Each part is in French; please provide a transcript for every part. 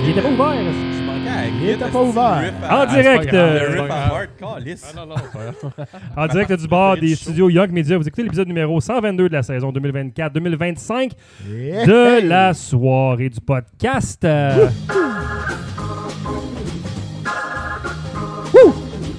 Il était pas ouvert. Je manquais à Il était pas ouvert. En direct. Le riff à Mark, calice. Non, c'est pas grave. En direct du bar des studios Young Media. Vous écoutez l'épisode numéro 122 de la saison 2024-2025 de la soirée du podcast. Woo!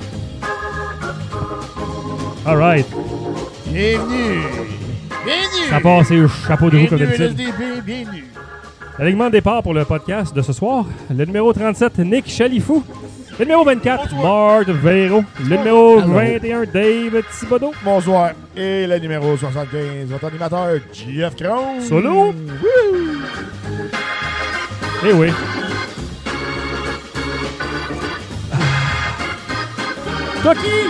All right. Bienvenue. Ça passe au chapeau de roue comme Bienvenue, d'habitude. LSDP, bienvenue. L'alignement de départ pour le podcast de ce soir. Le numéro 37, Nick Chalifou. Le numéro 24, Marc Véro. Le numéro 21, Dave Thibodeau. Bonsoir. Et le numéro 75, votre animateur, Jeff Crown. Solo. Woo! Eh oui. Toki!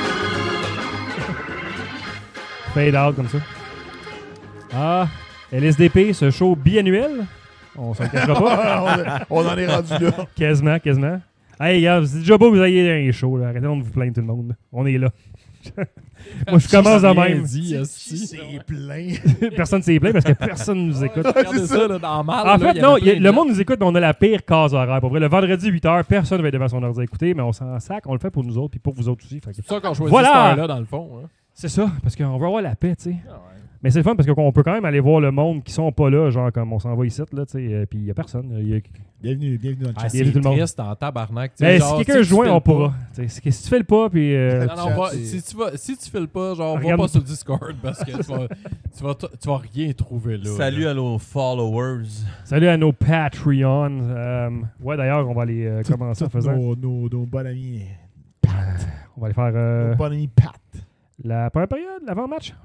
Fade out comme ça. Ah, LSDP, ce show biannuel. On s'en cachera pas. On en est rendu là. Quasiment. Hey, gars, c'est déjà beau que vous ayez un show. Là. Arrêtez de vous plaindre tout le monde. On est là. Moi, je commence de même. C'est plein. Personne ne s'est plaint parce que personne nous écoute. Regardez ça, là, dans mal. En là, fait, il y non, avait plein de le gens. monde nous écoute, mais on a la pire case horaire. Pour vrai, le vendredi 8h, personne ne va être devant son ordi à écouter, mais on s'en sac. On le fait pour nous autres puis pour vous autres aussi. Fait que- C'est ça qu'on choisit Voilà! cette heure-là, dans le fond. Hein. C'est ça, parce qu'on veut avoir la paix, tu sais. Mais c'est le fun parce qu'on peut quand même aller voir le monde qui sont pas là, genre comme on s'en va ici, là, tu sais, puis il y a personne. Bienvenue dans le chat. Ah, Bienvenue c'est tout le monde. triste en tabarnak. tu sais, Mais genre, si si quelqu'un tu joint, files on pas- pourra. T'sais, si tu fais le pas, puis. Non, chat, si tu files pas, genre, Regarde- va pas sur Discord parce que tu vas rien trouver là. Salut là. à nos followers. Salut à nos Patreons. Ouais, d'ailleurs, on va aller commencer en faisant. Nos bons amis. On va aller faire Nos bons amis Pat. la première période, l'avant-match.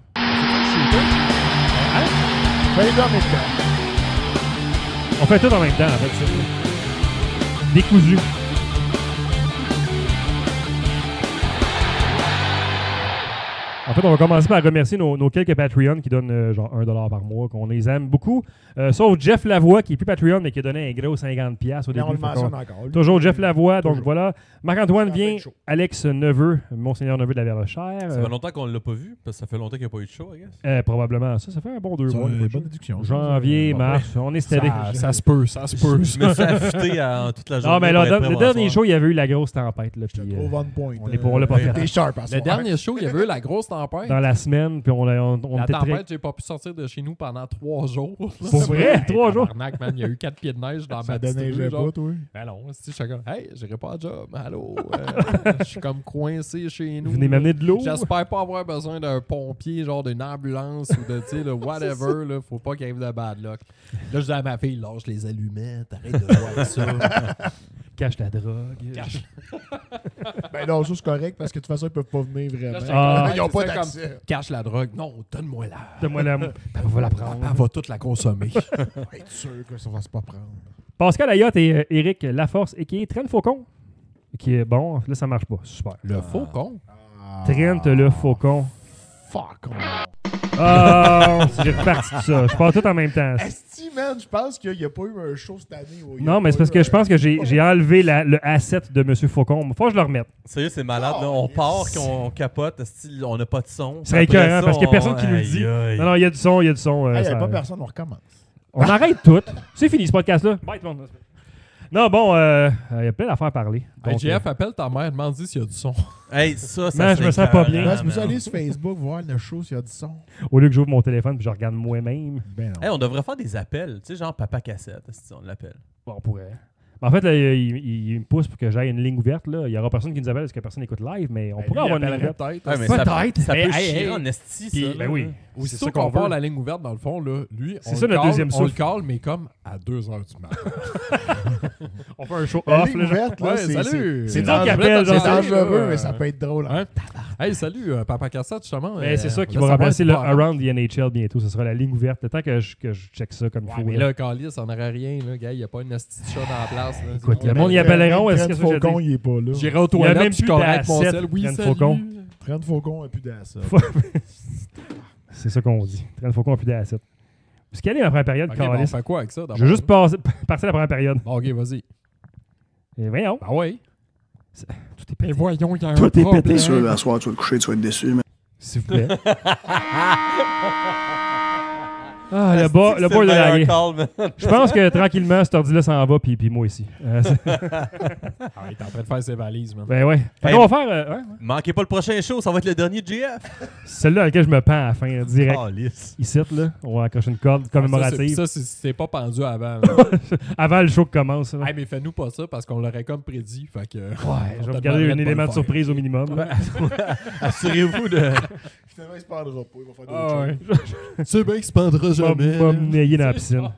Fais les deux en même temps. On fait tout en même temps, en fait. C'est décousu. En fait, on va commencer par remercier nos quelques Patreons qui donnent genre $1 par mois, qu'on les aime beaucoup. Sauf Jeff Lavoie, qui est plus Patreon, mais qui a donné un gros 50$ au Mais on début. le Fait qu'on- mentionne encore. Toujours Jeff Lavoie, donc Toujours. voilà. Marc-Antoine Ça vient, fait chaud. Alex Neveu, Monseigneur Neveu de la Verrochère. Ça fait longtemps qu'on l'a pas vu, parce que ça fait longtemps qu'il n'y a pas eu de show, I guess. Probablement ça fait un bon 2 C'est mois. une bonne déduction. Janvier, mars, on est steady. Ça se peut. Je me suis affûté à toute la journée. Non, mais là, pour être prêt le pour dernier asseoir. show, il y avait eu la grosse tempête. Là, Je te puis, trouve on point. on l'a pas fait. T'es sharp à Le soir. dernier show, il y avait eu la grosse tempête. dans la semaine, puis on La était tempête, très... j'ai pas pu sortir de chez nous pendant 3 jours. Pour vrai? 3 jours? Tabarnak, man, il y a eu 4 pieds de neige dans Ça ma petite déneigeait rue, genre. pas, toi. Ben non, si je suis comme, hey, j'irai pas à job, allô, je suis comme coincé chez nous. Venez m'amener de l'eau. J'espère pas avoir besoin d'un pompier, genre d'une ambulance ou de, tu sais, le whatever, là, faut pas qu'il arrive de bad luck. Là, je dis à ma fille, lâche les allumettes, arrête de voir ça. Cache la drogue. Ben non, ça c'est correct parce que de toute façon, ils peuvent pas venir vraiment. Ah. Ils ont pas C'est ça, d'accès. Cache la drogue. Non, donne-moi-la. Donne-moi la... Ben, on va la prendre. Elle va toute la consommer. Être sûr que ça va se pas prendre. Pascal Ayotte et Éric Laforce, et qui est Trent Faucon. Qui est bon, là, ça marche pas. Super. Le faucon. Trent le Faucon. Fuck. Ah, j'ai reparti de ça. Je parle tout en même temps. Esti, man, je pense qu'il n'y a pas eu un show cette année. Où il y a Non, mais pas c'est parce eu que je un- pense que j'ai enlevé le asset de M. Faucon. Faut que je le remette. Sérieux, c'est malade. Là. On part, qu'on capote, style, on n'a pas de son. Ce serait Après écœurant ça, parce qu'il n'y a personne on- qui nous le dit. Aïe, aïe. Non, non, il y a du son, il y a du son. Hey, il n'y ça- avait pas personne, on recommence. On arrête tout. C'est fini ce podcast-là. Bye tout le monde. Non, bon, il y a plein d'affaires à parler. Hey, Donc, JF, appelle ta mère, demande-lui s'il y a du son. Hey, ça Non, serait je me sens pas écœurant, bien. Là, tu peux man. aller sur Facebook voir le show s'il y a du son. au lieu que j'ouvre mon téléphone puis je regarde moi-même, Ben non. Hey, on devrait faire des appels. Tu sais, genre Papa Cassette, si on l'appelle. bon, on pourrait. Mais en fait, là, il me pousse pour que j'aille une ligne ouverte. Là. Il y aura personne qui nous appelle parce que personne n'écoute live, mais on pourrait avoir une ligne ouverte. peut-être. Ouais, mais Peut-être. Ça peut Hey, chier hey. en esti, Puis, ça. ben là. oui. Aussitôt C'est ça qu'on qu'on part veut. la ligne ouverte, dans le fond, là, lui, C'est ça, notre deuxième on le souffle. call, mais comme à 2h du matin. On fait un show La off. ligne là, genre. ouverte, là, Ouais, c'est salut. C'est dangereux. nous qui appelle, genre, C'est dangereux, salut, mais ça peut être drôle. Hein? Hey, salut, Papa Cassette, justement. Mais c'est ça qui on va laisse remplacer le savoir du Around the NHL bientôt. Ce sera la ligne ouverte. Le temps que je check ça comme il Ouais, faut. mais là. là, Calis, on n'aurait rien, là, gars. Il n'y a pas une astuce chat dans la place. Là. Écoute, le On monde y appelle- appelleront. Est-ce que Trent c'est ça que Faucon, je il est pas là. J'irai aux Il y a même toilettes, puis plus correct mon d'asset, sel. Oui, Trent salut. Faucon. Trent Faucon a plus d'asset. C'est ça qu'on dit. Trent Faucon a plus d'asset. Puis quelle est la première période, Ok, bon, on Carlis? fait quoi avec ça? d'abord? Je veux juste partir la première période. Bon, ok, vas-y. Et voyons. Ah ouais? Tout est Mais pété. voyons, il y a un Tout est problème. pété. C'est sûr, à soir, tu vas te coucher, tu vas être déçu. Mais... S'il vous plaît. Ah, le bas de la guerre. call, Je pense que tranquillement, cet ordi-là s'en va, puis moi aussi. Il est en train de faire ses valises, man. Ben ouais. Fait Hey, qu'on va faire... ouais. Manquez pas le prochain show, ça va être le dernier de GF. Celui-là dans lequel je me pends à la fin, direct. Oh, lisse. Ici, là, on va accrocher une corde commémorative. Ça, c'est pas pendu avant. Avant le show qui commence. là. Hey, mais fais-nous pas ça parce qu'on l'aurait comme prédit. Fait que, Ouais, on je te vais demanderait vous garder de un pas élément le de faire. surprise au minimum. là. Assurez-vous de. Finalement, il se pendra pas. Il va faire Ah ouais. Tu sais bien qu'il se pendra Va me nailler dans la piscine.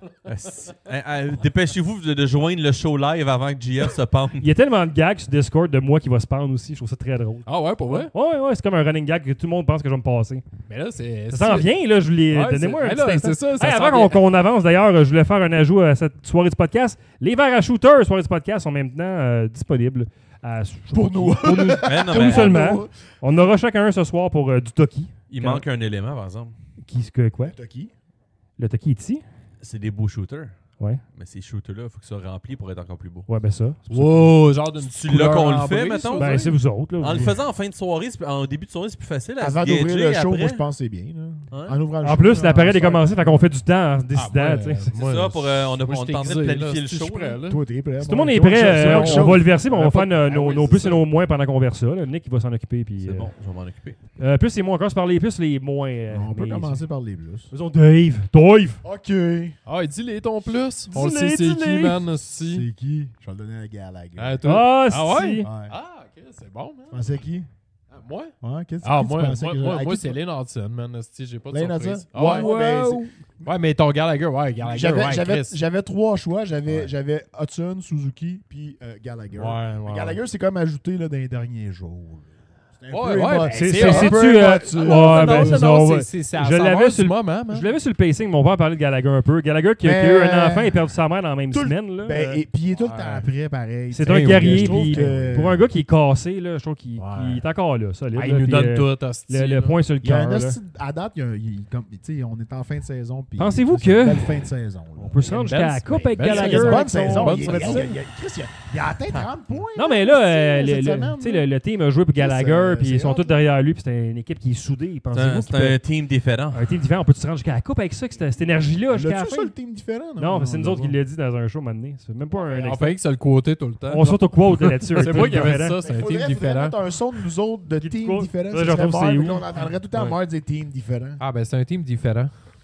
Dépêchez-vous de joindre le show live avant que GF se pende. Il y a tellement de gags sur Discord de moi qui va se pendre aussi. Je trouve ça très drôle. Ah ouais, pour vrai? Ouais, c'est comme un running gag que tout le monde pense que je vais me passer. Mais là, c'est. Ça s'en vient, là. Je voulais. Ouais, Donnez-moi un c'est- petit là, instant. c'est ça, ça Hey, s'en avant vient. qu'on avance, d'ailleurs, je voulais faire un ajout à cette soirée du podcast. Les verres à shooter, soirée du podcast, sont maintenant disponibles. Pour nous. Pour nous, Mais non, pour mais, nous seulement. On aura chacun un ce soir pour du Toki. il manque un élément, par exemple. Quoi? T'as qui? Le Toki est ici? C'est des beaux shooters. Ouais. Mais ces shooters-là, il faut qu'ils soient remplis pour être encore plus beaux. Ouais, ben ça. Wow, genre d'une C'est là qu'on le fait, ambrée, mettons. ça, Ben, c'est vous autres, là. En le Vous- faisant en fin de soirée, en début de soirée, c'est plus facile à Avant se d'ouvrir gager le show, après. moi, je pense que c'est bien. Là. Ouais. En ouvrant le En show, plus, la période est on va commencée, fait qu'on fait du temps en se Ah, décidant. moi, tu sais. C'est moi, ça, pour, on moi, est je en train de t'ai planifier grisé, le là, show. si je là. suis prêt, là. Toi, t'es prêt. Si tout le monde est prêt, on va le verser, mais on va faire nos plus et nos moins pendant qu'on verse ça. là. Nick, il va s'en occuper. Puis, C'est bon, je vais m'en occuper. Plus et moins, encore se parler plus, les moins. On peut mais- commencer par les plus. Faisons Dave. Dave! OK. Ah, dis-les ton plus. On le Dis-les, sait, c'est dis-les. qui, man, aussi. C'est qui? Je vais le donner à Gallagher. Ah, toi? Ah, Ah ouais? si. Ouais. Ah, ok, c'est bon, man. Tu pensais qui? Ah, moi? Ouais, qu'est-ce Ah, qui tu moi, pensais que moi, à moi qui c'est tu- Lane Hudson, man. esti, j'ai pas de Lane surprise. Hudson? Ah, ouais, Ouais, ben, ouais, mais ton Gallagher, ouais, Gallagher, ouais, Chris. J'avais trois choix. Ouais. J'avais Hudson, Suzuki, puis Gallagher. Ouais, ouais. Gallagher, c'est comme ajouté là, dans les derniers jours. C'est un Ouais, peu ouais, émo- ben, C'est- c'est c'est- un c'est-tu, peu euh, émotif. ouais, Non, ben, non, c'est ça, non, ouais. c'est à Je savoir l'avais du sur le- moment, man. Je l'avais sur le pacing, mon père parlait de Gallagher un peu. Gallagher qui a eu Mais, un enfant et perdu sa mère dans la même tout le- semaine. Là. Ben, et puis il est tout le Ouais. temps après, pareil. C'est Tu sais, un guerrier. je trouve Puis que- pour un gars qui est cassé, là, je trouve qu'il Ouais. qu'il est encore là. Solide, Ah, là, il nous puis, donne tout, hostie, le là. point sur le Il y a cœur. un là. hostie- à date, comme, tu sais, on est en fin de saison. puis Pensez-vous c'est une que- belle fin de saison. là. On peut se rendre jusqu'à la belle- coupe avec belle Il y a Gallagher. une bonne avec son- saison. bonne Il saison. Chris, il a atteint 30 points. Non, mais là, cette semaine, tu sais, le team a joué pour Gallagher, puis c'est ils sont hot, tous là. derrière lui, puis c'est une équipe qui est soudée. C'est Pensez-vous un- qu'il c'est peut- un team différent. un team différent? On peut se rendre jusqu'à la coupe avec ça, avec cette énergie-là, jusqu'à la L'as-tu fin? ça, le team différent? Non, mais c'est nous autres qui l'a dit dans un show maintenant. C'est même pas un On extrait. fait que ça le quoté tout le temps. On s'auto-quote là-dessus. C'est moi qui avais dit ça, c'est un Il team faudrait différent. mettre un son de nous autres de Qui te teams quote? différents. Ça, Ça je serait retrouve mort, c'est puis où? là, on entendrait tout le temps Ouais. mort des teams différents. Ah, ben c'est un team différent.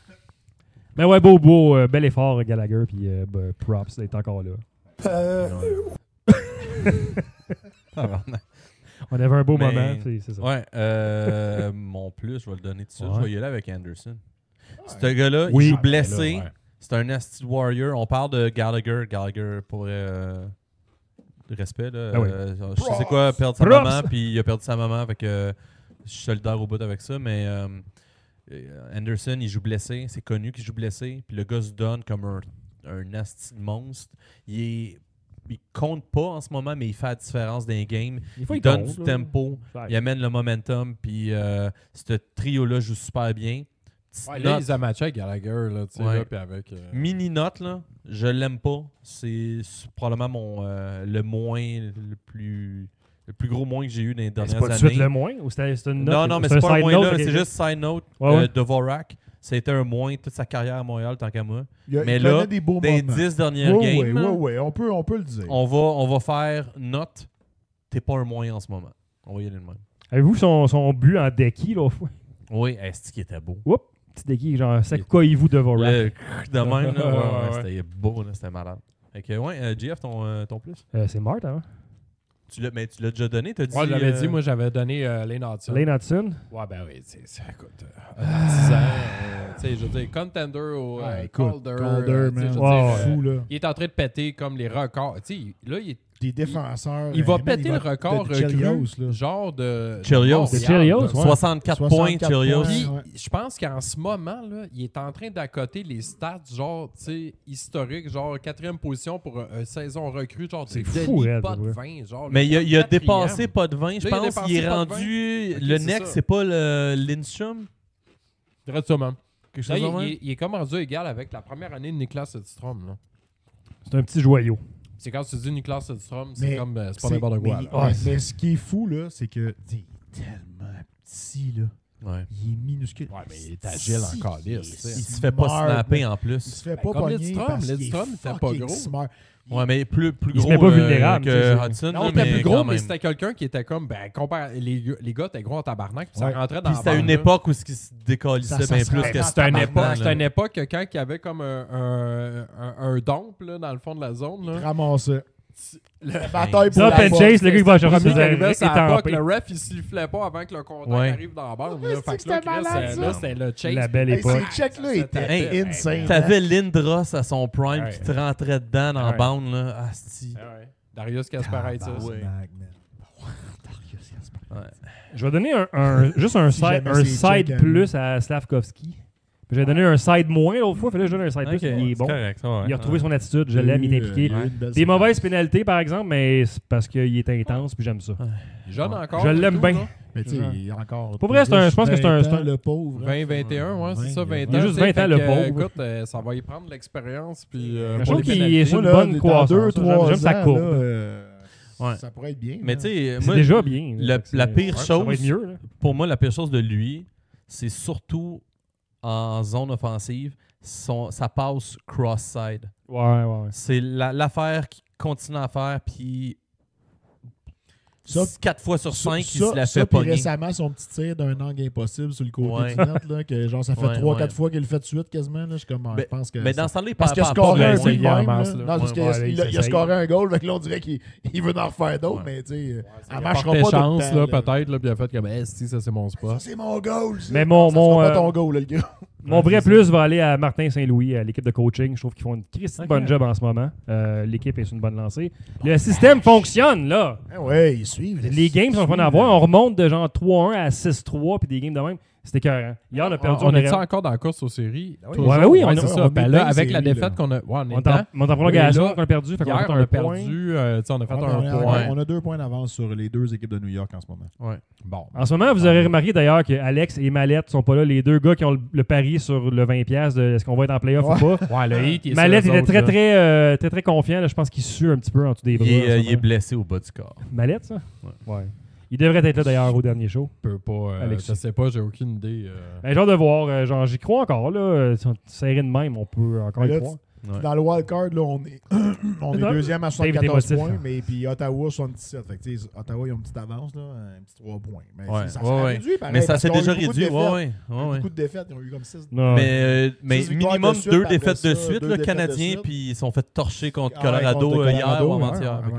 Mais ouais, beau, bel effort, Gallagher, puis props d'être encore là. On avait un beau Mais- moment, c'est ça. Ouais, mon plus, je vais le donner tout de suite. Ouais. Je vais y aller avec Anderson. Ce gars-là, Oui. il joue Ah, blessé. ben là, ouais. C'est un nasty warrior. On parle de Gallagher. Gallagher pour respect. Là. Ah oui. Je sais quoi, perdre sa Props. maman, puis il a perdu sa maman. Fait que je suis solidaire au bout avec ça. Mais Anderson, il joue blessé. C'est connu qu'il joue blessé. Puis le gars se donne comme un nasty monstre. Il compte pas en ce moment, mais il fait la différence dans les games. Des fois, Il donne compte, du là. tempo. Ouais. Il amène le momentum. Puis ce trio-là joue super bien. Petite Ouais, là, note, ils ont matché avec Gallagher, là, tu sais, Ouais. là, puis avec... mini note, là, je l'aime pas. C'est probablement le moins, le plus gros moins que j'ai eu dans les Mais dernières c'est pas tout de années. suite le moins, ou c'est une note? Non, non, mais un c'est pas un side moins note, là, ok. c'est juste side note. Ouais, ouais. Dvorak, c'était un moins toute sa carrière à Montréal, tant qu'à moi. Mais Il là, connaît des beaux Dans les moments. 10 dernières Ouais, games, là, ouais, on peut le dire. on va faire note. T'es pas un moins en ce moment. On va y aller de même. Avez-vous son but en decky l'autre fois? Oui, est-ce qu'il était beau? Oups, petit decky, genre Sakuka-Ivu de Vorak. Le de même, là, Ouais, ouais, ouais. c'était beau, là, c'était malade. Fait que, ouais, GF, ton plus? C'est Mart, hein? Mais tu l'as déjà donné, t'as dit... Moi, je l'avais dit, moi, j'avais donné Lane Hudson. Lane Hudson. Ouais, ben oui, écoute, 10 ans, tu sais, je veux dire, contender au Ouais, écoute, Calder, Calder, tu sais, man. je veux Wow, dire, Fou, là. il est en train de péter comme les records. Tu sais, là, Des défenseurs. il va man, péter le record de Chelios, recru, là. genre de Chelios. Montréal, De Chelios, là. ouais. 64 points, 64 Chelios. points. Puis, Ouais. je pense qu'en ce moment, là, il est en train d'accoter les stats, genre, tu sais, historiques, genre 4e position pour une saison recrue, genre, C'est des fou, demi, raide, pas de ouais. 20, genre. Mais il a 4e. dépassé pas de 20, je Là, il a pense. dépassé Il est pas de rendu... 20. Le Ok, c'est next, ça. c'est pas le Lindstrom? Dirais ça, même. Quelque Là, chose de même? il est comme rendu égal avec la première année de Niklas Edstrom, là. C'est un petit joyau. C'est quand tu dis Niklas Edstrom, c'est Mais comme, c'est pas n'importe quoi, mais- là. mais ce qui est fou, là, c'est que il est tellement petit, là. Ouais. Il est minuscule. Ouais, mais il est agile Si, encore, il est tu sais. Il se fait pas smart, snapper mais en Il plus. se fait Ben, pas comme pogner Lidstrom, parce qu'il est Lidstrom, il était pas fucking gros. smart. Ouais, mais plus Il gros se met pas vulnérable, tu sais, que c'est- Hudson. Non, là, il était mais plus quand gros, mais même. c'était quelqu'un qui était comme, les gars étaient gros en tabarnak, puis ça Ouais. rentrait dans Puis la c'était bande, une là. époque où ce qui se décalissait Ça bien serait plus que dans C'était une tabarnak, époque, là. c'était une époque que quand il y avait comme un dompe là, dans le fond de la zone, là, Ramassé. le La bataille pour Drop la and boxe. chase, le gars qui va chercher celui qui un arrivait sur la puck, étampé. le ref il sifflait pas avant que le contact Ouais. arrive dans la bande. Ouais, Là. c'est Fait que que là, c'était malade, Chris, ça. là, c'était le chase. La belle Hey, époque. ces checks-là Ça étaient tapait. insane. T'avais Lindros à son prime Ouais. qui te rentrait dedans dans la Ouais. bande. Là. Asti. Ouais. Darius Kasparaitis. Tabarnak, Ouais. man. Darius Kasparaitis. Ouais. Je vais donner juste un Si side, jamais un c'est side check à plus à Slavkovski. J'ai donné un side moins l'autre fois, fallait que je donne un side Ok, plus. Il est bon. c'est correct, ça, ouais. Il a retrouvé son attitude, je l'aime, il est impliqué. Il y a eu une belle Des séquence. mauvaises pénalités, par exemple, mais c'est parce qu'il est intense, puis j'aime ça. Jeune encore. Je l'aime et tout, bien. là. Mais tu sais, il est encore. Pour vrai, je pense que c'est un- 20 ans, le pauvre. 20-21, ouais, c'est ça, 20 ans. Il a juste tu sais, 20 ans, fait le que, pauvre. Écoute, ça va y prendre de l'expérience. Puis, Mais je pour trouve les qu'il pénalités. est sur une Moi, là, bonne dans croissance. 2-3 J'aime sa courbe. Ouais. Ça pourrait être bien. Mais là. tu sais, C'est moi, déjà bien. la pire Ça va être chose, mieux. Là. pour moi, la pire chose de lui, c'est surtout en zone offensive, ça passe cross-side. Ouais. C'est l'affaire qu'il continue à faire, puis Ça- 4 fois sur 5, il se la ça, fait puis pogner. récemment, son petit tir d'un angle impossible sur le côté Ouais. du net, là, que genre ça fait Ouais, 3-4 ouais. fois qu'il le fait de suite quasiment. Là, je suis comme, Ben, je pense que. Mais dans ce temps-là, il parce qu'il a parle scoré pas un bien. but de il en même. masse, là. là. Non, parce Ouais, qu'il il a scoré s'essaye. un goal, fait que là, on dirait qu'il veut en refaire d'autres, mais tu sais, elle Il marchera portait pas tout chance, le temps, là, là. peut-être, là, puis il a fait comme, si, ça, c'est mon Ça, spot. c'est mon goal. ça. Mais Ça mon- sera pas mon, ton goal, là, le gars. Mon vrai plus va aller à Martin Saint-Louis, à l'équipe de coaching. Je trouve qu'ils font une Christy Ok. bonne job en ce moment. L'équipe est sur une bonne lancée. Le système fonctionne, là. Ah ouais, ils suivent. Les games sont fun à voir. On remonte de genre 3-1 à 6-3, puis des games de même. C'était écœurant. Hier, on a perdu. On aurait- est encore dans la course aux séries? Ah oui. Toujours? Ouais, oui, on est- c'est on ça. est Ben bien là, avec la séries, défaite là. qu'on a... Ouais, on est on est dedans. en prolongation, Oui, là, on a perdu. Fait qu'on Hier, fait on un a point. perdu, tu sais, on a fait un point. On a 2 points d'avance sur les 2 équipes de New York en ce moment. Ouais. Bon. En ce moment, vous aurez remarqué d'ailleurs que Alex et Mallette sont pas là. Les deux gars qui ont le pari sur le 20$ de est-ce qu'on va être en playoff ou pas. Ouais, le Heat, il est Mallette sur eux était autres, très confiant. Là. Je pense qu'il sue un petit peu en dessous des bras. Il en ce est moment. blessé au bas du corps. Mallette, ça? Ouais. Il devrait être là d'ailleurs au dernier show. Peut pas, Alexis. je sais pas, j'ai aucune idée. Ben, j'ai hâte de voir. Genre, j'y crois encore. Là. Serré de même, on peut encore y Là, croire. Ouais. Dans le wild card, là, on est, on est Non. deuxième à Dave 74 émotif, points, hein. mais puis Ottawa 77. Fait que, tu sais, Ottawa, ils ont une petite avance, là, un petit 3 points. Mais Ouais, ça ouais, s'est ouais. réduit, pareil, Mais ça parce s'est qu'ils ont déjà eu beaucoup de réduit. défaites. Ouais. Beaucoup de défaites, ils ont eu comme 6. Non. Mais Six victoires minimum de suite, 2 après défaites de ça, suite, deux le défaites de Canadien, suite. puis ils sont fait torcher contre Ah ouais, Colorado contre hier Colorado, ou avant-hier. ouais,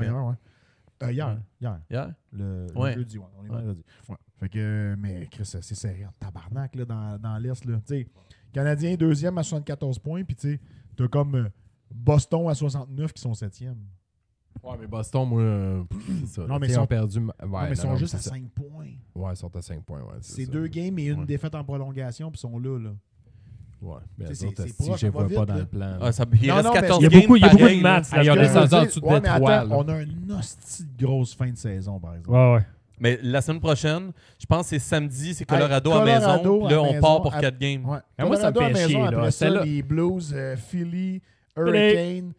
Fait que- Hier. Hier? Le Ouais. jeudi, ouais. On est Ouais. vendredi. Ouais. Fait que, mais Chris, c'est serré en tabarnak là, dans l'Est. Tu sais, Canadien deuxième à 74 points, puis tu sais, t'as comme Boston à 69 qui sont 7e. Ouais, mais Boston, moi, c'est ça. Non, mais Ils ils ont sont- perdu. Non, mais ils sont juste à 5 points. Ouais, ils sont à 5 points. Ouais, C'est ça. 2 games et une Ouais. défaite en prolongation, puis ils sont là. Ouais, mais Tu sais, eux autres, c'est si proche, je les ça va vois vite, pas dans là. le plan. Ah, ça, il Non, reste non, mais 14 il y a games beaucoup de pareil, là. maths. Ah, ils ont là, descendu en Ouais, dessous de mais Détroit, attends, là. on a une hostie de grosse fin de saison, par exemple. Ouais. Mais la semaine prochaine, je pense que c'est samedi, c'est Colorado à Colorado maison. Puis là, à on maison, part pour à- 4 games. Ouais. Mais moi, ça me Colorado à fait maison, chier, après là. ça, Celle-là- les Blues, Philly, Hurricane,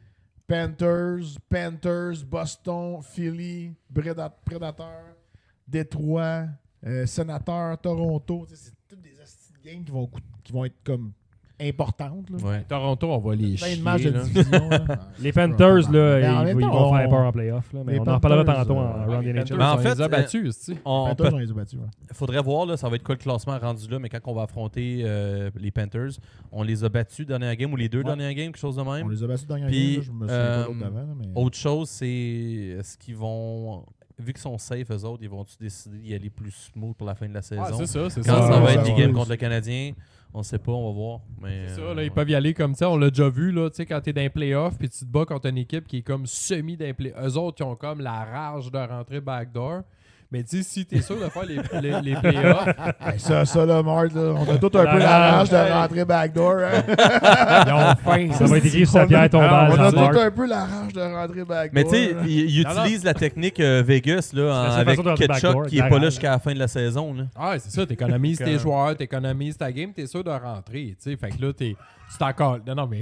Panthers, Boston, Philly, Predators, Détroit, Sénateurs, Toronto. Tu sais, c'est toutes des hosties de games qui vont être comme importantes. Là. Ouais. Toronto, on va les Plein de chier. matchs de là. division. là. Les Panthers, là, Mais en ils même temps, vont faire on- peur en playoff. Là, mais les on en reparlera Panthers, tantôt en round Les NHL. Panthers, Mais en on fait, les a battus, tu sais. On Panthers, on les a battus. Ouais. faudrait voir, là, ça va être quoi le classement rendu là, mais quand on va affronter les Panthers, on les a battus dernière game ou les deux Ouais. dernières games, quelque chose de On même. les a battus dans la Puis, game. Là, je me souviens pas d'autres d'avant. là, Mais... Autre chose, c'est est-ce qu'ils vont, vu qu'ils sont safe, eux autres, ils vont-tu décider d'y aller plus smooth pour la fin de la saison? Ah, c'est ça, c'est Quand ça. ça va ouais, être des ouais. games contre le Canadien, on sait pas, on va voir. Mais, C'est ça, là, ils peuvent y aller comme ça. On l'a déjà vu, là, tu sais, quand t'es dans les playoffs puis tu te bats contre une équipe qui est comme semi dans les playoffs. Eux autres, qui ont comme la rage de rentrer backdoor. Mais tu sais, si t'es sûr de faire les playoffs, Hey, ça là, Marc, là, on a tout un peu la rage de rentrer backdoor. Hein? ils ont faim. Ça va être écrit sur la pierre on tombale. a ça tout marque. un peu la rage de rentrer backdoor. Mais tu sais, hein. ils Non, non. utilisent la technique Vegas là, C'est la seule avec façon de rentrer Ketchuk backdoor, qui est pas garage. là jusqu'à la fin de la saison. Là. Ah, c'est ça, t'économises Quand- tes joueurs, t'économises ta game, t'es sûr de rentrer. Tu sais, fait que là, C'est encore. Non, mais.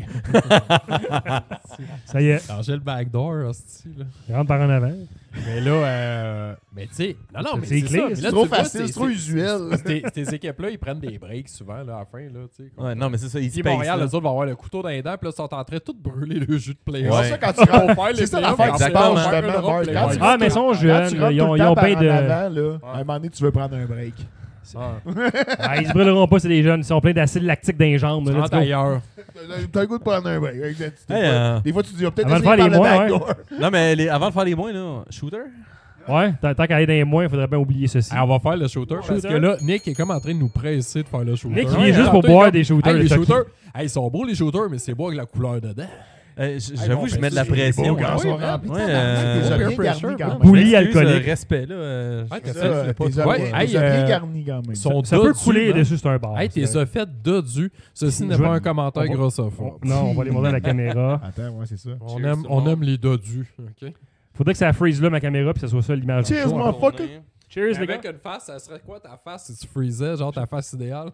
Ça y est, J'ai le backdoor, hostie, là. il rentre par en avant. Mais là, mais tu sais. Non, mais C'est c'est clair, ça. Mais c'est là, trop tu vois, facile, c'est trop usuel. Ces équipes-là, ils prennent des breaks souvent, là, à la fin, là, tu sais. Ouais, non, mais c'est ça, ils se Puis pacent, Montréal, là. les autres vont avoir le couteau dans les dents, puis là, ils sont en train de tout brûler le jus de playoff. Ouais. C'est ça quand tu rentres. faire les C'est ça playoffs, l'affaire qui se exactement. passe justement, L'Europe, Marc. les Quand tu White Ah, rentres mais ils sont quand jeunes, tu rentres ils tout ont le temps bien par en de. avant, là, à un moment donné, tu veux prendre un break. Ah, ils se brûleront pas, c'est des jeunes. Ils sont pleins d'acide lactique dans les jambes. Tu là, let's rentres go. ailleurs. T'as le goût de prendre un break. Des fois, tu dis, peut-être Avant de essayer faire par les le mois, backdoor. Non, mais avant de faire les moins, là, shooter? Ouais, tant qu'à aller dans les moins, il faudrait bien oublier ceci. Alors, on va faire le shooter, parce Shooter. que là, Nick est comme en train de nous presser de faire le shooter. Nick, il est juste pour boire des shooters. Hey, les de Toki. shooters, hey, ils sont beaux les shooters, mais c'est beau avec la couleur dedans. J'avoue, je mets de la pression. Quand Ouais, ils sont remplis, ouais, t'es peer bien pressure, garni quand ouais. même. Bouillie Excuse, alcoolique. respect, là. Ouais, t'as Ça, fait. t'es Ouais, bien hey, garni quand même. Sont Ça peut dodus, couler man. dessus, c'est un bar. Hey, t'es ça fait dodu. Ceci n'est Je pas vais- un commentaire on va- grossophone. Non, on va les montrer à la caméra. Attends, ouais, c'est ça. On Cheers, aime, tout le on monde. aime les dodus. OK? Faudrait que ça freeze là, ma caméra, puis que ça soit ça l'image. du Cheers, show. motherfucker. Cheers, les gars. Avec une face, ça serait quoi ta face si tu freezais, genre ta face idéale?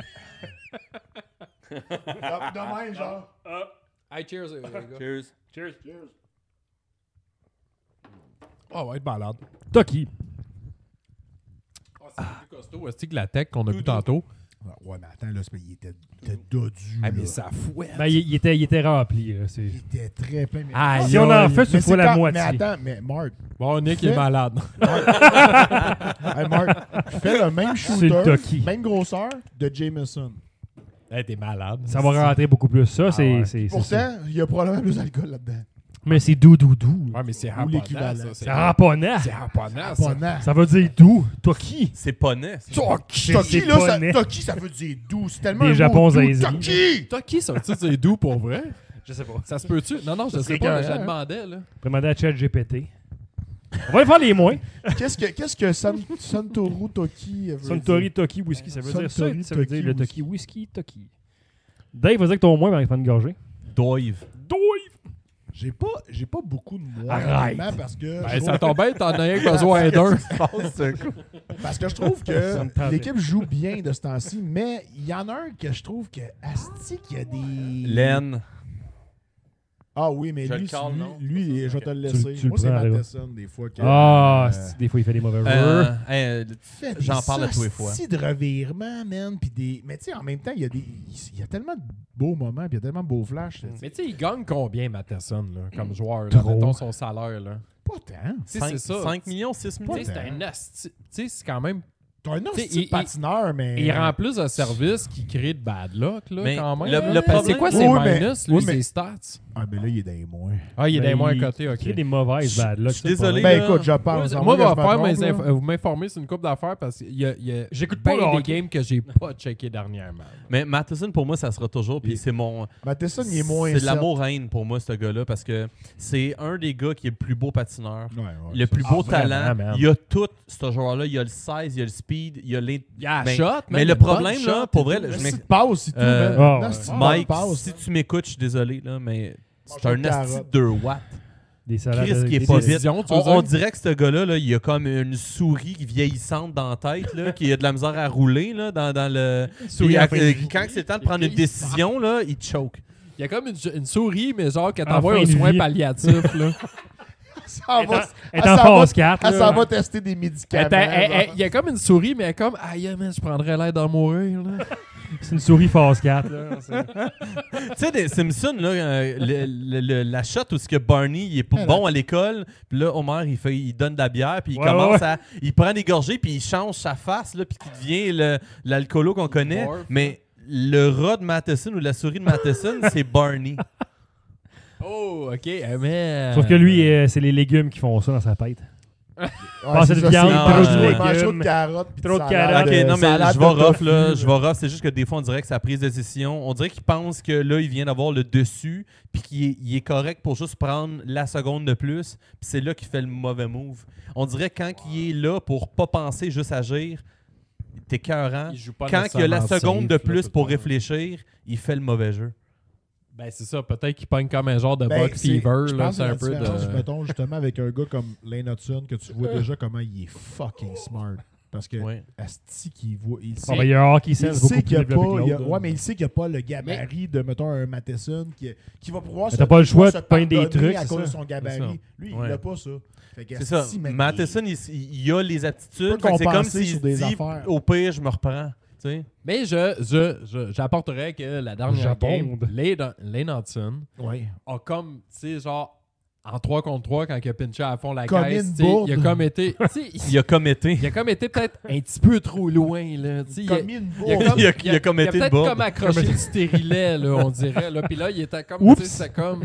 Demain, genre. Hey, cheers, les gars. Cheers. Cheers. Oh, va être malade. Toki. Oh, c'est plus costaud. Est-ce que la tech qu'on a bu tantôt? Ouais, mais attends, là, il était dodu. Ah, là. mais ça fouette. Ben, il était rempli. Là, c'est- Il était très plein. Mais... Ah, Si on en fait, Mais c'est c'est fois la quand- moitié. Mais attends, mais Marc, Bon, Nick est Fait- malade. hey, Marc, fais le même C'est le shooter, Toki. même grosseur de Jameson. Hey, t'es malade. Ça va rentrer beaucoup plus. Ça, c'est. ouais. c'est- c'est ça. Pourtant, il y a probablement plus d'alcool là-dedans. Mais c'est doux. Ouais, mais c'est Ou ramponnant, l'équivalent. ça. C'est ramponnant. C'est ramponnant, ça. Pas Ça veut dire doux. Toki. C'est pas net. Toki, C'est là, pas net. Toki, ça veut dire doux. C'est tellement Des un Japons mot doux. aisés. Toki! Toi, qui ça veut-tu dire doux pour vrai? Je sais pas. Ça se peut-tu? Non, non, je Ça sais serait pas, mais écœurant, je hein? demandais, là. On peut demander à ChatGPT. On va aller faire les moins. Qu'est-ce que Santoru Toki veut Suntory dire? Toki Whisky, ça veut dire ça. Suntory Ça veut dire Toki le Whisky. Toki Whisky Toki. Dave, vas-y que ton moins, mais il va une gorgée. Doive. Dave! J'ai pas beaucoup de mois. Arrête. honnêtement, Parce que, Ben, je ça trouve, tombe bien, t'en as rien que besoin d'un. parce que je trouve Ça me que tente. l'équipe joue bien de ce temps-ci, mais il y en a un que je trouve que Asti, il y a des. Len. Ah oui, mais Je lui, le cale, non? je vais te le laisser. Tu le Moi, c'est prends, là. Matheson, des fois. Que, Ah, des fois, il fait des mauvais jeux. fait J'en des parle à tous les fois. hosties de revirements, man. Puis des... Mais tu sais, en même temps, il y a tellement de beaux moments, puis il y a tellement de beaux flashs. Mais tu sais, il gagne combien, Matheson, là, comme joueur? Là, Trop. mettons son salaire, là. Pas tant. Tu sais, c'est ça. 5 millions, 6 millions. Tu sais, c'est un asti. Tu sais, c'est quand même. T'as un T'sais, hostie de patineur, mais. Il rend plus de services qui crée de bad luck, là, Mais quand même. le là. problème- C'est quoi ses Oui, mais- minus, lui, oui, mais- ses stats? Ah, mais là, il est dans les moins. Ah, il est Ben, des moins il- coté, Il ok. crée des mauvaises bad luck. je suis désolé, Ben là. écoute, je pense. Moi, je va me faire trompe, là. vous m'informer sur une coupe d'affaires parce qu'il y a J'écoute ben pas le des hockey. games que j'ai pas checké dernièrement. Mais Matheson, pour moi, ça sera toujours. Puis c'est mon. Matheson, il est moins. C'est de sept. l'amour-haine pour moi, ce gars-là, parce que c'est un des gars qui est le plus beau patineur. Ouais, ouais, Le plus Ah, beau vraiment, talent. man. Il y a tout, ce joueur-là. Il y a le size, il y a le speed, il y a les. Il y a Mais- shot, mais le problème, là, pour vrai, Mais je si m'ex- tu passes, c'est tout, Euh, man. ah, Non, ouais. si tu Mike, passes, si tu m'écoutes, je suis désolé, là, mais c'est Mange un une asti carotte. de 2 watts. Des salades. Chris qui est des- pas des- vite. décisions, tu veux On dire? dirait que ce gars-là, là, il a comme une souris vieillissante dans la tête, là, qui a de la misère à rouler là, dans le. souris Puis, à la fin de vie. quand c'est le temps de prendre une décision, là, il choke. Il y a comme une souris, mais genre qu'elle En t'envoie fin aux de soins vie. palliatifs, là. ça va- Elle est elle en s'en phase va- 4. Elle là. s'en va tester des médicaments. Il y a comme une souris, mais elle est comme aïe, mais je prendrais l'aide d'en mourir, là. C'est une souris phase 4. Là. Tu sais, des Simpsons, là, la shot où ce que Barney il est pas bon à l'école, puis là, Homer, il donne de la bière, puis il Ouais, commence ouais. à. Il prend des gorgées, puis il change sa face, là, puis qu'il devient l'alcoolo qu'on connaît. Morph, Mais le rat de Matheson ou la souris de Matheson, c'est Barney. Oh, ok, mais. Sauf que lui, c'est les légumes qui font ça dans sa tête. Ouais, Passer c'est de ça, viande, c'est- trop de mange légumes, trop de carottes. puis trop de salade, carottes. Ok, non, mais salade je de vais rough, tofu, là. Je vais rough. C'est juste que des fois, on dirait que sa prise de décision, on dirait qu'il pense que là, il vient d'avoir le dessus, puis qu'il est correct pour juste prendre la seconde de plus, puis c'est là qu'il fait le mauvais move. On dirait que quand il est là pour pas penser, juste agir, t'es écœurant. Il joue pas Quand il y a la nécessairement seconde safe, de là, plus tout pour le temps. réfléchir, il fait le mauvais jeu. Ben, c'est ça. Peut-être qu'il pogne comme un genre de Ben, Buck c'est- Fever, je là. pense C'est que un la peu différence, de. mettons, justement, avec un gars comme Lane Hudson, que tu vois déjà comment il est fucking smart. Parce que Ouais. Asti qui voit, il sait, Ah, ben, il y a un hockey il sense sait beaucoup qu'il n'y a plus développé pas, que l'autre, là. mais il sait qu'il n'y a pas le gabarit de, mettons, un Matheson qui va pouvoir Mais t'as pas le choix se de peindre des pardonner trucs, à c'est cause de ça. son gabarit. Lui, il Ouais. n'a pas ça. Fait que C'est ça. Asti, man, Matheson, il a les aptitudes. peut Fait que c'est comme compenser s'il sur des dit affaires. au pire, je me reprends. Tu sais? Mais j'apporterais que la dernière Japon. game, Lane Hudson Oui. a comme, tu sais, genre, en 3 contre 3, quand il a pinché à fond la Comme caisse, une tu sais, bourde. il a comme été, tu sais, Il a commetté. il a comme été peut-être un petit peu trop loin, là. Tu sais, il a- Comme une il a bourde. comme- Il a commetté il a le peut-être board. comme accroché le stérilet, là, on dirait. Là. Puis là, il était comme, Oups. tu sais, c'était comme...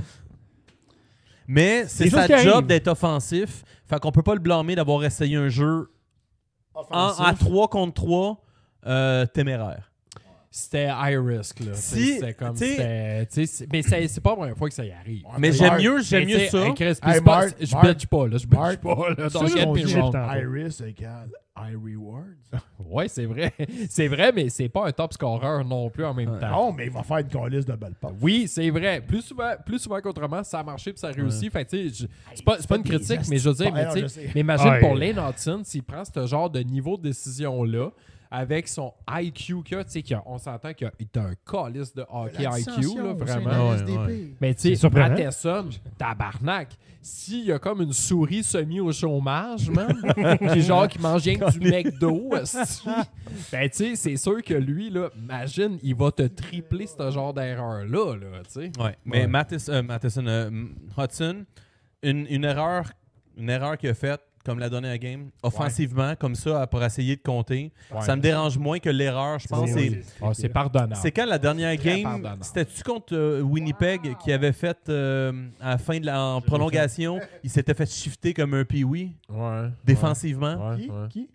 Mais c'est Des choses sa qui job arrivent. d'être offensif. Fait qu'on peut pas le blâmer d'avoir essayé un jeu Offensif. à 3 contre 3 téméraire. C'était high risk, là. Si, C'était comme... t'sais- c'était- t'sais, mais c'est pas la première fois que ça y arrive. Mais Mark, j'aime mieux Mais ça. t'sais, Chris, puis Hey, c'est pas- Mark, je Mark, bitch pas, là. Je bitch Mark, pas, là. Ça, Don't c'est get mon me shit. wrong. Iris égale high rewards. Ouais, c'est vrai. C'est vrai, mais c'est pas un top scorer non plus en même temps. Non, mais il va faire une calice de belle passe. Oui, c'est vrai. Plus souvent qu'autrement, ça a marché puis ça a réussi. Fait que, tu sais, c'est pas une critique, mais je veux dire, mais, tu sais, mais imagine Ouais. pour Lane Hudson, s'il prend ce genre de niveau de décision-là, avec son IQ qu'il a, tu sais, on s'entend qu'il a un calice de hockey IQ, là, vraiment. Ouais. Mais tu C'est sais, surprenant. Matheson, tabarnak, s'il y a comme une souris semi au chômage, man, qui mange rien que du McDo, esti, ben tu sais, c'est sûr que lui, là, imagine, il va te tripler ce genre d'erreur-là, là, tu sais. Ouais. Mais Ouais. Hudson, une erreur qu'il a faite, comme la dernière game, offensivement, comme ça, pour essayer de compter, ça me dérange moins que l'erreur, je pense. C'est pardonnable. C'est quand la dernière Très game, pardonnable. c'était-tu contre Winnipeg qui avait fait à la fin en prolongation, il s'était fait shifter comme un pee-wee Ouais. défensivement. Ouais, Qui? ouais. Qui?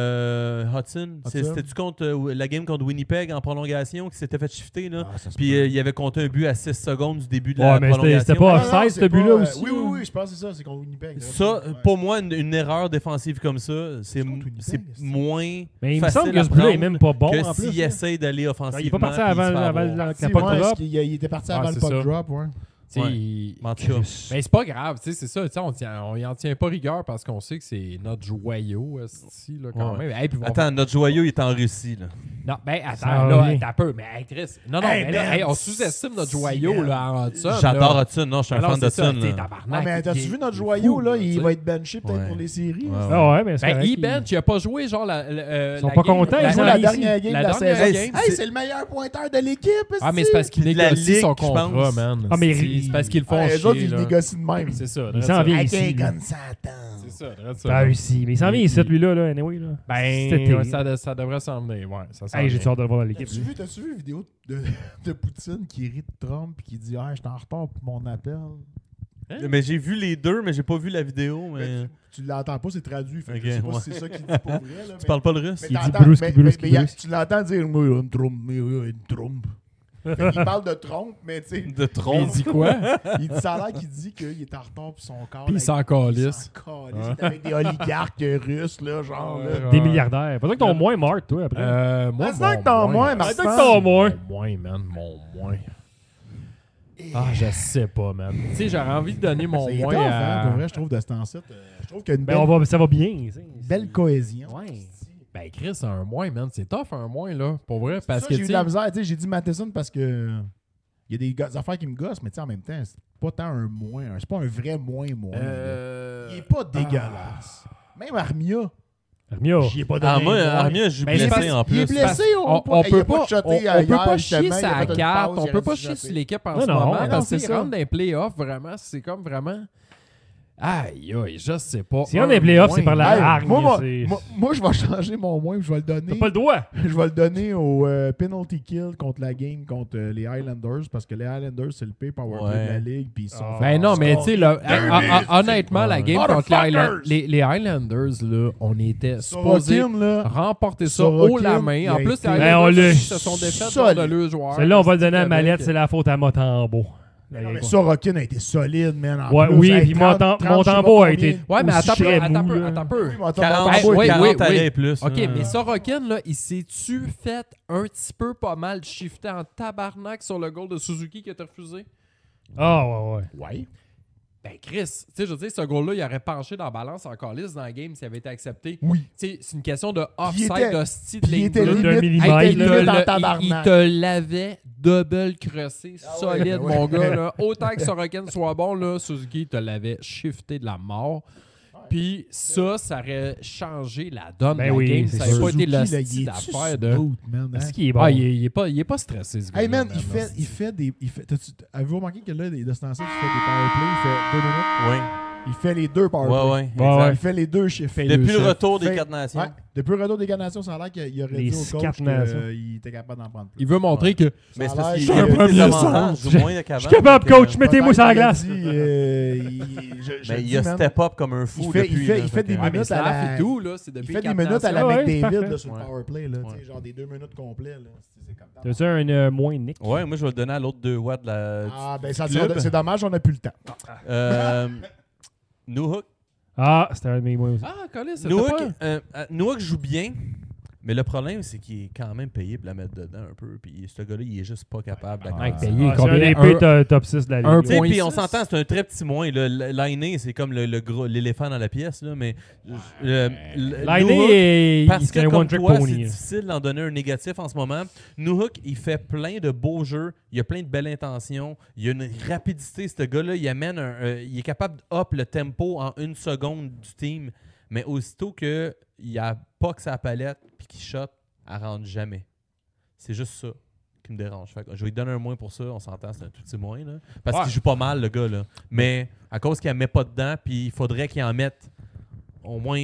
Hudson, Hudson. c'était-tu contre la game contre Winnipeg en prolongation qui s'était fait shifter là? Ah, ça se Puis peut. il avait compté un but à 6 secondes du début de Ouais, la mais c'était prolongation. pas Ah, non, offside, c'est ce but-là pas, aussi. Oui, je pense que c'est ça, c'est contre Winnipeg. Ça, Ouais. pour moi, une erreur défensive comme ça, c'est contre Winnipeg, c'est c'est- moins Mais il me facile semble que à ce but-là est prendre même pas bon que en plus. s'il là. essaie d'aller offensivement. Il est pas parti puis il se avant fait avoir. la Si, puck ouais, drop. il était parti avant Ah, le c'est puck ça. drop, ouais. Tu sais, Ouais. En tout cas. mais c'est pas grave, tu sais, c'est ça, tu sais, on y en tient pas rigueur parce qu'on sait que c'est notre joyau, esti, là, quand Ouais. même. Hey, puis Attends, notre joyau il est en Russie. Là. Non, ben Ça attends, là, revient. t'as peu, mais hey, Chris, non, Hey, mais là, man, hey, on sous-estime notre si, joyau, man. là, en Hudson. J'adore là. Hudson. Non, je suis un Alors, fan c'est ça, d'Hudson. t'sais, là. tabarnak, Non, mais il t'as-tu est- vu notre il est joyau, fou, là? tu Il sais. va être benché peut-être Ouais. pour les séries. Ouais, là. ouais. Ah ouais, mais c'est Ben, correct, E-Bench, il a pas joué, genre, Ils sont pas contents, Il ils joue sont la ici. dernière game de la dernière saison. game. Hey, c'est le meilleur pointeur de l'équipe. Ah, mais c'est parce qu'il Puis de la négocie ligue, son je contrat, pense. man. Ah, mais C'est parce qu'ils le font les chier, autres, ils là. négocient de même. C'est ça. Il s'en vient Avec ici. un lui. gun Satan. C'est ça, Ah, Russie. Mais il s'en vient ici, lui-là, là, anyway. Là. Cet été. Ben, ça devrait s'en venir, ouais. Ça s'en Hey, j'ai vient. hâte de le voir dans l'équipe. T'as-tu vu la vidéo de Poutine qui rit de Trump et qui dit « Ah, je suis en retard pour mon appel. Mais j'ai vu les deux, mais j'ai pas vu la vidéo. » Mais... Tu l'entends pas, c'est traduit. Fait que Ok, je sais pas ouais. si c'est ça qu'il dit pour vrai. Là, Tu parles pas le russe? mais Il dit t'entends- brusque, mais- brusque, mais- mais brusque. tu l'entends dire « Moi, une Trump, une Trump. » Il parle de Trump, mais tu sais, De Mais trop. il dit quoi? il dit ça a l'air qu'il dit qu'il est en retard pour son corps. Puis il là, s'en il calisse. s'en calisse. Il est avec des oligarques russes, là, genre. là. Des milliardaires. Pas ça que t'as moins Mark, toi, après. Moi, Ah, c'est vrai que t'en moins, Pas ça Martin. que t'as moins. Mon moins, man. Mon moins. Ah, je sais pas, man. Tu sais, j'aurais envie de donner mon C'est moins tough, à... hein, pour vrai, je trouve, de ce temps-ci. Je trouve qu'il y a une Ben, ça va bien. tu sais. belle cohésion. Ouais. Ben, Chris, un moins, man. C'est tough, un moins, là. Pour vrai, parce Ça, que, j'ai eu tu de la sais... misère. Tu sais, j'ai dit Matheson parce que il y a des affaires qui me gossent, mais tu sais, en même temps, c'est pas tant un moins. C'est pas un vrai moins. Il est pas dégueulasse. Même Armia, Armia. j'y ai pas donné. Ah, moi, un moins. Armia, je suis Ben, c'est blessé parce- en Il est plus. blessé, on il peut a pas, shoté on hier, peut pas justement, chier il a sa fait une carte, pause, on il peut a pas dû chier shotter. sur l'équipe en Non, ce non, moment, mais non, parce que c'est c'est rentre rentre. dans les playoffs, vraiment, c'est comme vraiment... Aïe, aïe, je sais pas. Si on est playoffs, c'est par la Hey, hargne. moi, c'est- moi, je vais changer mon moins, je vais le T'as donner. pas le droit. Je vais le donner au penalty kill contre la game contre les Highlanders parce que les Highlanders, c'est le pire power play de la Ouais. ligue. Puis ils sont Ah. Ben non, mais tu sais, là, honnêtement, la game contre Motherfuckers! les Highlanders, là, on était supposé Sorokin, là. remporter ça Sorokin, haut la main. il En a plus, été- les Ben, on Highlanders l'a se sont défaits solide. contre le joueur. Celle-là, on va le donner à Avec- Mallette, c'est la faute à Motambo. Non, mais Sorokin a été solide, man. en Ouais, plus. oui, Hey, puis 30, Montembeau a je sais été. pas Ouais, mais aussi attends très un mou, peu, là. attends un peu. combien. 40, Hey, oui, 40 oui. arrêts plus. OK, hein. mais Sorokin, là, il s'est-tu fait un petit peu pas mal shifter en tabarnak sur le goal de Suzuki qui a été refusé? Ah, ouais, ouais. Ouais. Ben Chris, tu sais, je veux dire, ce goal-là, il aurait penché dans la balance encore lisse dans la game s'il avait été accepté. Oui. Tu sais, c'est une question de Puis il offside était- hostie de Puis il était Lindblom. d'un limite, millimètre, il était là. limite en Il tabarnak. te l'avait double crossé solide, ouais. mon gars. Là. Autant que Sorokin soit bon, là, Suzuki te l'avait shifté de la mort. Puis ça aurait changé la donne Ben de la oui, game. c'est Ça n'avait pas Suzuki, été là, l'hostie il est d'affaire de... smooth, man, hein? Est-ce qu'il est bon? Ah, il est pas stressé, ce gars. Hey man, il fait des. Avez-vous remarqué que là, de ce temps-ci, il fait des powerplays, il fait 2 minutes. Oui. Il fait les 2 powerplays. Ouais, Ouais, exact. Il fait les 2 chiffres. Depuis le chefs. retour des Fait- 4 nations. Ouais, depuis le retour des 4 nations, ça a l'air qu'il aurait Les dit au coach 4 nations. qu'il était capable d'en prendre plus. Il veut montrer que... Mais Ça c'est a parce l'air qu'il que- y a un des premier avantages, sens. du moins d'avant. Je suis capable, coach, mettez-moi sur la glace. Mais il a step up comme un fou Il fait- depuis. il fait- là, il fait des que- Ouais, mais minutes à Slav la- et tout, là, c'est Il depuis fait des quatre minutes à la nations. Ouais, McDavid parfait. là, sur le Ouais. powerplay. Là, Ouais. tu sais, genre des 2 minutes complets. Là. C'est comme ça. T'as-tu un moins Nick? Ouais, moi je vais le donner à l'autre 2 watts de la. Ah, ben ça, club. c'est dommage, on n'a plus le temps. Newhook. Ah, c'était un de mes moins aussi. Ah, Colin, c'était pas... Newhook joue bien, mais le problème c'est qu'il est quand même payé pour la mettre dedans un peu. Puis ce gars-là, il est juste pas capable Mike d'accomplir. payé Ah, c'est combien? un des Un- pires top 6 de la un ligue. Tu sais, point puis on 6. s'entend, c'est un très petit moins. L'ainé, c'est comme le gros, l'éléphant dans la pièce, là, mais Newhook, L'année, parce c'est que un comme one-trick toi, c'est pony. difficile d'en donner un négatif en ce moment. Newhook, il fait plein de beaux jeux, il a plein de belles intentions, il a une rapidité, ce gars-là, il amène il est capable de up le tempo en 1 seconde du team, mais aussitôt qu'il a pas que sa palette puis qu'il shot, elle rentre jamais. C'est juste ça qui me dérange. Fait que je vais lui donner un moins pour ça, on s'entend, c'est un tout petit moins, là, parce Ouais. qu'il joue pas mal, le gars, là. Mais à cause qu'il en met pas dedans, puis il faudrait qu'il en mette au moins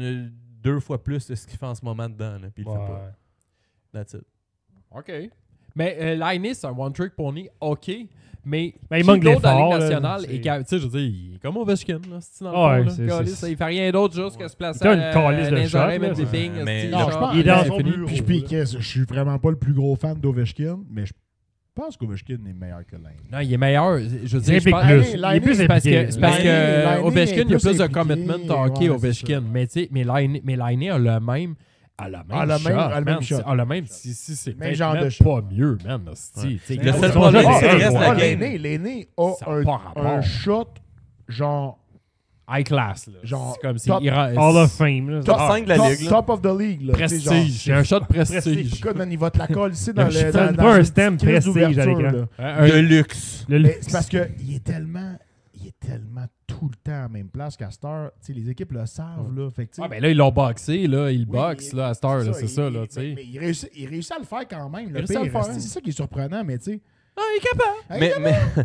2 fois plus de ce qu'il fait en ce moment dedans, là, puis il le fait pas. That's it. OK. Mais Laine, c'est un one-trick pony, OK. Mais Ben, il qui manque d'autre dans la l'effort, Ligue là, nationale c'est- est capable- tu sais, je veux dire, il est comme Ovechkin, là, c'est dans le Ouais, fond, là. c'est- Calice, c'est- il fait rien d'autre juste que se placer Il a une calice de dans les shot, oreilles, là, mettre des c'est- pings, mais esti, non, genre, je pense- il est dans c'est son fini. bureau. Puis je piquais, je suis vraiment pas le plus gros fan d'Ovechkin, mais je pense qu'Ovechkin est meilleur que Lane. Non, il est meilleur. Je veux dire, je implique pense... plus. Lane- Il est Lane, plus C'est parce impliqué. que, c'est parce Lane- que Lane Ovechkin, il y a est plus de impliqué, commitment hockey, ouais, Ovechkin. c'est ça. Mais tu sais, mais Laine a le même... A le même A le shot, même- a le même man. shot. A le même... Si c'est Même peut-être genre de même shot. pas mieux, man. hostie. Ouais. Tu sais, Le gros, seul ça- problème, Ah, c'est le reste de la game. L'aîné a Ça a pas rapport. un shot genre high class, là. Genre, C'est comme si... top- il rend- Hall of Fame. là. Top 5 de la ligue, là. top of the league. Là, tu sais, genre, Prestige. C'est un shot de prestige. Écoute, man, il va te la coller ici dans Je le. fais dans pas un une stem petite crise prestige à d'ouverture, l'écran. là. De luxe. Le- Mais c'est parce qu'il est tellement tout le temps à la même place qu'à cette heure. Tu sais, les équipes le savent. Là, fait que, tu sais, Ah, ben là, ils l'ont boxé, là. Ils le oui, boxent, là, à cette heure, là. C'est ça, là, tu sais. Mais il réussit à le faire quand même. Il Le réussit à le pire, faire. c'est ça qui est surprenant, mais tu sais. Ah, il est capable.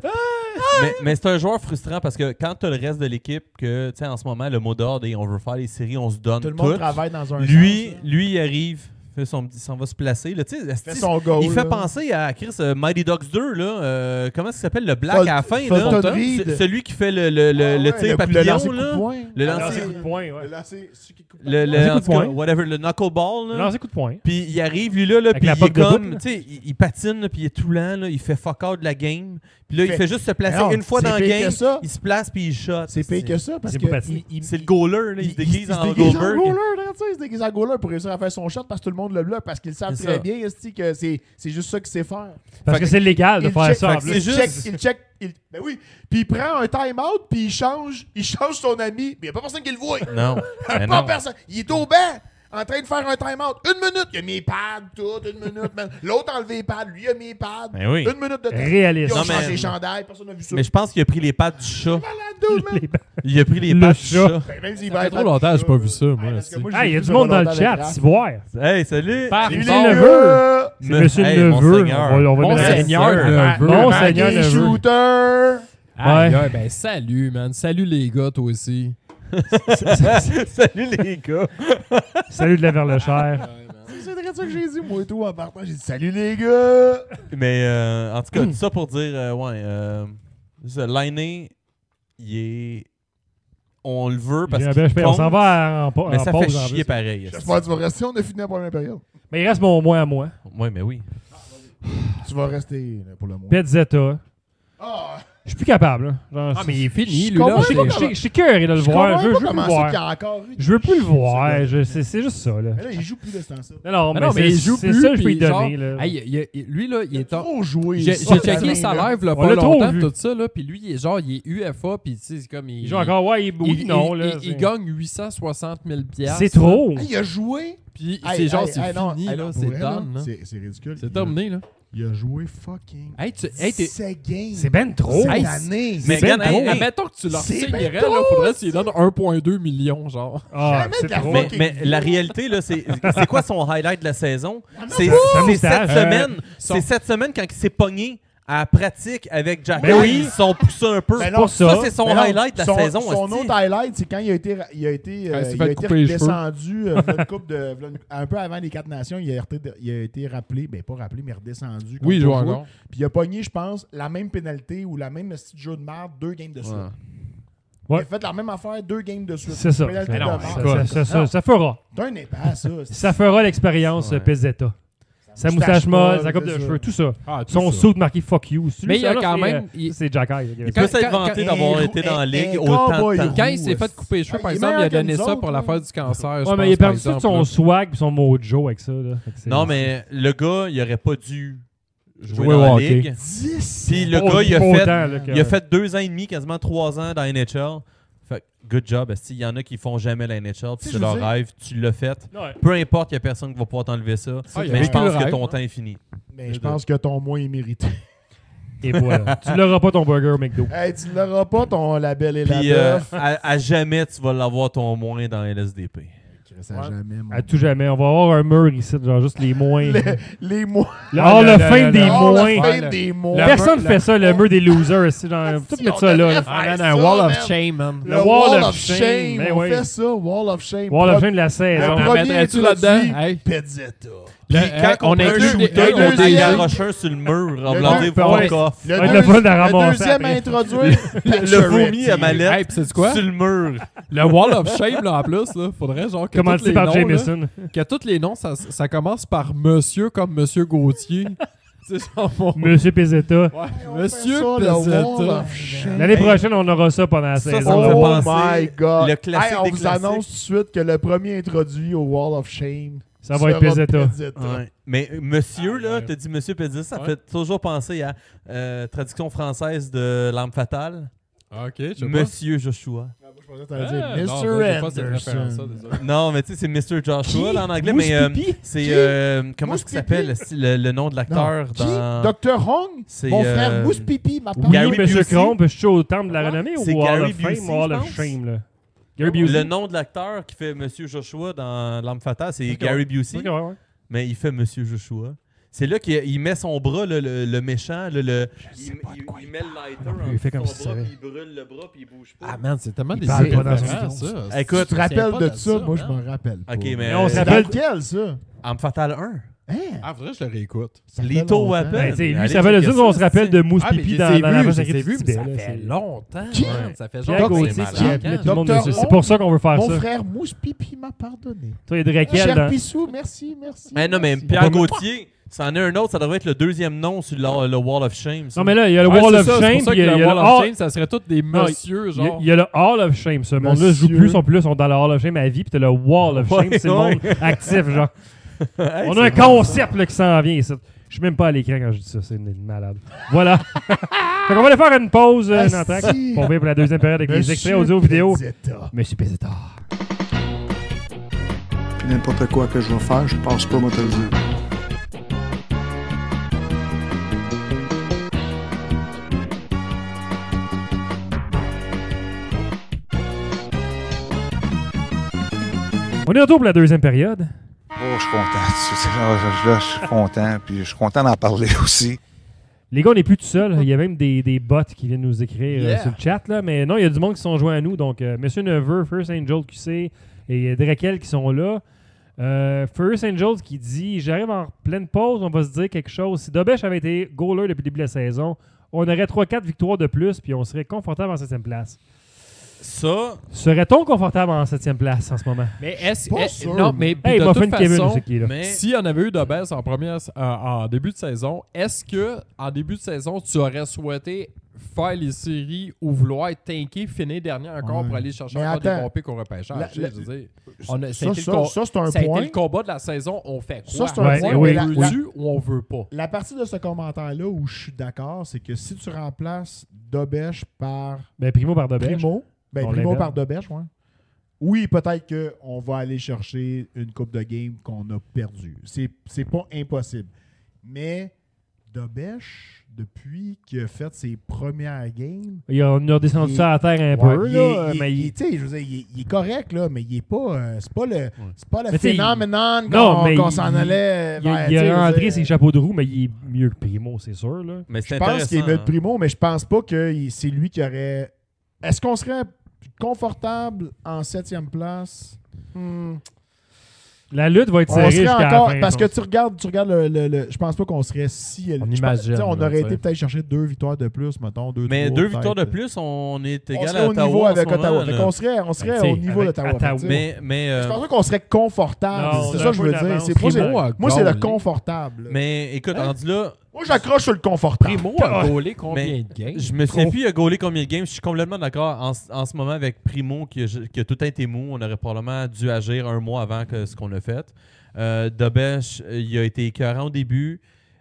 Mais c'est un joueur frustrant parce que quand tu as le reste de l'équipe, que tu sais, en ce moment, le mot d'ordre est on veut faire les séries, on se donne Tout le tout. monde travaille dans un Lui, sens. lui, il arrive, fait son petit, s'en va se placer. Là, tu sais, Fait son goal. il fait là. penser à Chris Mighty Ducks 2, là. Comment ça s'appelle, le black Fult- à la fin, Fulton là? Reed. Celui qui fait le Ah ouais, tir le papillon, lancer coup de là. poing. Le Lancer lancer, coup de poing, ouais. Le lancer, celui qui coupe le, la- en coup de tout cas, poing. whatever, le knuckleball, là. Lancer coup de poing. Puis il arrive, lui, là, Avec puis la il est poque de comme, boucle, là. tu sais, il patine, là, puis il est tout lent, là, il fait fuck out de la game. Puis là, il Fait- fait juste se placer Alors, une fois c'est dans le pire game, que ça. il se place, puis il shot. C'est pire que ça parce C'est que. pas facile. C'est le goaler, là, il se déguise en Goldberg. goaler, regarde ça, il se déguise en goaler pour réussir à faire son shot parce que tout le monde le bloque parce qu'ils savent C'est très ça. bien esti, que c'est juste ça qu'il sait faire. Parce Fait que c'est légal de Il faire check- ça. en fait que plus. Il c'est check, juste- il check, ben oui. Puis il prend un time-out, puis il change son ami. Mais il n'y a pas personne qui le voit. Non. Mais Pas non. personne. Il est au banc, en train de faire un time-out. 1 minute. Il a mis les pads, tout, 1 minute. Man. L'autre a enlevé les pads, lui a mis les pads. Ben oui. 1 minute de temps. Réaliste. Ils ont Non, changé mais- les chandails, personne n'a vu ça. Mais je pense qu'il a pris les pattes du chat. Malade, dude, man. Les- Il a pris les Le pattes du chat. chat. Ben, même s'il Ça va fait être trop longtemps que j'ai pas vu ça, moi, parce que aussi. moi, Ah, il y a j'ai du vu monde dans le longtemps chat, avec Raph. Hey, Ciboire. salut! Salut C'est les Neveu. gars! C'est Monsieur Hey, Neveu. Monseigneur. On va mettre Monseigneur la- Neveu. Monseigneur Maggie Neveu. Shooter! Aïe, Ouais. aïe, ben salut, man. Salut les gars, toi aussi. Salut les gars! Salut de la Verlechère. C'est vrai ça que j'ai dit, moi et tout, en partant. J'ai dit salut les gars! Mais en tout cas, tout ça pour dire, Lainé, il est. On le veut parce J'ai un qu'il bel respect. On compte, s'en va en mais ça pause. fait en chier plus. pareil. J'espère que tu vas rester, on a fini la première période. Mais il reste mon mois à moi. Oui, mais oui. Tu vas rester là, pour le mois. Petzetta. Ah! Je suis plus capable. Là. Genre, Ah, mais il est fini, lui, comprends là. pas je suis curieux de le voir. Je veux plus le comment ça voir. qu'il y a encore eu. Je veux plus le voir. Mais C'est juste ça. Là. là, il joue plus de ce temps-ça. Non, Mais non, mais il joue c'est plus. ça que je peux lui puis genre, donner. Là. hey, lui, là, il Il a est en. trop joué. J'ai checké sa live là, On pas l'a trop longtemps, vu. tout ça, là, puis lui, il est UFA, puis tu sais, c'est comme. Il joue encore, ouais, il est beau. Non, là. il gagne 860 000 $. C'est trop. Hey, il a joué. Puis Hey, c'est genre, hey, c'est hey, non, fini, hey, là, non, c'est pour vrai, là, done, là. C'est ridicule. C'est terminé, là. Il a joué fucking. Hey, t'es. 17 games. C'est ben trop. Cette Hey, année. Mais ben regarde, trop. hey, hey, Admettons que tu leur C'est signerais, ben là, trop, faudrait qu'il donne 1,2 million, genre. Ah, Jamais c'est de la trop. fucking mais la réalité, là, c'est quoi son highlight de la saison? C'est Sa c'est cette moustache. semaine. son- C'est cette semaine quand il s'est pogné à la pratique avec Jack. Ben oui. Ils sont poussés un peu. Ben non, pour ça. c'est son Mais non, highlight de la son- saison. Son hostie. autre highlight, c'est quand il a été, Quand il s'est il fait a été couper les cheveux. redescendu v'là une coupe v'là un peu avant les 4 nations. Il a été rappelé, ben pas rappelé, mais redescendu. Oui, il joue contre Joshua. encore. Puis il a pogné, je pense, la même pénalité ou la même petite jeu de merde 2 games de suite. Ouais. Il a fait la même affaire 2 games de suite. C'est ça. Pénalité Mais de non, merde. ça fera. T'as un épais, ça. Ça fera l'expérience Ouais. Pizzetta. Sa moustache moustache molle, molle, sa coupe de c'est ça. cheveux, tout ça. Ah, tout Son ça. saut marqué fuck you. C'est Mais lui, il y a ça, là, quand c'est, même- il- C'est Jack Eye. Il peut s'être Quand- vanté quand- d'avoir un- été dans la un- ligue un autant de cowboy temps. roux. Quand il s'est fait couper les cheveux, par Il est exemple, il a meilleur que donné nous ça autres, pour là. l'affaire du cancer. je Ouais, pense, mais il a par perdu tout exemple, son là. swag et son mojo avec ça. Là. Fait que c'est- Non, mais le gars, il aurait pas dû jouer Jouer dans au la hockey. ligue. 10. Puis le Pas- gars, il a pas fait autant, là, que- il a fait 2 ans et demi, quasiment 3 ans dans la NHL. Fait que, good job. Il y en a qui font jamais la NHL, puis Tu sais, c'est je leur veux dire- rêve. Tu l'as fait. Ouais. Peu importe, il n'y a personne qui va pouvoir t'enlever ça. Ah, il a mais je vécu pense le que rêve, ton hein. temps est fini. Mais je pense que ton moins est mérité. Et voilà. Tu l'auras pas ton burger au McDo. Hey, tu l'auras pas, ton label et la Puis bœuf. à jamais, tu vas l'avoir ton moins dans LSDP. Ça jamais, mon- À tout jamais. On va avoir un mur ici, genre juste les moins. Les mois. Oh, le fin des Oh, la moins. fin le- des mois. le- Personne le- fait ça, le mur des losers. C'est genre, tout Si, mettre on ça là. devrait là. faire Ah, man, ça, un wall of man. shame, man. Le Wall of Shame. Ben On oui. fait ça, Wall of Shame. Wall of Pro- Shame de la Le saison. On premier mettrait-tu introduit, là-dedans? Hey. Pizzetta. Puis Le- quand on on a un inclut des- shooter, le on deuxième- dégaroche un sur le mur en Le voulant deux- dire ouais. fuck off. Le, Ça va être le fun à ramasser deuxième après. introduit, Le vomi à mallette Hey, pis sais-tu quoi? sur le mur. Le Wall of Shame, là, en plus, là, faudrait genre que tous Commandité les par noms, là, Jameson. que tous les noms, ça commence par monsieur comme monsieur Gauthier. C'est genre mon... Monsieur Pizzetta. Ouais, On monsieur fait ça, le Wall Pizzetta. of Shame. L'année prochaine, on aura ça pendant la Ça, saison. ça me fait Oh penser my God. le classique Hey, on des vous classiques. annonce tout de suite que le premier introduit au Wall of Shame Ça va être sera Pizzetta. Pizzetta. Ouais. Mais monsieur, là, ouais. t'as dit monsieur Pédis, ça Ouais. fait toujours penser à traduction française de L'Arme Fatale. Ah, ok, je sais pas. Monsieur Joshua. Ah, moi, je pensais que t'allais Ah, dire non, Mr. moi, j'ai pas cette référence-là, Anderson. désolé. Non, mais tu sais, c'est Mr. Joshua là, en anglais, Mousse mais pipi? c'est. Qui? Comment Mousse est-ce qu'il s'appelle le nom de l'acteur Qui? dans. Dr. Hong? C'est, Mon frère euh, Mousse Pipi m'a Oui, parlé. Gary Monsieur Busey. Cromp, je suis au temple de la renommée ou C'est Wall Gary of Fame Busey, ou Wall je of pense. Shame, là? Gary Busey. Le nom de l'acteur qui fait Monsieur Joshua dans L'Arme Fatale, c'est Ok, Gary ouais. Busey, Ok, ouais, ouais. mais il fait Monsieur Joshua. C'est là qu'il met son bras, là, le méchant, là, il met le lighter en Il fait comme son si bras, ça puis il brûle le bras, puis il bouge pas. Ah, man, c'est tellement Il des parle pas dans références, son ça. Écoute, Tu te rappelles pas de de ça? ça, Moi, je hein? m'en rappelle pas. Ok, mais. Mais on C'est s'appelle- dans lequel, ça? Arme Fatale 1. Hein? Ah, faudrait que je le réécoute. Ça fait Lethal longtemps. Weapon. Ben, tu sais, lui, Allez, ça fait le checker truc qu'on ça, se rappelle de Mousse Ah, mais Pipi je dans les ai la vus, vache je à les ai Christ vus, du mais Tibet, ça là, fait c'est- longtemps. Qui? man. Ça fait Pierre genre... Gauthier, c'est c'est malade. tout le monde Dr. le sait. C'est pour ça qu'on veut faire Mon ça. frère Mousse Pipi m'a pardonné. Toi, il y a Drakel Cher dans... Pissou, merci, merci. Mais non, mais merci. Pierre Gauthier, c'en est un autre, ça devrait être le deuxième nom sur le Wall of Shame. ça. Non, mais là, il y a le Ouais, Wall c'est of ça, c'est Shame, pour ça puis il y que a le le Wall of Hall... Shame, ça serait tous des Non, messieurs, Il y a- genre. il y a le Hall of Shame, ce monde-là joue Monsieur. plus, sont plus là, sont dans le Hall of Shame à vie, puis t'as le Wall of Shame, Ouais, c'est le monde actif, genre. Hey, On a un c'est bon. concept là, qui s'en vient ici. Je suis même pas à l'écran quand je dis ça, c'est une malade. Voilà. Fait qu'on va aller faire une pause, Asti. Nantrac, pour revient pour la deuxième période avec les Monsieur extraits audio-vidéo. Pizzetta. Monsieur Pizzetta. Puis n'importe quoi que je vais faire, je passe pas, moi te le dire. On est de retour pour la deuxième période. Oh, je suis content. Là, je suis content. Puis je suis content d'en parler aussi. Les gars, on n'est plus tout seul. Il y a même des bots qui viennent nous écrire Yeah. sur le chat. Là. Mais non, il y a du monde qui sont joints à nous. Donc, Monsieur Neveu, First Angel QC et Drakel qui sont là. First Angel qui dit « J'arrive en pleine pause, on va se dire quelque chose. Si Dobesh avait été goaler depuis le début de la saison, on aurait 3-4 victoires de plus puis on serait confortable en 7e place. » Ça, Serait-on confortable en 7e place en ce moment? Mais est-ce Pas sûr. non, mais puis Hey, de Muffin toute Kevin, façon, c'est qui est là. mais s'il y en avait eu de baisse en début de saison, est-ce que en début de saison, tu aurais souhaité faire les séries ou vouloir être tanké, finir dernier encore Ouais. pour aller chercher Mais encore des attends. bons pics au repêchage? La- Je veux dire, ça a Ça, été le co- ça, c'est un ça a été point. le combat de la saison. On fait quoi? Ça, c'est un Ouais, point. oui. mais On la- veut-tu ou on veut pas? La partie de ce commentaire-là où je suis d'accord, c'est que si tu remplaces Dobèche par Ben, Primo par Dobèche. Primo, On Primo l'appelle. par Dobèche, ouais. Oui, peut-être qu'on va aller chercher une coupe de game qu'on a perdue. C'est pas impossible. Mais Dobèche, depuis qu'il a fait ses premières games, On a descendu Il- ça à terre un ouais, peu, là, mais tu sais, je veux dire, il est correct, là, mais il est pas. C'est pas le Mais tu sais, phénoménon non, mais qu'on s'en allait. il a tu sais, je veux rentré dire, ses chapeaux de roue, mais il est mieux que Primo, c'est sûr. Là. mais c'est Je pense qu'il est intéressant. mieux de Primo, mais je pense pas que c'est lui qui aurait. Est-ce qu'on serait confortable en 7e place? La lutte va être On serrée serait jusqu'à encore. la fin. Parce je que tu regardes le je pense pas qu'on serait si. On je pense- imagine, tu sais, on là, aurait tu été sais. peut-être chercher 2 victoires de plus, mettons. Mais 3, 2 victoires de peut-être. plus, on est On égal serait à au Ottawa. niveau en avec ce moment, Ottawa. là. Fait qu'on serait au sais, niveau avec d'Ottawa. Ottawa. Fait que, tu sais, Mais, je pense pas qu'on serait confortable. Non, C'est on a ça un que je peu veux dire. d'avance. Moi, c'est le Gagné. confortable. mais écoute, Hein? rendu là, Moi, j'accroche sur le confortable. Primo a gaulé combien Mais de games? je me souviens plus, il a gaulé combien de games. Je suis complètement d'accord en ce moment avec Primo qui a tout été mou. On aurait probablement dû agir un mois avant que ce qu'on a fait. Dobèche, il a été écœurant au début.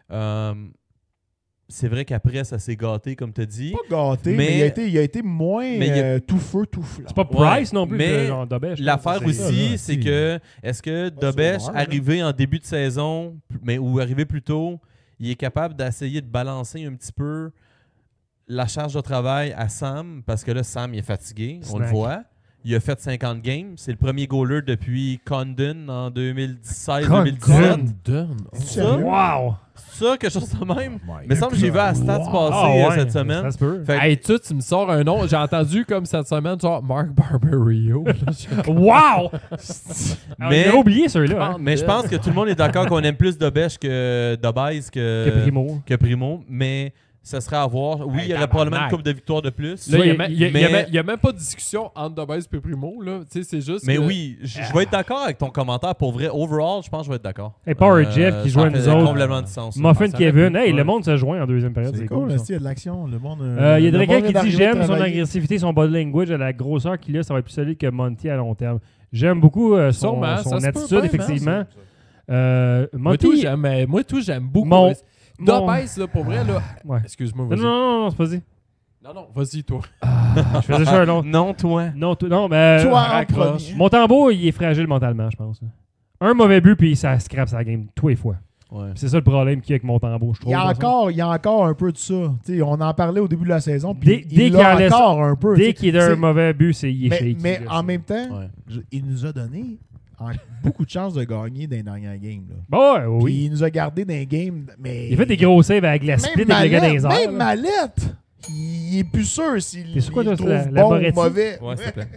C'est vrai qu'après, ça s'est gâté, comme tu as dit. Pas gâté, Mais- mais il a été moins mais il a- tout feu, tout flamme. C'est pas Price non plus, mais que genre Dobèche. L'affaire C'est ça, aussi, là. c'est que est-ce que Pas Dobèche, sauveur, là. arrivé en début de saison, ou arrivé plus tôt, il est capable d'essayer de balancer un petit peu la charge de travail à Sam, parce que là, Sam, il est fatigué, on le Snack. voit. Il a fait 50 games. C'est le premier goaler depuis Condon en 2016-2017. Condon. Ça, Wow! ça, quelque chose de même. Mais semble que j'ai vu à Stats passer cette semaine. Ça se peut. Fait que- Hey, tu me sors un nom. J'ai entendu comme cette semaine, genre Mark Barberio. Wow! Mais- On a oublié ceux-là. hein. mais je pense que tout le monde est d'accord qu'on aime plus Dobèche que Dobaise Que Primo. mais ça serait à voir. Oui, Hey, il y aurait probablement une tabarnak. coupe de victoires de plus. Là, il Ouais, n'y a même pas de discussion entre Dobez et Primo. Là. Tu sais, c'est juste. Mais que- oui, je vais être d'accord avec ton commentaire. Pour vrai, overall, je pense que je vais être d'accord. Hey, Power Jeff qui ça joue à fait nous autres. complètement du sens. Muffin ça Kevin. aurait pu, Hey, ouais. le monde se joint en deuxième période. C'est cool, ça. il y a de l'action. Le monde. Il y a le Draken monde qui vient dit d'arriver j'aime de son travailler. agressivité, son body language à la grosseur qu'il a, ça va être plus solide que Monty à long terme. J'aime beaucoup Sûrement, son ça se peut attitude, bien, effectivement. Moi, tout, Monty. j'aime beaucoup. Mon- Dobez, là, pour vrai, là. Ouais. Excuse-moi, Non, vas-y. non, c'est pas dit. Non, vas-y, toi. Je faisais ça un long. Non, toi. Non, mais. Toi en raccroche. premier. Montembeau, il est fragile mentalement, je pense. Un mauvais but, puis ça scrape sa game tous les fois. Ouais. Puis c'est ça le problème qu'il y a avec Montembeau, je trouve. Il y a encore un peu de ça. Tu sais, on en parlait au début de la saison. Dès Puis qu'il il a enlève- encore un peu. Dès tu sais. qu'il a un C'est- mauvais but, il est shaky. Mais là, en ça. même temps, Ouais. il nous a donné beaucoup de chances de gagner dans les dernières games. Là. Bon, ouais, Puis oui. il nous a gardé dans les games. Mais Il a fait des gros saves avec la split avec le gars dans les airs. Même là. Mallette, il est plus sûr s'il T'es sur quoi, il toi, trouve la bon ou Moretti? mauvais. Ouais, s'il te plaît.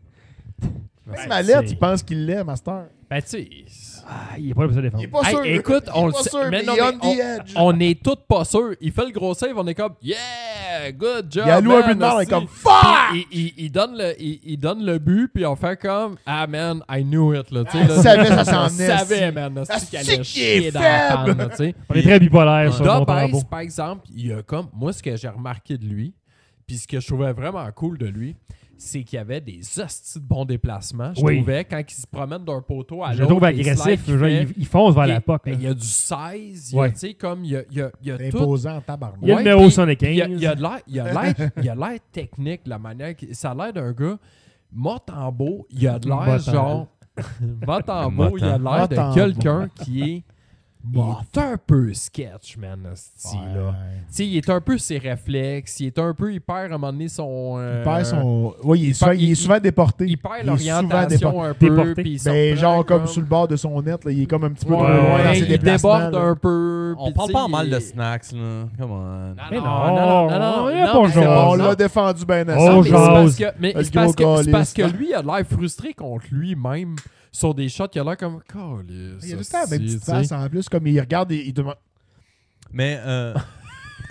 Même Mallette, il pense qu'il l'est, Master. Ben, tu sais. Ah, il est pas là pour se défendre. Il est pas Hey, sûr. écoute, Il est on le pas sait. sûr, Mais mais non, il est mais on the edge. On est tous pas sûrs. Il fait le gros save, on est comme Yeah, good job. Il alloue un man, but de marre, il est aussi. comme Fuck! Puis il donne le but, puis on fait comme Ah man, I knew it. Là, tu sais, Je là, savais, ça s'en je venait, savais, si. man. Ah, C'est qu'il c'est allait qu'il est chier dans la faible. panne, là, tu sais. On est très bipolaire sur Montembeau. Dobez, par exemple, il y a comme. Moi, ce que j'ai remarqué de lui, puis ce que je trouvais vraiment cool de lui, c'est qu'il y avait des hosties de bons déplacements. Je Oui. trouvais quand il se promène d'un poteau à Je le l'autre. trouve les slides agressif. qu'il Genre, fait, il fonce vers il- la POC. ben, il y a du 16, il y a, Ouais. tu sais, comme il y a C'est tout. imposant en tabarnak. Il y a le Ouais, numéro puis 75. Il y a de l'air, il a l'air technique, la manière. Ça a l'air d'un gars. Montembeau, il a de l'air Montembeau. genre. Montembeau, il a l'air de Montembeau. quelqu'un qui est. Il est un peu sketch, man, ce là. Tu sais, il est un peu ses réflexes, il est un peu, il perd à un moment donné son... Il perd son. Oui, il est perd- souvent déporté. Il perd Il est souvent l'orientation un peu, déporté. puis il se Ben, reprend genre comme sur le bord de son net, là, il est comme un petit peu trop Ouais, loin dans ouais, ses il déplacements. déborde là. un peu. On puis parle tu pas sais, mal il- de snacks, là. Come on. Mais non, il y a pas mais genre. c'est On pas l'a ça. défendu bien Oh, assez. Non, mais c'est jase. parce que, mais Le c'est parce gros que, c'est parce calice. que lui, il a l'air frustré contre lui-même sur des shots. Il a l'air comme calice, Il y a tout le temps la même hostie, petite tu sais. face en plus, comme il regarde et il demande. Mais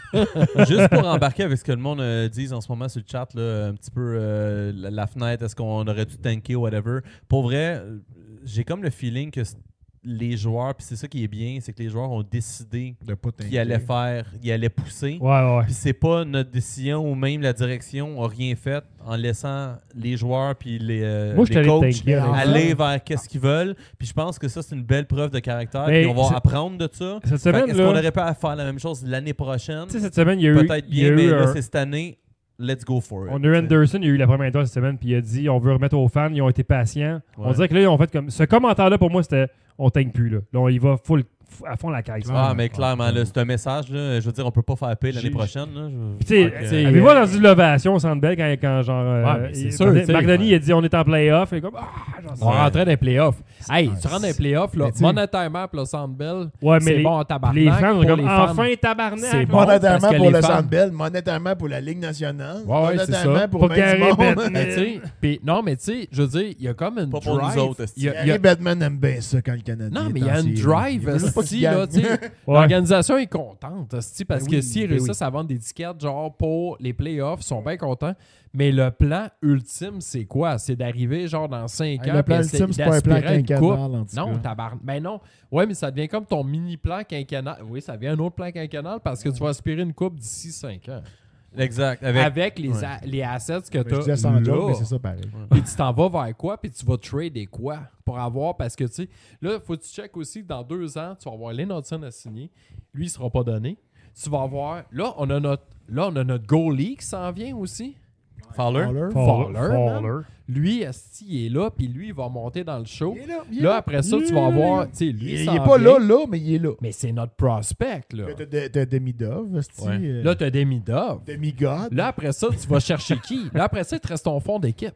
Juste pour embarquer avec ce que le monde dit en ce moment sur le chat, là, un petit peu la fenêtre, est-ce qu'on aurait dû tanker ou whatever. Pour vrai, j'ai comme le feeling que les joueurs, puis c'est ça qui est bien, c'est que les joueurs ont décidé De pas qu'ils allaient pousser. Ouais. Puis c'est pas notre décision ou même la direction a rien fait en laissant les joueurs puis les Moi, je les t'allais coachs tanker, honnêtement. aller vers qu'est-ce qu'ils veulent. Puis je pense que ça, c'est une belle preuve de caractère. Mais Puis on va c'est- apprendre de ça. Cette Fait que semaine, Est-ce qu'on là, aurait pas à faire la même chose l'année prochaine? tu sais, cette semaine, il y a eu. Peut-être il y a bien, eu mais là, un- c'est cette année. Let's go for it. On a eu Anderson, il y a eu la première étoile cette semaine, puis il a dit on veut remettre aux fans, ils ont été patients. On Ouais. dirait que là, ils ont fait comme. Ce commentaire-là, pour moi, c'était on tank plus. Là, on y va à fond la caisse. Ah, mais clairement, là, c'est un message. Là, je veux dire, on peut pas faire paix l'année J'ai- prochaine. Là. Puis, tu sais, Fait que, avez-vous entendu l'ovation au Centre Bell quand genre. Ouais, mais c'est sûr, tu sais, Marc Denis, ouais. il a dit on est en playoff. Et comme. On rentrait dans les playoffs. Hey, tu rentres dans les playoffs, là, Mais tu sais- monétairement pour le Centre Bell, Ouais, mais c'est bon en tabarnak. les fans, pour sont comme les fans. enfin tabarnak. C'est bon. Monétairement parce que pour les le fans- Centre Bell, monétairement pour la Ligue nationale, Ouais, c'est monétairement ça. pour Pour ben du Gary monde. Bettman. Mais tu sais, puis non, mais tu sais, je veux dire, il y a comme une Pas pour drive. nous autres, il y a- il y Gary a- Bettman aime bien ça quand le Canadien Non, mais est il y a en une série. drive, Il veut juste pas qu'il esti, là, gagne. tu sais. Ouais. L'organisation est contente, esti, parce Ben que oui, s'ils ben réussissent à vendre des tickets, genre, pour les playoffs, ils sont bien contents. Mais le plan ultime, c'est quoi? C'est d'arriver, genre, dans 5 Hey, ans, le plan puis ultime, c'est pas un plan d'aspirer à une quinquennal, coupe. en tout Non, cas. tabarnak. Ben non. Ouais, mais ça devient comme ton mini-plan quinquennal. Oui, ça devient un autre plan quinquennal parce que tu vas aspirer une coupe d'ici 5 ans. Exact. Avec les, ouais. les assets que Mais tu je disais sans joke, mais c'est ça pareil. puis tu t'en vas vers quoi, puis tu vas trader quoi pour avoir, parce que tu sais, là, faut que tu checkes aussi que dans 2 ans, tu vas avoir Lane Hudson à signer. Lui, il sera pas donné. Tu vas avoir, là, on a notre goalie qui s'en vient aussi. Fowler. Fowler, Fowler. Lui, esti, il est là, puis lui, il va monter dans le show. Il est là, il est Là, là. après ça, tu vas avoir, tu sais, lui, Il s'en est pas vient. là, mais il est là. Mais c'est notre prospect, là. T'as Demidov, Ouais. Là, t'as Demidov. Demigod. Là, après ça, tu vas chercher qui? Là, après ça, il te reste ton fond d'équipe.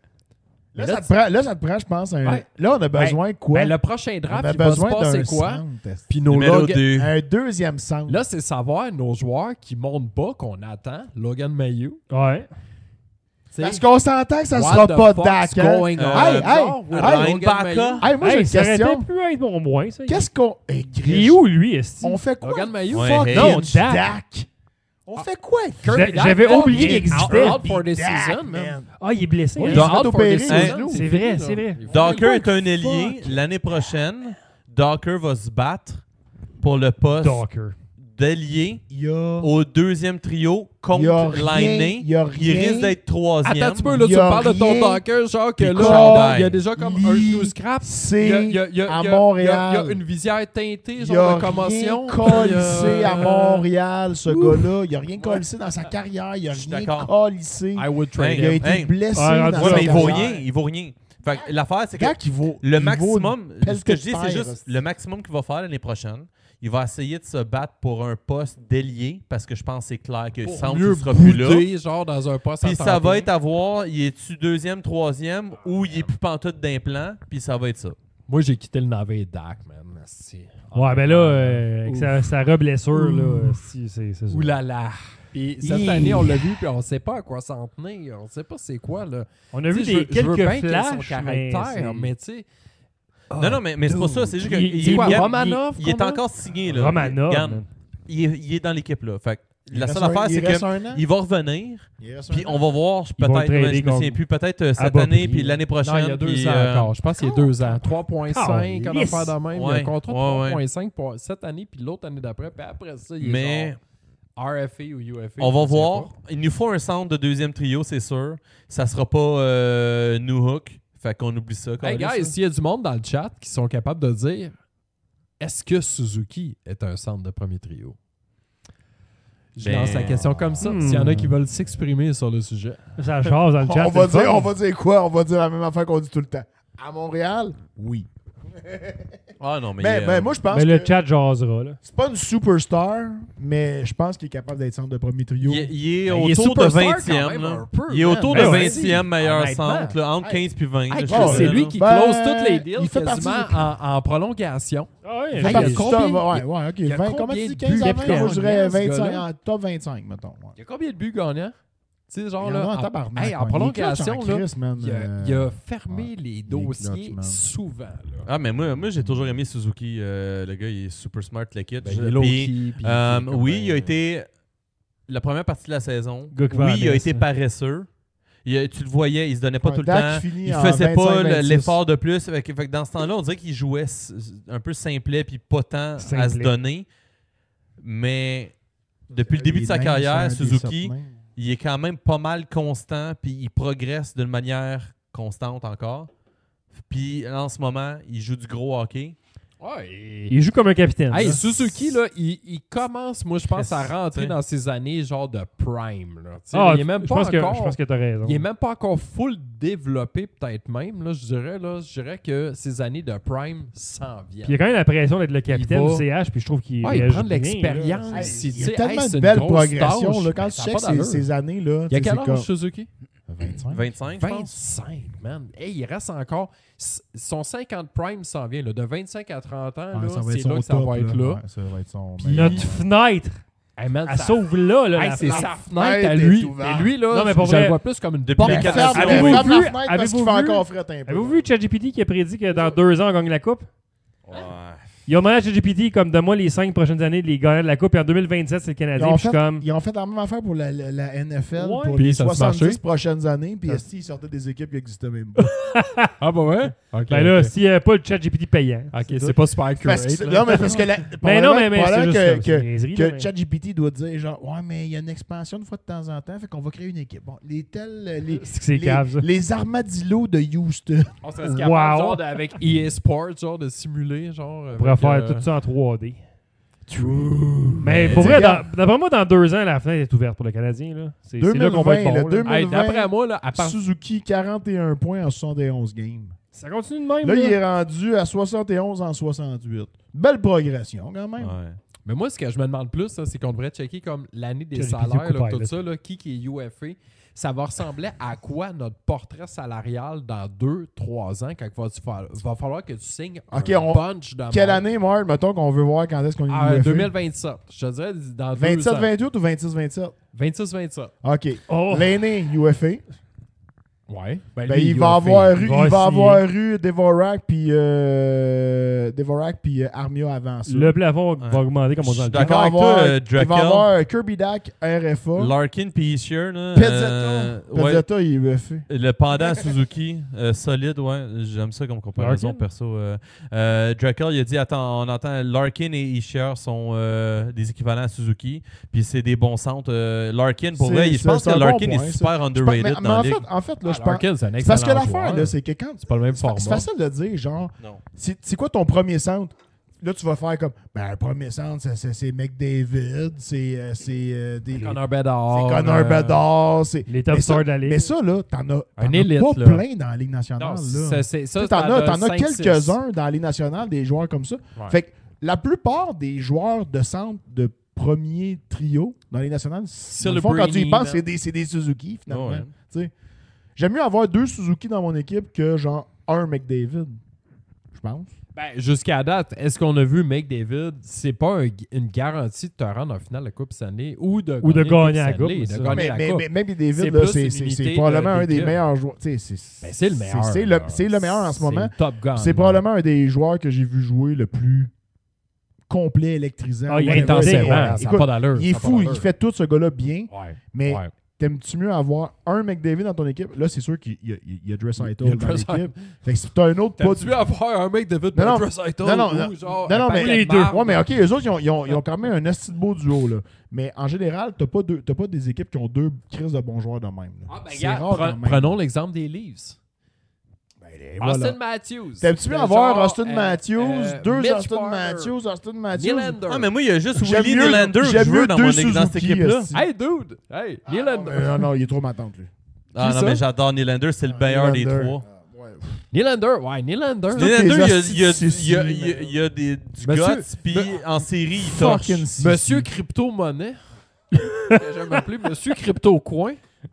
Là, Mais ça te prend, je pense, un... Ouais. Là, on a besoin de quoi? Ben, le prochain On draft, a il va se besoin passer d'un quoi? centre, esti. Puis nos Numéro log- 2. Un deuxième centre. Là, c'est savoir nos joueurs qui montent pas, qu'on attend. Logan Mayhew. Ouais. T'sais, Parce qu'on s'entend que ça what sera the pas fuck's Dak. Hein? going on? Hey, Genre, with hey, Logan Baka. Mayhew. Hey, moi, j'ai une Ça aurait question. pu être bon moins, ça. Qu'est-ce qu'on... Hey, Il est où, lui, esti? On fait quoi? Logan Mayhew. Ouais, Fuck hey. Non, Dak. Dak. On fait quoi? Kirby Dak, J'avais là, oublié il qu'il est existait. out for the Dak, season, man. Ah, il est blessé. Oui, hein? il est Out fait for opérer. the season, Hey, c'est fini, vrai, là. c'est vrai. Il faut- Docker est un Fuck. ailier. L'année prochaine, Docker va se battre pour le poste Docker. d'ailier Il y a... au deuxième trio Il y a contre rien, Lainé. il y a Il rien. risque d'être troisième. Attends un petit peu, là, Il tu y me a parles de ton rien. Docker, genre que Puis là, chandail. il y a déjà comme un Lit. genou scrap. C'est Il y a- il y a- à il y a- Montréal. Il y a une visière teintée, Il y a genre de commotion. rien collissé à Puis, Montréal, ce gars-là. Il a rien collissé dans sa carrière. Il a Je suis rien d'accord. collissé. I would trade Hey, Il a him. été Hey. blessé Ouais, dans ouais, sa Ouais, mais il vaut carrière. rien. Il vaut rien. Fait que l'affaire, c'est que Dak, il vaut... le il maximum, vaut une ce que je dis, pelletée c'est de juste terre, le maximum qu'il va faire l'année prochaine. Il va essayer de se battre pour un poste d'ailier parce que je pense que c'est clair que le Pour centre mieux ne sera plus là. bouder, genre dans un poste Puis à ça temps va plein. être à voir, il est-tu deuxième, troisième ou il est plus pantoute d'implant, puis ça va être ça. Moi, j'ai quitté le navet Dak, man. Asti. Ouais, ben là, avec Ouf. sa re-blessure, là, si, c'est ça. Ouh là là. Puis cette Hi. année, on l'a vu, puis on sait pas à quoi s'en tenir. On sait pas c'est quoi, là. On a vu Tu sais, des je veux bien quelques qu'il ait son flashs, mais caractère, mais tu sais... non, mais c'est pas ça, c'est juste que Il- il, il- Gab, Romanov, il est qu'on a? encore signé. Là. Romanov. Regarde, man. il est dans l'équipe là. Fait que Il la reste seule un- affaire, il c'est reste que un an? il va revenir, Il reste puis un on an? va voir Ils vont peut-être, trader je me souviens contre- plus, peut-être à cette bas année, prix, puis là. l'année prochaine. Non, il y a 2 puis, ans encore. Je pense qu'il y a 2 ans. 3.5, on a Calisse. affaire de même. Il y a Ouais, un contrat de ouais, 3.5 pour cette année, puis l'autre année d'après. Puis après ça, il est Mais genre RFA ou UFA. on va je sais voir. pas. Il nous faut un centre de deuxième trio, c'est sûr. Ça sera pas New Hook. Fait qu'on oublie ça. Hey câlisse, guys, là. s'il y a du monde dans le chat qui sont capables de dire est-ce que Suzuki est un centre de premier trio? Je Ben- lance la question comme ça. S'il y en a qui veulent s'exprimer sur le sujet. Ça chasse dans le chat. On va dire quoi? On va dire la même affaire qu'on dit tout le temps. À Montréal? Oui. Ah non, mais. Ben, moi, je pense Mais le que chat jasera, là. c'est pas une superstar, mais je pense qu'il est capable d'être centre de premier trio. il est Ben, il est autour de superstar 20e. quand même, là. un peu, Il est man. autour de Ben ouais. 20e meilleur Honnêtement. centre, là, entre 15 puis 20. là, je Hey, te Chris, c'est dirais, lui là. qui Ben, close toutes les deals il fait partie quasiment en prolongation. Ah ouais, Il Hey, fait il y a partie du combien- top, ouais, ok. il y a 20, combien comment tu de dis buts 15 à 20? gagnants, Moi, je dirais ce 25, gars-là? en top 25, mettons. Ouais. Il y a combien de buts gagnants? Tu sais, genre Il y en a là, en tabarnak, hey, en ouais. Il est prolongation, clutch en là, Christ, man. il a fermé ouais. les Il est dossiers clutch, man. souvent. Là. Ah, mais moi j'ai toujours aimé Suzuki. Le gars, il est super smart, le kid. Ben, il est low-key, puis il fait comme oui, il a un- été la première partie de la saison, Gars qui va à oui, il a la messe, été là. paresseux. Tu le voyais, il se donnait pas Ouais, tout le Dak temps. finit Il en faisait pas 25-26. l'effort de plus. Fait que dans ce temps-là, on dirait qu'il jouait un peu simplet puis pas tant à se Simplet. donner. Mais depuis le début de sa carrière, Suzuki, il est quand même pas mal constant puis il progresse d'une manière constante encore. Puis en ce moment, il joue du gros hockey. Ouais, Il joue comme un capitaine. Hey, là. Suzuki, là, il commence, moi, je pense, à rentrer T'sais. dans ses années genre de prime. Là. Ah, Il est même je pas pense que encore... t'as raison. Il est même pas encore full développé, peut-être même. Là, je dirais que ses années de prime s'en Puis il viennent. y a quand même la pression d'être le capitaine Il du va- CH, puis je trouve qu'il Ouais, il réagit prend de bien, l'expérience. là. Hey, tu il y a sais, tellement c'est de une belles grosse progressions. tâche. Là, quand Ben, tu ça a checkes pas d'allure. ces années-là. Il y a tu sais, quel c'est âge, comme- Suzuki? 25. 25, je pense. 25, man. Hey, il reste encore... Son 50 prime s'en vient. Là. De 25 à 30 ans, Ouais, là, ça va c'est être son là que ça top, va être là. Ouais, ça va être son... Puis- Notre fenêtre, Hey, man, elle ça- sauve là, Hey, la c'est fenêtre. sa fenêtre à est lui. ouverte. Et lui, là, Non, mais pour je vrai, le vois plus comme une depuis porte. les Mais quatre ferme nations, Avez-vous la vu- fenêtre parce avez-vous qu'il fait vu- encore fret un peu. Avez-vous vu ChatGPT qui a prédit que dans 2 ans, on gagne la Coupe? Ouais. Il a demandé à ChatGPT comme de moi les 5 prochaines années de les gagner de la Coupe, et en 2027, c'est le Canadien. Puis je suis comme... Ils ont fait la même affaire pour la NFL Ouais. pour Puis les ça a 70 marché. prochaines années. Puis ils sortaient des équipes qui n'existaient même pas. Ah, bah ouais? Ok, Ben là, ok. s'il n'y avait pas le ChatGPT payant. Ok, tout. c'est pas super accurate. Parce que, là. non, mais parce que Mais non, mais c'est probablement juste que, ça, c'est une niaiserie, là, que mais- ChatGPT doit dire genre ouais mais il y a une expansion une fois de temps en temps fait qu'on va créer une équipe. Bon, les C'est que c'est cave, ça. les armadillos de Houston. On serait capable, Wow. genre, avec EA Sports, genre, de simuler, genre. On pourrait avec, faire tout ça en 3D. Mais Mais pour tu vrai, regardes- d'après moi, dans 2 ans, la fenêtre est ouverte pour le Canadien. Là. C'est là qu'on va être 2020, bon. le là. 2020. Hey, d'après moi, là, à part... Suzuki 41 points en 71 games. Ça continue de même. Là, là. il est rendu à 71 en 68. Belle progression quand même. Ouais. Mais moi, ce que je me demande plus, là, c'est qu'on devrait checker comme l'année des ChatGPT salaires, là, coupable, tout là. ça, là, qui est UFA. Ça va ressembler à quoi notre portrait salarial dans 2-3 ans quand va falloir que tu signes Ok, un bunch de Quelle monde. année, Marc, mettons qu'on veut voir quand est-ce qu'on est Ah, UFA? 2027. Je te dirais dans 2 ans. 27-28 ou 26-27? 26-27. OK. Oh. L'aîné, UFA. Ouais. Ben, Ben, lui, il va UFA. avoir signer. eu Devorak puis Armia avant ça. Le plafond Ouais. va augmenter comme on dit dans Je le suis temps. d'accord avec toi, il va Drakel. avoir Kirby Dak, RFA. Larkin puis Ishier, là. Ouais, Pezzetta, il est UFA. le pendant à Suzuki, solide, ouais. J'aime ça comme comparaison Larkin? perso. Drakel, il a dit attends, on entend Larkin et Ishier sont des équivalents à Suzuki. Puis c'est des bons centres. Larkin, pour vrai, je pense c'est que un bon Larkin point, est ça. super underrated Mais dans en la ligue. fait, là, Ah, je pense. Larkin, c'est un C'est parce que excellent l'affaire, joueur. là, c'est que quand. C'est pas le même C'est format. facile de dire, genre, Non. c'est quoi ton premier centre? Là, tu vas faire comme, ben, le premier centre, c'est McDavid, c'est des. Connor Bedard. C'est Connor Bedard, c'est. Les top mais ça- stars de la ligue. Mais ça, là, t'en as élite, pas là. plein dans la Ligue nationale. Non, là. c'est Tu ça. sais, t'en as 5-6. quelques-uns dans la Ligue nationale, des joueurs comme ça. Ouais. Fait que la plupart des joueurs de centre de premier trio dans les nationales, dans le fond, quand tu y Celebrini, penses, man. c'est des Suzuki, finalement. Ouais. Tu sais. J'aime mieux avoir 2 Suzuki dans mon équipe que genre un McDavid, je pense. Ben, jusqu'à date, est-ce qu'on a vu McDavid? C'est pas une garantie de te rendre en finale de la Coupe Stanley ou de gagner la Coupe, Stanley, ça. de gagner Mais la Coupe. McDavid, C'est là, plus c'est une unité probablement un des d'équipe. meilleurs joueurs. Tu sais, Ben, c'est le meilleur. C'est là. le meilleur en ce moment. C'est le top gun. C'est probablement un des joueurs que j'ai vu jouer le plus complet, électrisant. Ah, il est whatever. intensif, Ouais, ça n'a écoute, pas d'allure. il est ça a pas fou, d'allure. il fait tout ce gars-là bien, Ouais. mais Ouais. t'aimes-tu mieux avoir un McDavid dans ton équipe? Là, c'est sûr qu'il y a Draisaitl Il y a dans Draisaitl. l'équipe. Fait que si t'as un autre pas T'as-tu avoir un McDavid Non, non. Draisaitl Non, non, ou non. genre Non, non, un mais paquet les de deux. marde? Ouais, mais OK, eux autres, ils ont quand même un esti de beau duo, là. Mais en général, t'as pas des équipes qui ont 2 crises de bons joueurs de même. là. Ah, ben, C'est regarde, rare quand même. prenons l'exemple des Leafs. Et voilà. Austin Matthews. T'aimes-tu mieux C'est avoir genre, Austin Matthews, 2 Mitch Austin Parker, Matthews. Nylander. Ah, mais moi, il y a juste J'aime Willie mieux- Nylander que j'aime je veux mieux dans, deux dans cette Suzuki, équipe-là. esti. Hey, dude! Hey, Nylander. Non, il est trop ma tante, lui. Ah Qui non, ça? mais j'adore Nylander, c'est le meilleur des Nylander. 3. Ouais. Nylander, ouais, Nylander. Nylander, il y a Suzuki, du Monsieur- guts, puis en série, il Fucking torche. Suzuki. Monsieur Crypto-Monnaie. que j'aime appeler Monsieur Crypto-Coin.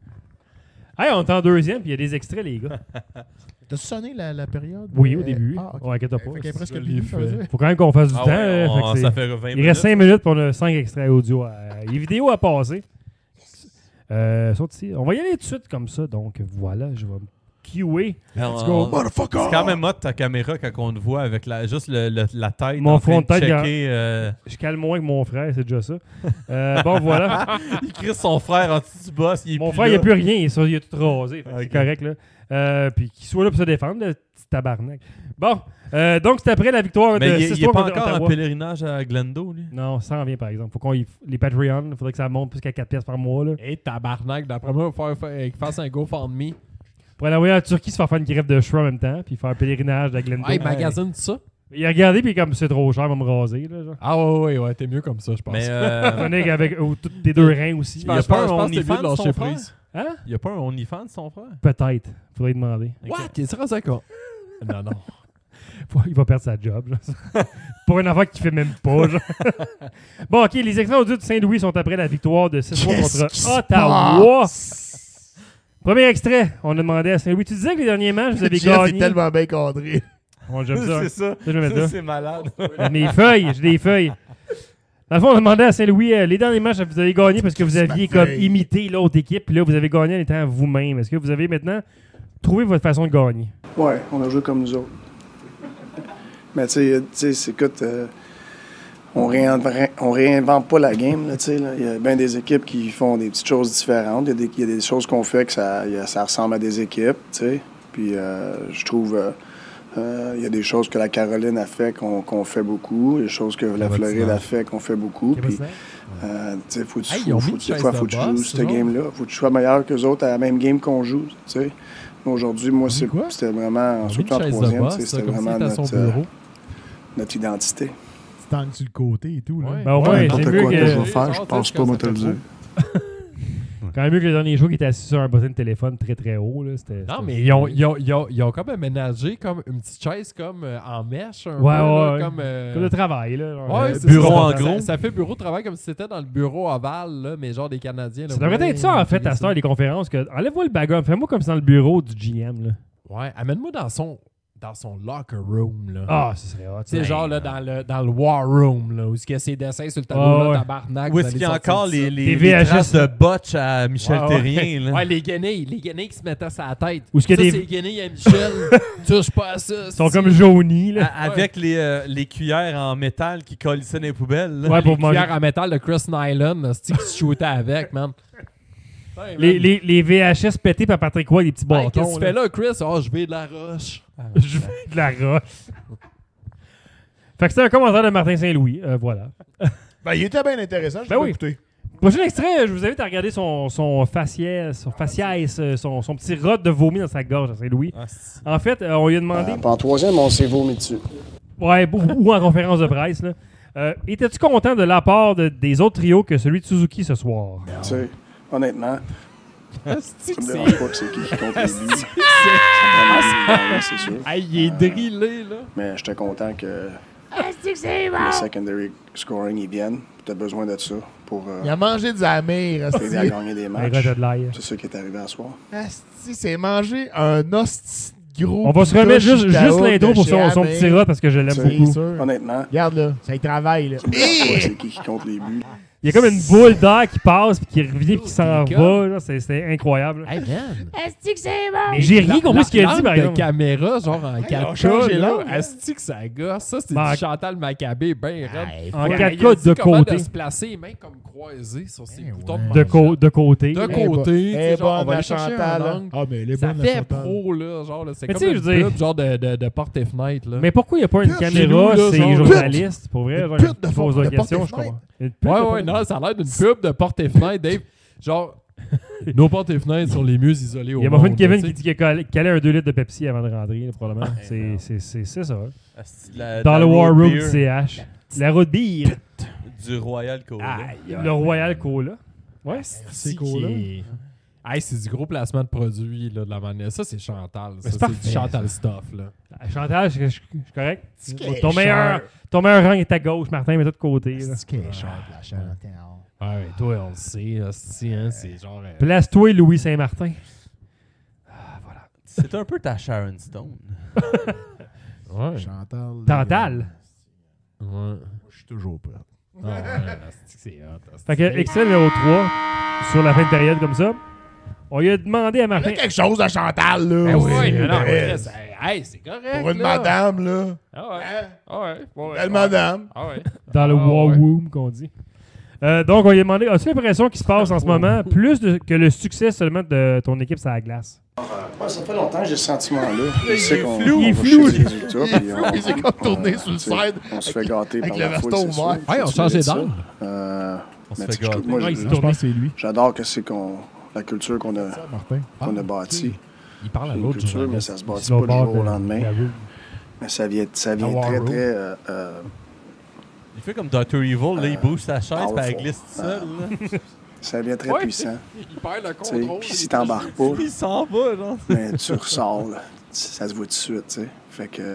Hey, on est en 2e, puis il y a des extraits, les gars. T'as sonné la période? Oui, au début. Ah, ok. Ouais, inquiète pas. Fait qu'elle est presque ça, finie, les ça veut faits. dire. Faut quand même qu'on fasse du Ah temps. ouais, fait que ça c'est- fait 20 il minutes. reste 5 minutes pour on a 5 extraits audio. Les vidéos à passer. Sont ici. On va y aller tout de suite comme ça. Donc voilà, je vais QA. Let's go, motherfucker! C'est quand même hot ta caméra quand on te voit avec juste la tête. Mon en train fond de tête, checker, Je calme moins que mon frère, c'est déjà ça. Bon, voilà. il crie son frère en dessous du boss. Mon frère, il n'y a plus rien. Il a tout rasé. Fait que Ok. C'est correct, là. Puis qu'il soit là pour se défendre, le petit tabarnak. Bon, donc c'est après la victoire de Mais il 6-3 n'est pas contre encore en Ottawa. pèlerinage à Glendo, lui. Non, ça en vient, par exemple. Faut qu'on les Patreon, il faudrait que ça monte plus qu'à 4 pièces par mois, là. Et tabarnak, d'après moi, il faut qu'il fasse un GoFundMe. Pour aller envoyer en Turquie, se faire une greffe de cheveux en même temps, puis faire un pèlerinage à Glendo. Ah, il magasine tout ça? Il a regardé, puis comme c'est trop cher, il va me raser, là. Genre. Ah ouais, t'es mieux comme ça, je pense. Mais Venez avec tous tes deux reins aussi. Il y a je pas pense- un je pense que t'es mieux de OnlyFans, lâcher son frère? prise. Hein? Il n'y a pas un OnlyFans, son frère? Peut-être. Faudrait demander. What? T'es rendu d'accord? Non. Il va perdre sa job. Genre. Pour une affaire qu'il fait même pas. Genre. Bon, OK. Les Extraordinaires de Saint-Louis sont après la victoire de 6-3 Qu'est-ce qui se contre Ottawa. passe? Premier extrait. On a demandé à Saint-Louis. Tu disais que les derniers matchs, vous avez Jeff est gagné. tellement bien cadré. Bon, j'aime ça. C'est ça. Ça, je vais mettre Ça, là. c'est malade. J'ai mes feuilles. J'ai des feuilles. Dans le fond, on a demandé à Saint-Louis, les derniers matchs, vous avez gagné parce que vous aviez comme imité l'autre équipe. Puis là, vous avez gagné en étant vous-même. Est-ce que vous avez maintenant trouvé votre façon de gagner? Ouais, on a joué comme nous autres. Mais tu sais, écoute, on réinvente pas la game, là, tu sais. Il y a bien des équipes qui font des petites choses différentes. Il y a des choses qu'on fait que ça ressemble à des équipes, tu sais. Puis je trouve, il y a des choses que la Caroline a fait qu'on fait beaucoup, des choses que la Floride a fait qu'on fait beaucoup. Puis, tu sais, faut que tu Hey, ils ont mis une des chaise fois, de faut que tu boss, joues cette genre. game-là. Faut que tu sois meilleur qu'eux autres à la même game qu'on joue, tu sais. Aujourd'hui, moi, c'était vraiment, surtout en troisième, tu sais, c'était vraiment notre identité. Tu tangues sur le côté et tout. Là. Ouais. Ben, au moins, N'importe c'est mieux quoi que je que... vais faire, je pense pas, moi, te le dire. Quand même mieux que le dernier jour qui était assis sur un button de téléphone très très haut. Là. Non, mais ils ont comme aménagé comme une petite chaise comme en mèche. Un Ouais, peu, là, ouais. comme Comme de travail. Là. Ouais, c'est bureau ça. en Ça- gros. Ça fait bureau de travail comme si c'était dans le bureau ovale, là, mais genre des Canadiens. Là, Ça devrait être ça en fait à cette heure des conférences. Que, enlève-moi le background, fais-moi comme c'est dans le bureau du GM. Là. Ouais, amène-moi dans son locker room. Là. Ah, ce serait hot. Tu sais, ça. genre là, dans le War Room, là, où il y a ses dessins sur le tableau, Ouais, ouais. là, tabarnak. Où est-ce vous qu'il y a allez sortir encore de ça. les Des les VHS. traces de botch à Michel Ouais, Terrien? Là. Ouais, les guenilles qui se mettaient sur la tête. Où est-ce qu'il y a Ça, des- c'est les guenilles à Michel. Touche pas à ça. Ils sont comme jaunis. Là. Avec les cuillères en métal qui collissaient dans les poubelles. là. Ouais, pour les manger. cuillères en métal de Chris Nyland, c'est qui se shootait avec, man. Les VHS pétés par Patrick Roy, des petits Hey, bâtons. qu'est-ce que tu fais là, Chris? Oh, je vais de la roche. Je fais de la roche. Fait que c'est un commentaire de Martin Saint-Louis. Voilà. Ben, il était bien intéressant, je Ben l'ai oui. écouté. Prochain extrait, je vous invite à regarder son faciès, son petit rot de vomi dans sa gorge à Saint-Louis. Ah, c'est- En fait, on lui a demandé, En troisième, on s'est vomi dessus. ouais, ou en conférence de presse, là, étais-tu content de l'apport des autres trios que celui de Suzuki ce soir? Tu sais, honnêtement, C'est ça me dérange pas que c'est qui compte les buts. C'est sûr. Hey, il est drillé, là. Mais j'étais content que le secondary scoring y vienne. Tu as besoin de ça pour Il a mangé du amir. aider à gagner des Un matchs. gars de l'ail. C'est ça qui est arrivé à soir. Asti, c'est manger un hostie de gros. On va se remettre juste l'intro pour son petit rot parce que je l'aime C'est beaucoup. sûr. Honnêtement, Regarde là, ça y travaille là. ça me dérange pas c'est qui compte les buts. Il y a comme une boule d'air qui passe puis qui revient puis qui s'en Des va. là. C'est incroyable. Hey, man. Mais j'ai rien compris ce qu'il a dit, par de exemple. caméra, genre en 4K, changé là, l'angle. asti que ça gosse. Ça, c'est Ben, du Chantal Maccabé, ben raide. En Ouais, 4K il a dit de comment côté. de se placer, les mains comme croisées sur ses boutons de De, manchette. de côté. De là. côté, tu sais, Eh genre, on bonne va la aller chercher Chantal. un angle. Ah, mais elle est Ça bonne la fait Chantal. pro, là, genre, là, c'est Mais comme tu sais, une je veux dire- pub, genre de porte et fenêtre, là. Mais pourquoi il n'y a pas une Pute, caméra, chez nous, là, c'est genre, journaliste? Pour vrai, genre, pute de il pose la porte question, et je comprends. fenêtre. Une pute de Ouais, porte- ouais, non, ça a l'air d'une pub de porte et fenêtre, Dave. Genre, nos portes et fenêtres sont les mieux isolées au Il y a monde. mon Kevin tu qui sais. dit qu'il a calé un 2 litres de Pepsi avant de rentrer, là, probablement. C'est ça. Asti, Dans la le War road Room beer du CH. La road beer. du Royal Cola. Le Royal Cola. Ouais. C'est cool, là. Hey, c'est du gros placement de produits, là, de la manière. Ça, c'est Chantal. Ça, c'est c'est parfait, du Chantal stuff, là. Chantal, je suis correct. qu'elle Ton meilleur rang est à gauche, Martin, mais de l'autre côté. là. C'est qu'elle chante la Chantal. Ouais, toi, on le sait, hostie, hein, c'est genre... Place-toi, Louis Saint-Martin. C'est un peu ta Sharon Stone. Ouais. Chantal. Tantal. Ouais. Je suis toujours prêt. Ah ouais, hostie que c'est hot, hostie. Fait que, extrait numéro 3, sur la fin de période comme ça. On lui a demandé à Il y Martin. a quelque chose à Chantal, là. Ben oui, C'est- non, non, hey, Chris, hey, c'est correct. pour une là. madame, là. Ah ouais. Hein? Ah ouais. Ouais, Belle ouais. madame. Ah ouais. Dans le Ah, war ouais. room qu'on dit. Donc, on lui a demandé, as-tu l'impression qu'il se passe en ce moment plus que le succès seulement de ton équipe sur la glace? Ouais, ça fait longtemps que j'ai ce sentiment-là. Je sais qu'on flou. on Il est va flou. chercher des résultats, puis on- Il s'est comme tourné on- sur le tu sais, side On se fait gâter avec par le la foule, veston c'est sûr. ouvert. Ouais, on Tu changeait mérites ça. d'angle. On se Mais fait tu sais, gâter. moi, Ouais, il se Je pense que c'est lui. j'adore que c'est la culture qu'on a, Martin. bâtie. Il parle à C'est une l'autre culture, mais journaliste. ça se bâtit Sur pas le du bord jour au de lendemain. la room. Mais ça vient La War très, Room. très... Il fait comme Dr. Evil, là, il bouge sa chaise, puis elle powerful. glisse tout seul. là. ça vient très Ouais, puissant. Il perd le Tu sais, contrôle. puis si t'embarques pas, Il s'en va, genre. mais tu ressors, là. Ça se voit tout de suite, tu sais. Fait que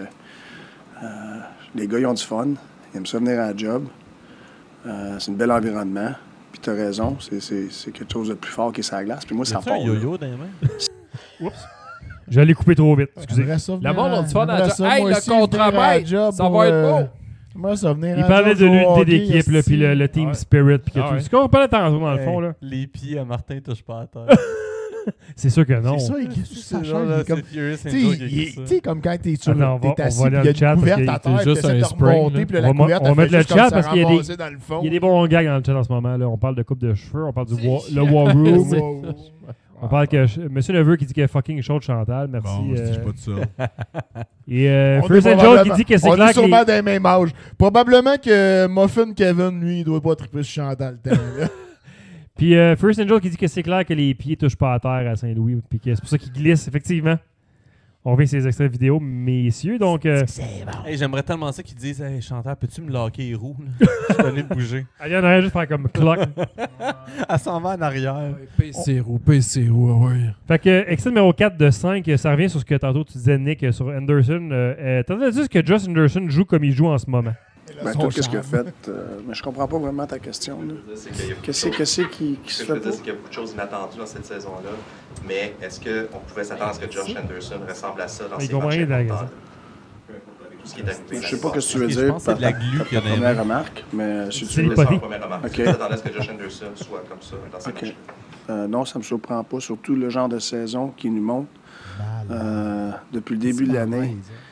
les gars, ils ont du fun. Ils aiment ça venir à la job. C'est un bel environnement. Puis t'as raison, c'est quelque chose de plus fort qui est sa glace. Puis moi, ça C'est part. un là. yo-yo dans les mains. Je l'ai coupé trop vite. Excusez. Le monde a du fun à la job. Hey, le contre-maître, ça va être beau. Moi, ça venir Il à parlait job de au l'unité hockey, d'équipe, là, esti. puis le team Ouais. spirit, puis que Ah tout. ouais. C'est qu'on parlait tantôt, dans le fond, là. Les pieds à Martin touchent pas à terre. C'est sûr que non. C'est ça, il glisse sur sa C'est chaise. genre, il là, est comme- c'est Furious Tu Angel qui a écrit ça. sais, comme quand t'es sur Attends, on va- t'es on assis, va aller puis il y a dans le chat une couverte parce à qu'il- terre, c'est puis juste t'essaies un de spring, remonter, là. puis là, la On va- couverte, on elle va fait mettre le juste chat comme parce se qu'il y a des- ramasser dans le fond. Il y a des bons gags dans le chat en ce moment. Là. On parle de coupe de cheveux, on parle le War Room. Wow. On parle que Monsieur Neveu qui dit qu'il est fucking chaud de Chantal. Merci. Bon, je dis pas de ça. Et On First est Angel qui probablement- dit que c'est on clair est que sûrement les- dans les mêmes âges. Probablement que Muffin Kevin, lui, il doit pas triper sur Chantal le temps. là. Puis First Angel qui dit que c'est clair que les pieds touchent pas à terre à Saint-Louis. Puis que c'est pour ça qu'ils glissent, effectivement. On revient sur les extraits vidéo, messieurs. Donc, Hey, j'aimerais tellement ça qu'ils disent Hey Chantal, peux-tu me locker les roues? là? Je suis donné de bouger. allez, on aurait juste faire comme clock. Elle s'en va en arrière. PC roux, ouais. Fait que, extrait numéro 4 de 5, ça revient sur ce que tantôt tu disais, Nick, sur Anderson. T'as entendu que Josh Anderson joue comme il joue en ce moment? Ben, Son tout ce qu'il a charme. fait. Mais je comprends pas vraiment ta question. là. C'est qu'il y a beaucoup de Qu'est-ce choses- qui Ce se que je fait veux dire, pas? c'est qu'il y a beaucoup de choses inattendues dans cette saison-là. Mais est-ce qu'on pouvait s'attendre à ce que Josh Anderson ressemble à ça dans Il ses comprend matchs rien de la importants? raison. Tout ce qui est arrivé. Je sais pas ce que tu veux Ok, je dire pense que c'est de la glu qu'il y a dans les première mains. remarque, mais si C'est tu le veux... pot- C'est ma première remarque. Ok. Est-ce que tu attendais à ce que Josh Anderson soit comme ça dans ses Ok. matchs? Non, ça me surprend pas, surtout le genre de saison qui nous montre depuis le début de l'année.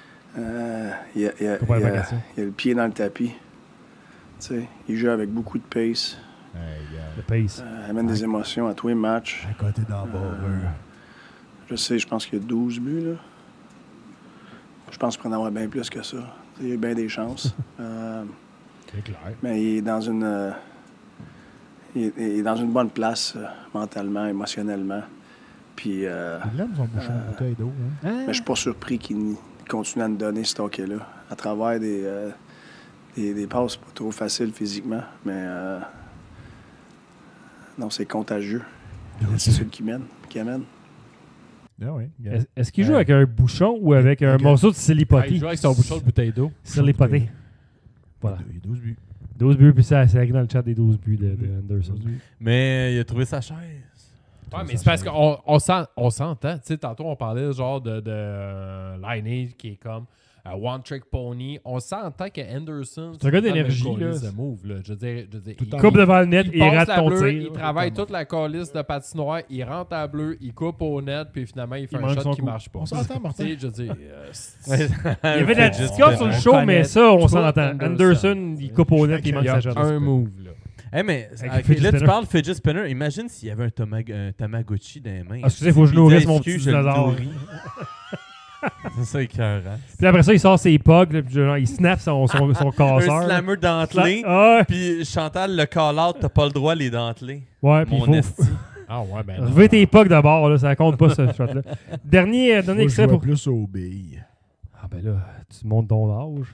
Il y a Faut pas la vacation. il a le pied dans le tapis. Tu sais, il joue avec beaucoup de pace. Le pace. Amène des émotions à tous les matchs. À côté dans le barreur. Je sais, je pense qu'il y a 12 buts, là. Je pense qu'il pourrait en avoir bien plus que ça. Il y a bien des chances. C'est clair. Mais il est dans une... il est dans une bonne place mentalement, émotionnellement. Puis... Il aime son bouchon de bouteille d'eau. Hein? mais je suis pas surpris qu'il continue à nous donner ce hockey-là. À travers des passes pas trop faciles physiquement, mais non, c'est contagieux. C'est celui qui amène. Ah oui. Est-ce qu'il joue avec un bouchon ou avec un Ok. morceau de Il silipoté? joue avec son bouchon de bouteille d'eau. Silipoté. Voilà. Il y a 12 buts. 12 buts, puis ça écrit dans le chat des 12 buts de Anderson. 12 buts. Mais il a trouvé sa chaise. Ouais, mais c'est parce qu'on s'entend. Tu sais, tantôt, on parlait genre de Lineage qui est comme One Trick Pony. On s'entend que Anderson. C'est un gars tout le temps d'énergie, le même là. calice de move, là. Je veux dire, Tout le temps. Coupe devant le net il et passe rate la ton bleue, tir. il travaille toute la calice de patinoire, il rentre à bleu, il coupe au net, puis finalement, il fait Il un manque son shot qui coup. marche pas. On s'entend, Martin. Tu sais, je veux dire, Il y avait de la discussion sur le show, mais ça, on s'entend. Anderson, il coupe au net et il manque il y sa a shot. un move, là. Hey, mais Avec avec fidget là, tu spinner. parles fidget spinner. Imagine s'il y avait un Tamagotchi dans les mains. Ah, excusez, faut que je Il nourrisse disait, mon excuse, petit je le dinosaure. nourris. C'est ça, écœurant. Puis après ça, il sort ses pugs, là, puis genre, il snap son Un casseur. slammer dentelé. Ah, Puis Chantal, le call-out, t'as pas le droit de les denteler. ouais, puis il Mon faut esti. Ah ouais, ben non. lever tes pugs d'abord, là, ça compte pas ce shot-là. Dernier Faut extrait jouer pour. plus aux billes. Ah ben là, tu montes ton âge.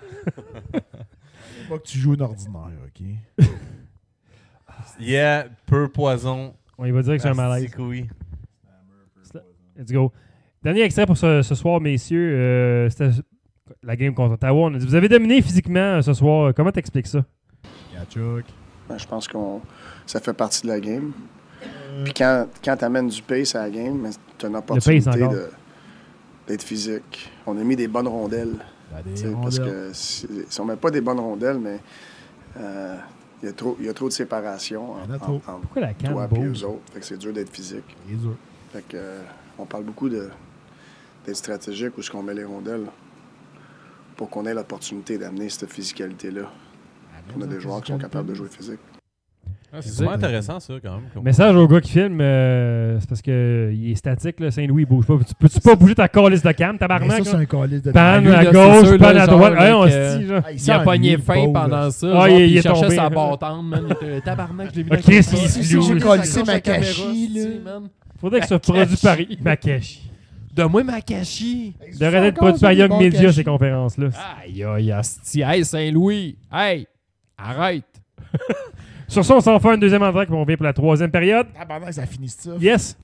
Pas que tu joues un ordinaire, OK? Yeah, peu poison. On y va dire que c'est un malaise. Asti que oui. Let's go. Dernier extrait pour ce soir, messieurs. C'était la game contre Ottawa. On a dit, vous avez dominé physiquement ce soir. Comment t'expliques ça? Kachuk. Ben, je pense que ça fait partie de la game. Puis quand tu amènes du pace à la game, tu as une opportunité encore. d'être physique. On a mis des bonnes rondelles. Tu sais, parce que si on met pas des bonnes rondelles, mais il y a trop de séparation Il y en a trop. entre Pourquoi la canne toi et bouge? eux autres. Fait que c'est dur d'être physique. Il est dur. Fait que, on parle beaucoup d'être stratégique où est-ce qu'on met les rondelles pour qu'on ait l'opportunité d'amener cette physicalité-là. On a des joueurs qui sont capables de jouer physique. C'est vraiment intéressant, ça, quand même. comme- Message au gars qui filme, c'est parce qu'il est statique, là, Saint-Louis, il bouge pas. Peux-tu pas bouger ta calice de cam, Mais tabarnak? ça, c'est un calice de Pan lui, à là, c'est gauche, sûr, pan là, à genre, droite. là, on que- se dit, genre. Il a pogné faim pendant ça. Ah, genre, il puis est cherchait tombé. sa bâtante, man. Il était tabarnak, je l'ai vu Ah, dans Chris, le il caméra. est Si j'ai flou. collissé ma caméra, cachie, là. si, man. Faudrait que ce produit par Makashi. Donne-moi ma cachie. Devrait être produit par Young Media, ces conférences-là. Aïe, aïe, asti. Hey, Saint-Louis. Hey, arrête. Sur ça, on s'en fait une deuxième entrée, puis on vient pour la troisième période. Tabarnak, ça finit ça. Yes!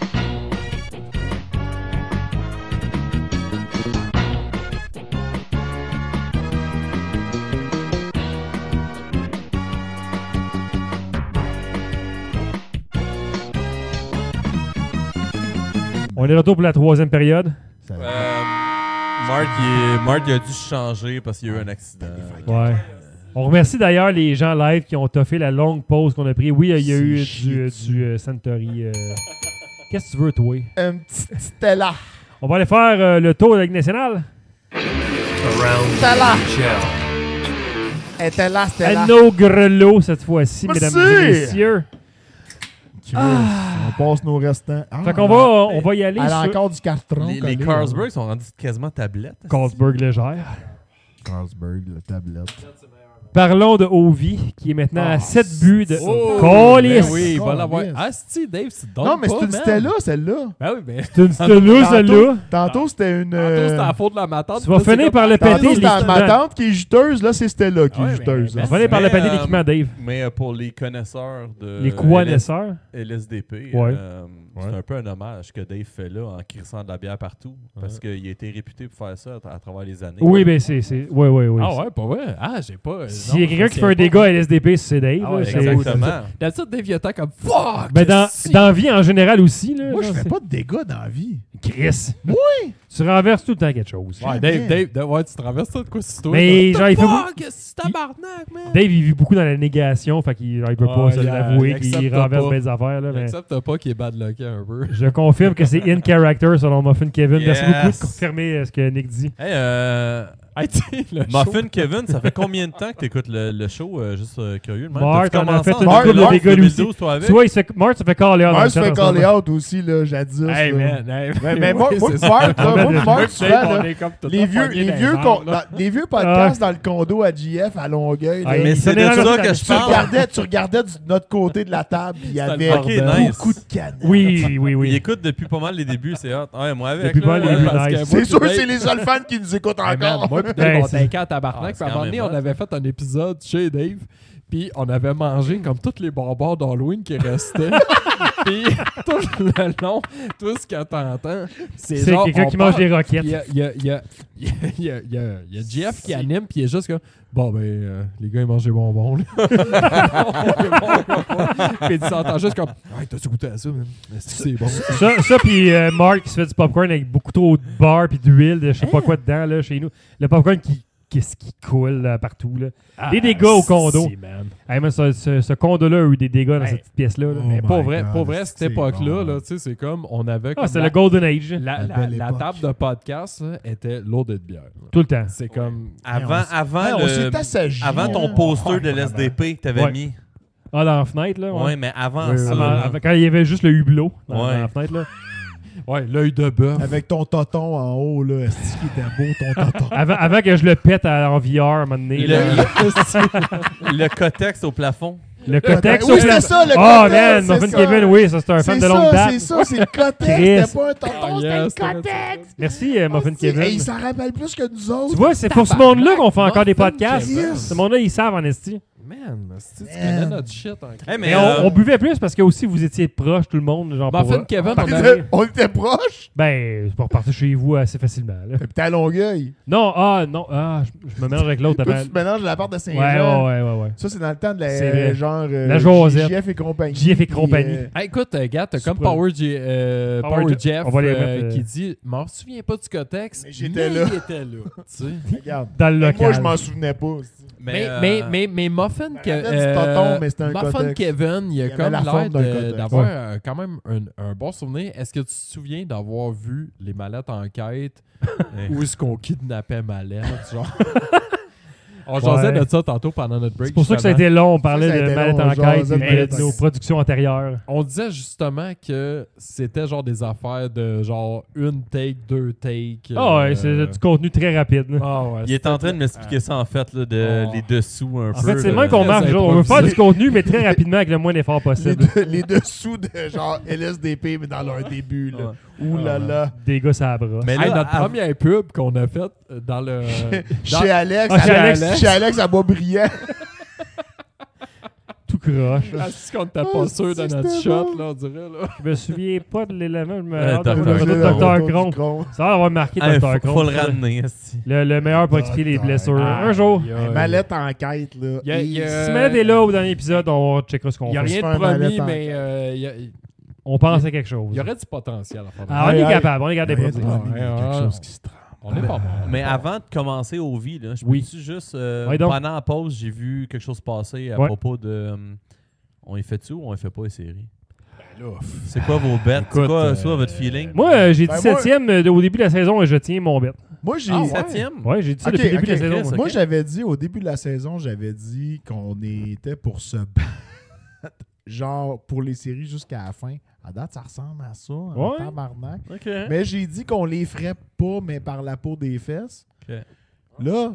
On est de retour pour la troisième période. Mark, il a dû changer parce qu'il y a eu un accident. Ouais. On remercie d'ailleurs les gens live qui ont toffé la longue pause qu'on a pris. Oui, il y a eu du Santori. Qu'est-ce que tu veux, toi? Un petit Stella. On va aller faire le tour de la Ligue nationale. Stella. Stella. Anneau Grelot cette fois-ci, Merci! mesdames et messieurs. On passe nos restants. Fait qu'on on va y aller Elle a sur encore du carton. Les Carlsberg sont rendus quasiment tablettes. Carlsberg légère. Carlsberg, la tablette. Parlons de Ovi, qui est maintenant à 7 buts de Oh! Calisse. Ben oui, il va l'avoir. Calisse. Asti, Dave, c'est donc Non, mais pas, c'est une man. Stella, celle-là. Ben oui, mais. C'est une stenue, celle-là. Tantôt, c'était une. Tantôt, c'était la faute de la matante. Tu vas finir par le péter Tantôt, c'était l'équipement. ma tante qui est juteuse. Là, c'est Stella qui Ouais, est mais- juteuse. mais- On va aller par le Mais, péter l'équipement, Dave. Mais pour les connaisseurs de Les connaisseurs. LSDP, Ouais. c'est un peu un hommage que Dave fait là en crissant de la bière partout. Parce qu'il a été réputé pour faire ça à travers les années. Oui, ben c'est. Oui, oui, oui. Ah ouais, pas vrai. Ah, j'ai pas. S'il y a quelqu'un qui fait un dégât à LSDP, c'est Dave. Ah là, ouais, c'est- Exactement. D'habitude, Dave, il a comme fuck! Ben dans la vie en général aussi. Là, Moi, je genre, fais c'est- pas de dégâts dans la vie. Chris. Oui! Tu renverses tout le temps quelque chose. Ouais, Dave, tu traverses ça de quoi c'est toi? Mais genre, il fait Fuck, c'est tabarnak, man! Dave, il vit beaucoup dans la négation, fait qu'il il peut pas Ouais, se il l'avouer accepte qu'il renverse pas. bien des affaires. Là, Il mais accepte pas qu'il est bad lucké un peu. je confirme que c'est in character selon Muffin Kevin. Merci Yes. beaucoup de confirmer ce que Nick dit. Hey, Hey, tu sais, le Muffin show- Kevin, ça fait combien de temps que tu écoutes le show? Juste curieux. Même. Marc, T'as-tu on a commencé fait en une couple de 2011, dégâts, lui aussi. 2012, toi, avec? Tu vois, Mark se fait caller out. Moi, dans le je fais chat en ce moment. caller out aussi, là, jadis. Hey, là. man, Mais moi, oui, moi, c'est Marc, ça. là, moi, Moi, Marc, Dave, souvent, là, on est comme tout les le vieux, temps pognés les dans vieux, les barres, là. les vieux podcasts dans le condo à JF à Longueuil, là, Ah, Mais il c'est de sonnait dans ça la- que je tu parle. regardais de notre côté de la table, puis il y C'était avait le bordel. beaucoup de canettes. Oui, oui, Il oui. écoute depuis pas mal les débuts, c'est hot. Ouais, moi avec. Depuis là, pas mal les ouais. débuts. Parce que Nice. moi, C'est puis sûr que Dave- c'est les seuls fans qui nous écoutent Hey, man, encore. moi pis Ben, Dave, on c'est- était à tabarnak. Ah, Puis c'est à un quand moment donné, même on hot. avait fait un épisode chez Dave. Puis on avait mangé comme tous les bonbons d'Halloween qui restaient. Puis tout le long, tout ce que t'entends, c'est C'est genre, quelqu'un on qui mange parle, des roquettes. puis il y a Jeff qui anime, puis il est juste comme bon, ben, les gars, ils mangent des bonbons. Là. Puis tu entends juste comme hey, t'as-tu goûté à ça, man? Est-ce que c'est bon? Ça puis Mark qui se fait du popcorn avec beaucoup trop de beurre puis d'huile, de je sais pas quoi dedans là, chez nous. Le popcorn qui coule là, partout. Là. Des dégâts au condo. Si, man. Hey, mais ce condo-là a eu des dégâts dans Hey. cette petite pièce-là. là. Oh Mais my pour vrai, God, cette c'est époque-là, bon. là, tu sais, c'est comme on avait Ah, comme c'est le Golden Age. la belle époque. table de podcast là, était loadée de bière. là. Tout le temps. C'est comme Avant, on s'est assagi. avant ton hein. poster de l'SDP que t'avais Ouais. mis. Ah, dans la fenêtre, là. Ouais, mais avant Oui, ça. avant- là. quand il y avait juste le hublot dans Ouais. la fenêtre, là. ouais, l'œil de bœuf. Avec ton tonton en haut, là. Est-ce qu'il était beau, ton tonton? Avant que je le pète en VR à un moment donné. Le, là. le cotex au plafond. Le cotex Oui, au c'était plafond. ça, le Oh cotex, man, c'est Muffin ça. Kevin, oui, ça c'est un fan C'est de longue ça, date. c'est ça, c'est le cotex. Chris. C'était pas un tonton, Ah, c'était yes, le cotex. Merci, Muffin Hey, Kevin. il s'en rappelle plus que nous autres. Tu vois, c'est pour ce monde-là qu'on fait encore des Muffin podcasts. Kevin. Ce monde-là, ils savent en esti. Man, tu Man. connais notre shit. Hein, Hey, Mais mais on buvait plus parce que aussi vous étiez proches, tout le monde. Genre pour, Muffin Kevin, on on avait- On était proches. Ben, c'est pour repartir chez vous assez facilement. Là. Puis t'es à Longueuil. Non, je me mélange avec l'autre Toi, avant. tu te mélanges la part de Ouais, Saint-Jean. ouais. Ça, c'est dans le temps de C'est vrai. la genre La Josette. JF et compagnie. JF et Puis, compagnie. Hey, écoute, gars, t'as comme Supra- Power Power Jeff on va les mettre, qui dit je m'en souviens pas du cotex, Mais j'étais là. il était là. Tu sais. Regarde. Dans le Moi, local. je m'en souvenais pas. mais, Mais Muffin mais c'était un Muffin codex. Kevin, il a avait comme la l'air forme d'un codex. d'avoir quand même un bon souvenir. Est-ce que tu te souviens d'avoir vu les mallettes en quête où est-ce qu'on kidnappait Mallette, genre? On jasait de ça tantôt pendant notre break. C'est pour ça que ça a justement. été long. On parlait Ça a de été Mallette long, en on quête jasait de et Mallette de en nos quête. productions antérieures. On disait justement que c'était genre des affaires de genre une take, deux takes. Ah ouais, c'est du contenu très rapide. là. Ah ouais, Il est en train de m'expliquer ça en fait, là, Oh. les dessous un En peu. fait, c'est le là. même qu'on marche. Très On veut faire du improvisé. contenu, mais très rapidement avec le moins d'efforts possible. Les dessous de genre LSDP, mais dans leur début. Là. Ouh là là. Des gars, ça bras. Mais Hey, là, notre première pub qu'on a faite dans le. Chez Alex, Ah, chez Alex. à Boisbriand. Tout croche. là. Est-ce qu'on n'était pas sûr de c'est notre c'était shot, bon. là, on dirait, là? Je me souviens pas de l'élément. Je me Dr. Dr. Cron. Ça va avoir marqué ah, Dr. Cron. faut le ramener. esti. Le meilleur pour expliquer les blessures. Un jour. Mallette en quête, là. Si Mallette est là au dernier épisode, on checkera ce qu'on Il n'y a fait. rien faire de un promis, mallette en- mais On pense à quelque chose. il y aurait du potentiel à faire. Ah, on est Ouais, capable. On est capable de Ouais, produire. ouais, il y a quelque chose qui se trame. On est pas bon. Mais avant de commencer au vie, là, je Oui. peux-tu juste. Oui, donc. Pendant la pause, j'ai vu quelque chose passer à Ouais. propos de. On y fait-tu ou on y fait pas les séries? C'est quoi vos bets? Écoute, C'est quoi votre feeling? Moi, j'ai dit Ben, moi- 7e au début de la saison et je tiens mon bet. Moi, j'ai. Ah ouais? 7e? Ouais, j'ai dit ça Ok, depuis le début ok, de la saison. Chris, moi. Moi, j'avais dit, au début de la saison, j'avais dit qu'on était pour se battre, genre, pour les séries jusqu'à la fin. À date, ça ressemble à ça, en Ouais. tabarnak. Ok. Mais j'ai dit qu'on les ferait pas, mais par la peau des fesses. Ok. Là,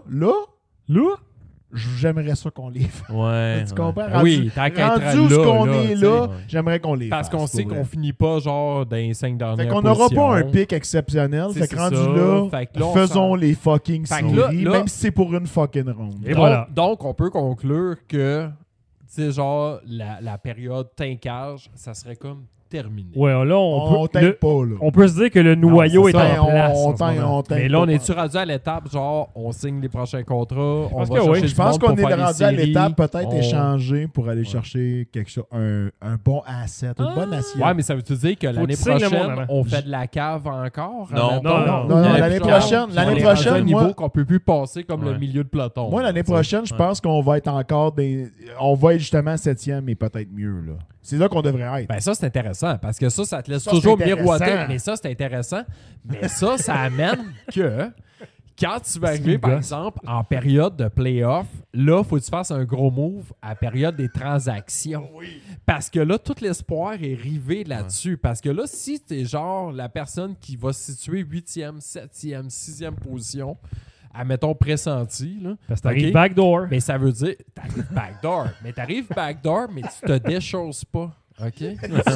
Là? j'aimerais ça qu'on les fasse. Ouais. Tu ouais. comprends? Ah oui, tant qu'à être rendu où ce là, qu'on là, est tu sais. là, Ouais. j'aimerais qu'on les Parce fasse. qu'on sait pour qu'on vrai. finit pas genre dans les 5 dernières Fait qu'on n'aura pas un positions. pic exceptionnel. C'est Fait que ça. rendu là, Fait que là, on faisons s'en- les fucking Fait que séries, là- même si c'est pour une fucking ronde. Et Donc, voilà. donc, on peut conclure que, tu sais, genre, la période tankage, ça serait comme terminé. Ouais, là, On on peut. t'aime pas, là. On peut se dire que le noyau Non, est c'est ça, en place. en ce t'aime- moment. t'aime Mais là, on pas. est-tu rendu à l'étape, genre, on signe les prochains contrats, on pense va que oui. chercher Je du pense monde qu'on pour est faire les rendu à séries, l'étape peut-être on- échanger pour aller chercher quelque chose, un bon asset, une bonne assiette. Ouais, mais ça veut-tu dire que l'année que tu signes le monde prochaine, avant. on fait de la cave encore? Non. admettons? Non, l'année Genre, prochaine, on l'année est rendu à prochaine, un niveau moi- qu'on peut plus passer comme le Ouais. milieu de peloton. Moi, l'année prochaine, je pense qu'on va être encore on va être justement 7e et peut-être mieux, là. C'est là qu'on devrait être. Ben ça, c'est intéressant, parce que ça te laisse Ça, toujours c'est miroiter. intéressant. Mais ça, c'est intéressant. Mais ça amène que quand tu vas C'est arriver, une par gosse. exemple, en période de playoff, là, faut que tu fasses un gros move à la période des transactions. Parce que là, tout l'espoir est rivé là-dessus. Parce que là, si t'es genre la personne qui va se situer 8e, 7e, 6e position, admettons pressenti, là, Parce que t'arrives ok? backdoor. Mais ça veut dire, t'arrives backdoor. Mais t'arrives backdoor, mais tu te déchausses pas. OK? Tu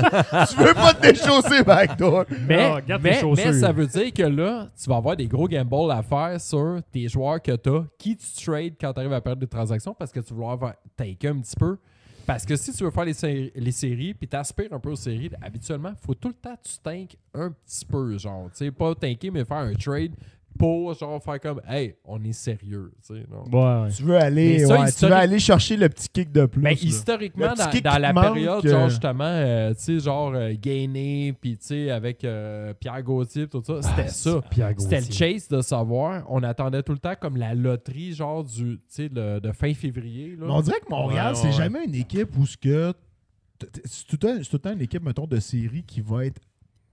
veux pas te déchausser backdoor. Mais, Non, garde tes mais chaussures. ça veut dire que là, tu vas avoir des gros gambles à faire sur tes joueurs que tu as, qui tu trades quand tu arrives à perdre des transactions parce que tu veux vouloir take un petit peu. Parce que si tu veux faire les séries puis tu aspires un peu aux séries, habituellement, il faut tout le temps que tu tankes un petit peu. Genre, tu sais, pas tanker, mais faire un trade pour genre faire comme hey, on est sérieux. Tu sais, non? Ouais, ouais. Tu veux aller, Mais ça, ouais, tu veux historique- aller chercher le petit kick de plus. Mais là. historiquement, Le petit kick dans qui la manque, période, genre justement, tu sais, genre Gainé, puis tu sais, avec Pierre Gauthier, tout ça, c'était ça. Pierre C'était le Gauthier. chase de savoir. On attendait tout le temps comme la loterie, genre du, tu sais, de fin février. Là. Mais on dirait que Montréal, Ouais, c'est ouais. jamais une équipe où ce que. C'est tout le temps une équipe, mettons, de série qui va être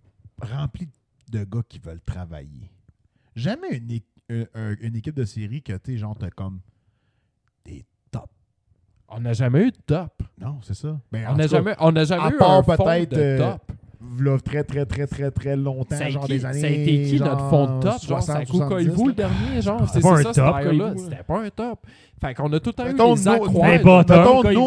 remplie de gars qui veulent travailler. Jamais une équipe de série que tu genre, t'as comme des tops. On n'a jamais eu de top. Non, c'est ça. Ben, en On n'a tout cas, jamais, à eu part un fond peut-être, de top. Là, très longtemps, Ça a genre été- des années. ça a été qui notre genre, fond de top? Genre, 60, c'est Koivu 70, le dernier, genre. C'était C'est pas un ça, top, cette là Koivu. C'était pas un top. Fait qu'on a tout le temps eu Mettons, des nos- accroires. mais bottom, Mettons, Koivu.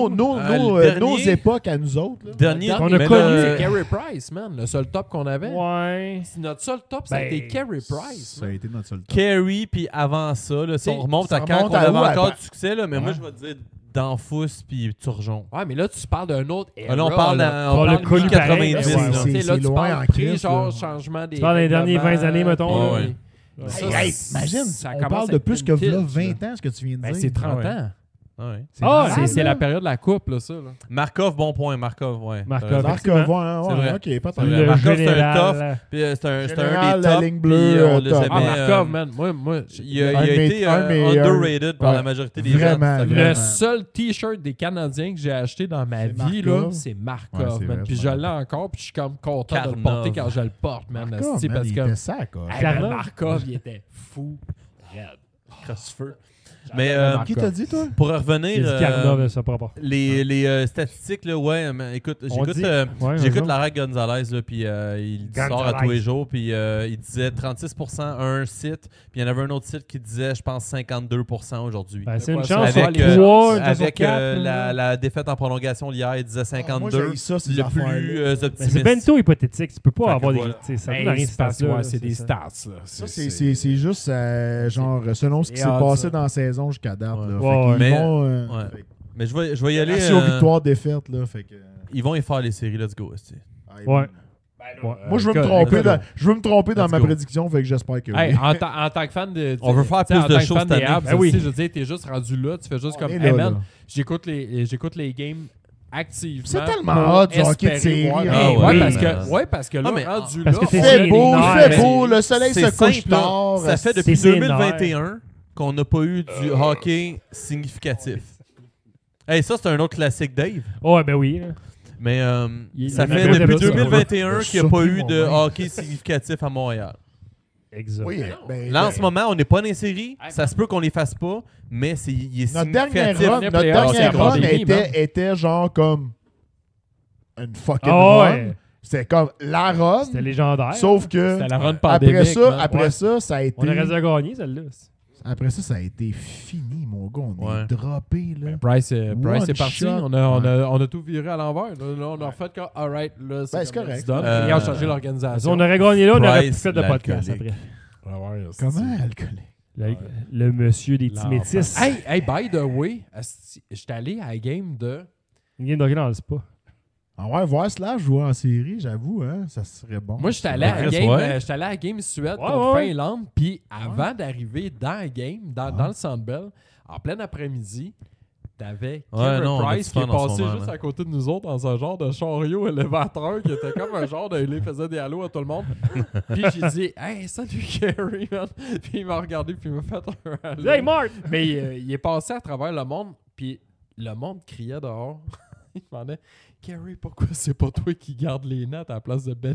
Le nos dernier- époques à nous autres. là. Dernier Le qu'on a dernier, connu. c'est Carey Price, man. Le seul top qu'on avait. Ouais. C'est notre seul top, ça a Ben, été Carey Price. Ça a man. été notre seul top. Carey, puis avant ça, là, si on remonte ça à quand remonte on à avait où, encore à- du succès, là, mais moi, Ouais. je vais te dire Danfous puis Turgeon. Ouais, mais là, tu parles d'un autre era. Là, on parle là. On l'a de connu pareil, 90. ouais, là. ouais. Tu sais, là, c'est tu loin parles en prix, crise, genre, là. changement des Tu parles des dernières règlements, 20 années, mettons. Ouais, ouais. Ça, Hey, ça imagine, commence on à parle être de plus que vintage, là, là. 20 ans, ce que tu viens de Ben, dire. c'est 30 Ouais. ans. Ah ouais. C'est la période de la coupe, là, ça. Là. Markov, bon point. Markov, ouais. Markov. Markov, C'est vrai. ok, pas tant. C'est vrai. Le Markov, c'est un général. Puis c'est un Général, des la top. ligne Puis bleue, on le top. savait, Markov, man. Moi il a Un été meilleur. underrated par Ouais. la majorité des Vraiment, gens. vraiment. le seul T-shirt des Canadiens que j'ai acheté dans ma C'est vie, Markov. là, c'est Markov, Ouais, c'est man. vrai, Puis c'est je vrai. l'ai encore, puis je suis comme content de le Karnov. porter quand je le porte, man. Markov, Asti, man, parce il que était sac, quoi. Hey, Karnov. Markov, il était fou. Raide. Crossfeu. J'adore Mais Markov. Qui t'a dit, toi? pour Il revenir, a dit Karnov, ça par rapport. les statistiques, là, ouais, mais écoute, On dit- ouais, j'écoute raison. Lara Gonzalez, là, puis il sort à tous les jours, puis il disait 36% à un site, puis il y en avait un autre site qui disait, je pense, 52% aujourd'hui. Ben, c'est quoi une ça? chance sur Avec, 3, une chance sur avec 4. la défaite en prolongation d'hier, il disait 52. Moi, j'ai ça, ces le affaires-là. plus Mais c'est optimiste. ben trop hypothétique. Tu peux pas Fait que avoir voilà. des. Tu sais, ça Hey, donne rien, c'est parce que, stats-là, ouais, c'est des ça. stats, là. Ça, c'est juste, genre, selon ce qui Et s'est odds, passé ça. dans la saison jusqu'à date. Ouais. Là. Ouais, Fait qu'ils ouais. Mais- vont, Ouais. fait que- Mais je vais y aller. Merci aux victoires-défaites. Là, fait que, Ils vont y faire les séries, let's go. esti. Ouais. Moi, je veux me tromper dans Let's ma go. prédiction, fait que j'espère que Hey, oui. en tant que fan de. On veut faire t'sais, plus en de tant que choses fan cette des année. Habs, Ben oui. aussi, je veux dire, t'es juste rendu là, tu fais juste comme, est hey là, man, là. j'écoute les games activement. C'est tellement pour hot, du hockey de espérer série, voir- hein. Hey, Ah ouais, ouais, parce que là, Ah, mais rendu parce là, que t'es on sur a les des nerfs, nerfs, il fait beau, le soleil C'est se couche simple, là. tard. Ça fait depuis c'est 2021 qu'on n'a pas eu du hockey significatif. Hey, ça, c'est un autre classique, Dave. Ouais, ben oui. là. Mais ça il fait y a depuis pas de- 2021 qu'il n'y a pas eu de Surpris, hockey significatif à Montréal. Exact. Oui, ben, Là, en ce moment, on n'est pas dans les séries. Ça se peut qu'on les fasse pas, mais il est notre dernière significatif. run, les notre playoffs, dernière c'est la run pandémie, man. était genre comme une fucking Ah run. ouais. C'était comme la run, C'était légendaire. sauf que C'était la run pandémique. après man. ça, ça a On aurait été... dû gagner, celle-là. Après ça, ça a été fini, mon gars. On Ouais. est droppé, là. Bryce One est parti. shot. On a tout viré à l'envers. Là, on a refait comme, alright, là, c'est comme correct. du done. Euh, Ils ont changé l'organisation. On aurait gagné là, on aurait Bryce, plus fait de podcast l'alcoolique. après. Comment alcoolique? Le monsieur des petits métis. Hey, by the way, j'étais allé à la game de. Une game de hockey dans le spa. Ah ouais, voir Slash jouer en série, j'avoue, hein, ça serait bon. Moi, j'étais allé à la Ouais. game, Ouais. j'étais allé à la game Suède Ouais, contre ouais. Finlande. Puis avant d'arriver dans la game, dans le Centre Bell, en plein après-midi, t'avais Carey non, on a Price du qui est fun en ce passé moment, juste là. à côté de nous autres dans un genre de chariot élévateur qui était comme un genre de... Il faisait des halos à tout le monde. Puis j'ai dit « Hey, salut Carey, man! » Puis il m'a regardé puis il m'a fait un halo. Hey, Mark! Mais il est passé à travers le monde, puis le monde criait dehors. Il demandait « Carey, pourquoi c'est pas toi qui garde les nets à la place de Ben? »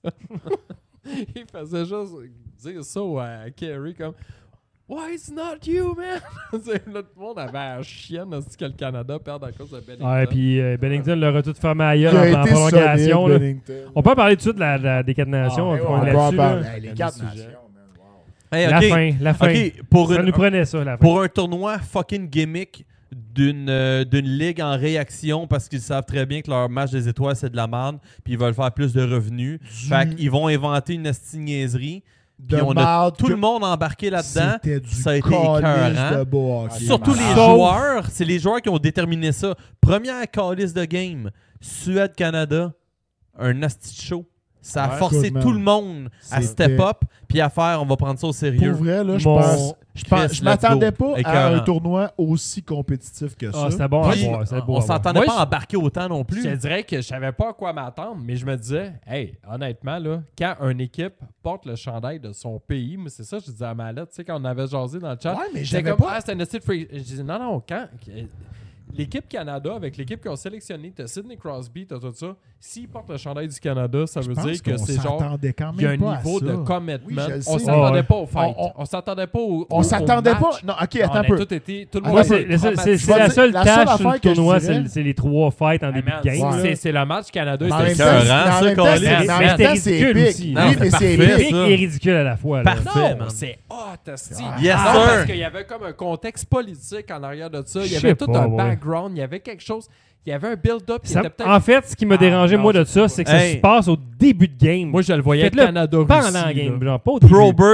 Il faisait juste dire ça à Carey comme « Why it's not you, man? » Là, tout le monde avait la chienne aussi que le Canada perde à cause de Bennington. Ouais, puis Bennington leur a tout fermé à Il gueule a en été prolongation. solide, là. Bennington. On peut en parler tout de suite de la des quatre nations. Ah, on ouais, est on là-dessus, peut en parler. là. Hey, les Quel quatre sujet. nations, man, wow. Hey, La ok. fin, la fin. Ok, pour Ça une- nous prenait ça, la fin. Pour un tournoi fucking gimmick d'une ligue en réaction parce qu'ils savent très bien que leur match des étoiles c'est de la merde puis ils veulent faire plus de revenus. Fait qu'ils vont inventer une esti niaiserie. Puis on a marde tout que le monde embarqué là-dedans. C'était du Ça a été calice écœurant. de beau hockey. Surtout les malade. joueurs, c'est les joueurs qui ont déterminé ça. Première calice de game, Suède-Canada, un asti de show. Ça a Ouais. forcé Écoute, tout man, le monde à c'était- step up puis à faire on va prendre ça au sérieux. Pour vrai, là, je Mon- pense... Chris, Je m'attendais let's go. pas à Écœurant. un tournoi aussi compétitif que ça. Ah, c'était bon à Puis, voir. C'était beau on à voir. s'entendait Moi, pas je- embarquer autant non Je plus. te dirais que je savais pas à quoi m'attendre, mais je me disais, hey, honnêtement, là, quand une équipe porte le chandail de son pays, moi, c'est ça, je disais à Mallette, tu sais, quand on avait jasé dans le chat, Ouais, mais j'étais j'avais comme, pas... ah, c'est un esti de free. Je disais, non, quand. L'équipe Canada, avec l'équipe qu'ils ont sélectionné, t'as Sidney Crosby, t'as tout ça. S'ils portent le chandail du Canada, ça Je veut pense dire que qu'on c'est genre. s'attendait quand Il y a un même pas à niveau ça. de commitment. Oui, je le On sais. s'attendait Ouais. pas au fight. On- On s'attendait pas au. On s'attendait pas... match. Non, OK, On attends un a peu. tout été. Tout le Ah, monde ouais, a C'est été traumatisé. c'est la seule la seule tâche sur affaire le que je tournoi, dirais- c'est les 3 fights en Hey, début man, de game. Ouais. là. c'est le match Canada. Mais en C'était même temps, écœurant, c'est- ça, en même temps, Colin. c'est- en Mais même c'était temps, c'est ridicule épique. aussi. Non, Oui, c'est mais c'est parfait, épique. Épique ça. et ridicule à la fois. là. Parfait. Non, man. c'est hot, esti. Yes, Non, sir. parce qu'il y avait comme un contexte politique en arrière de ça. Il y Je avait sais tout pas, un ouais. background. Il y avait quelque chose. Il y avait un build-up qui Ça- était peut-être... en fait, ce qui m'a dérangé, non, moi, de je sais ça, pas. c'est que ça Hey. se passe au début de game. Moi, je le voyais avec Faites-le Canada-Russie. pendant la game, genre pas au début. Probert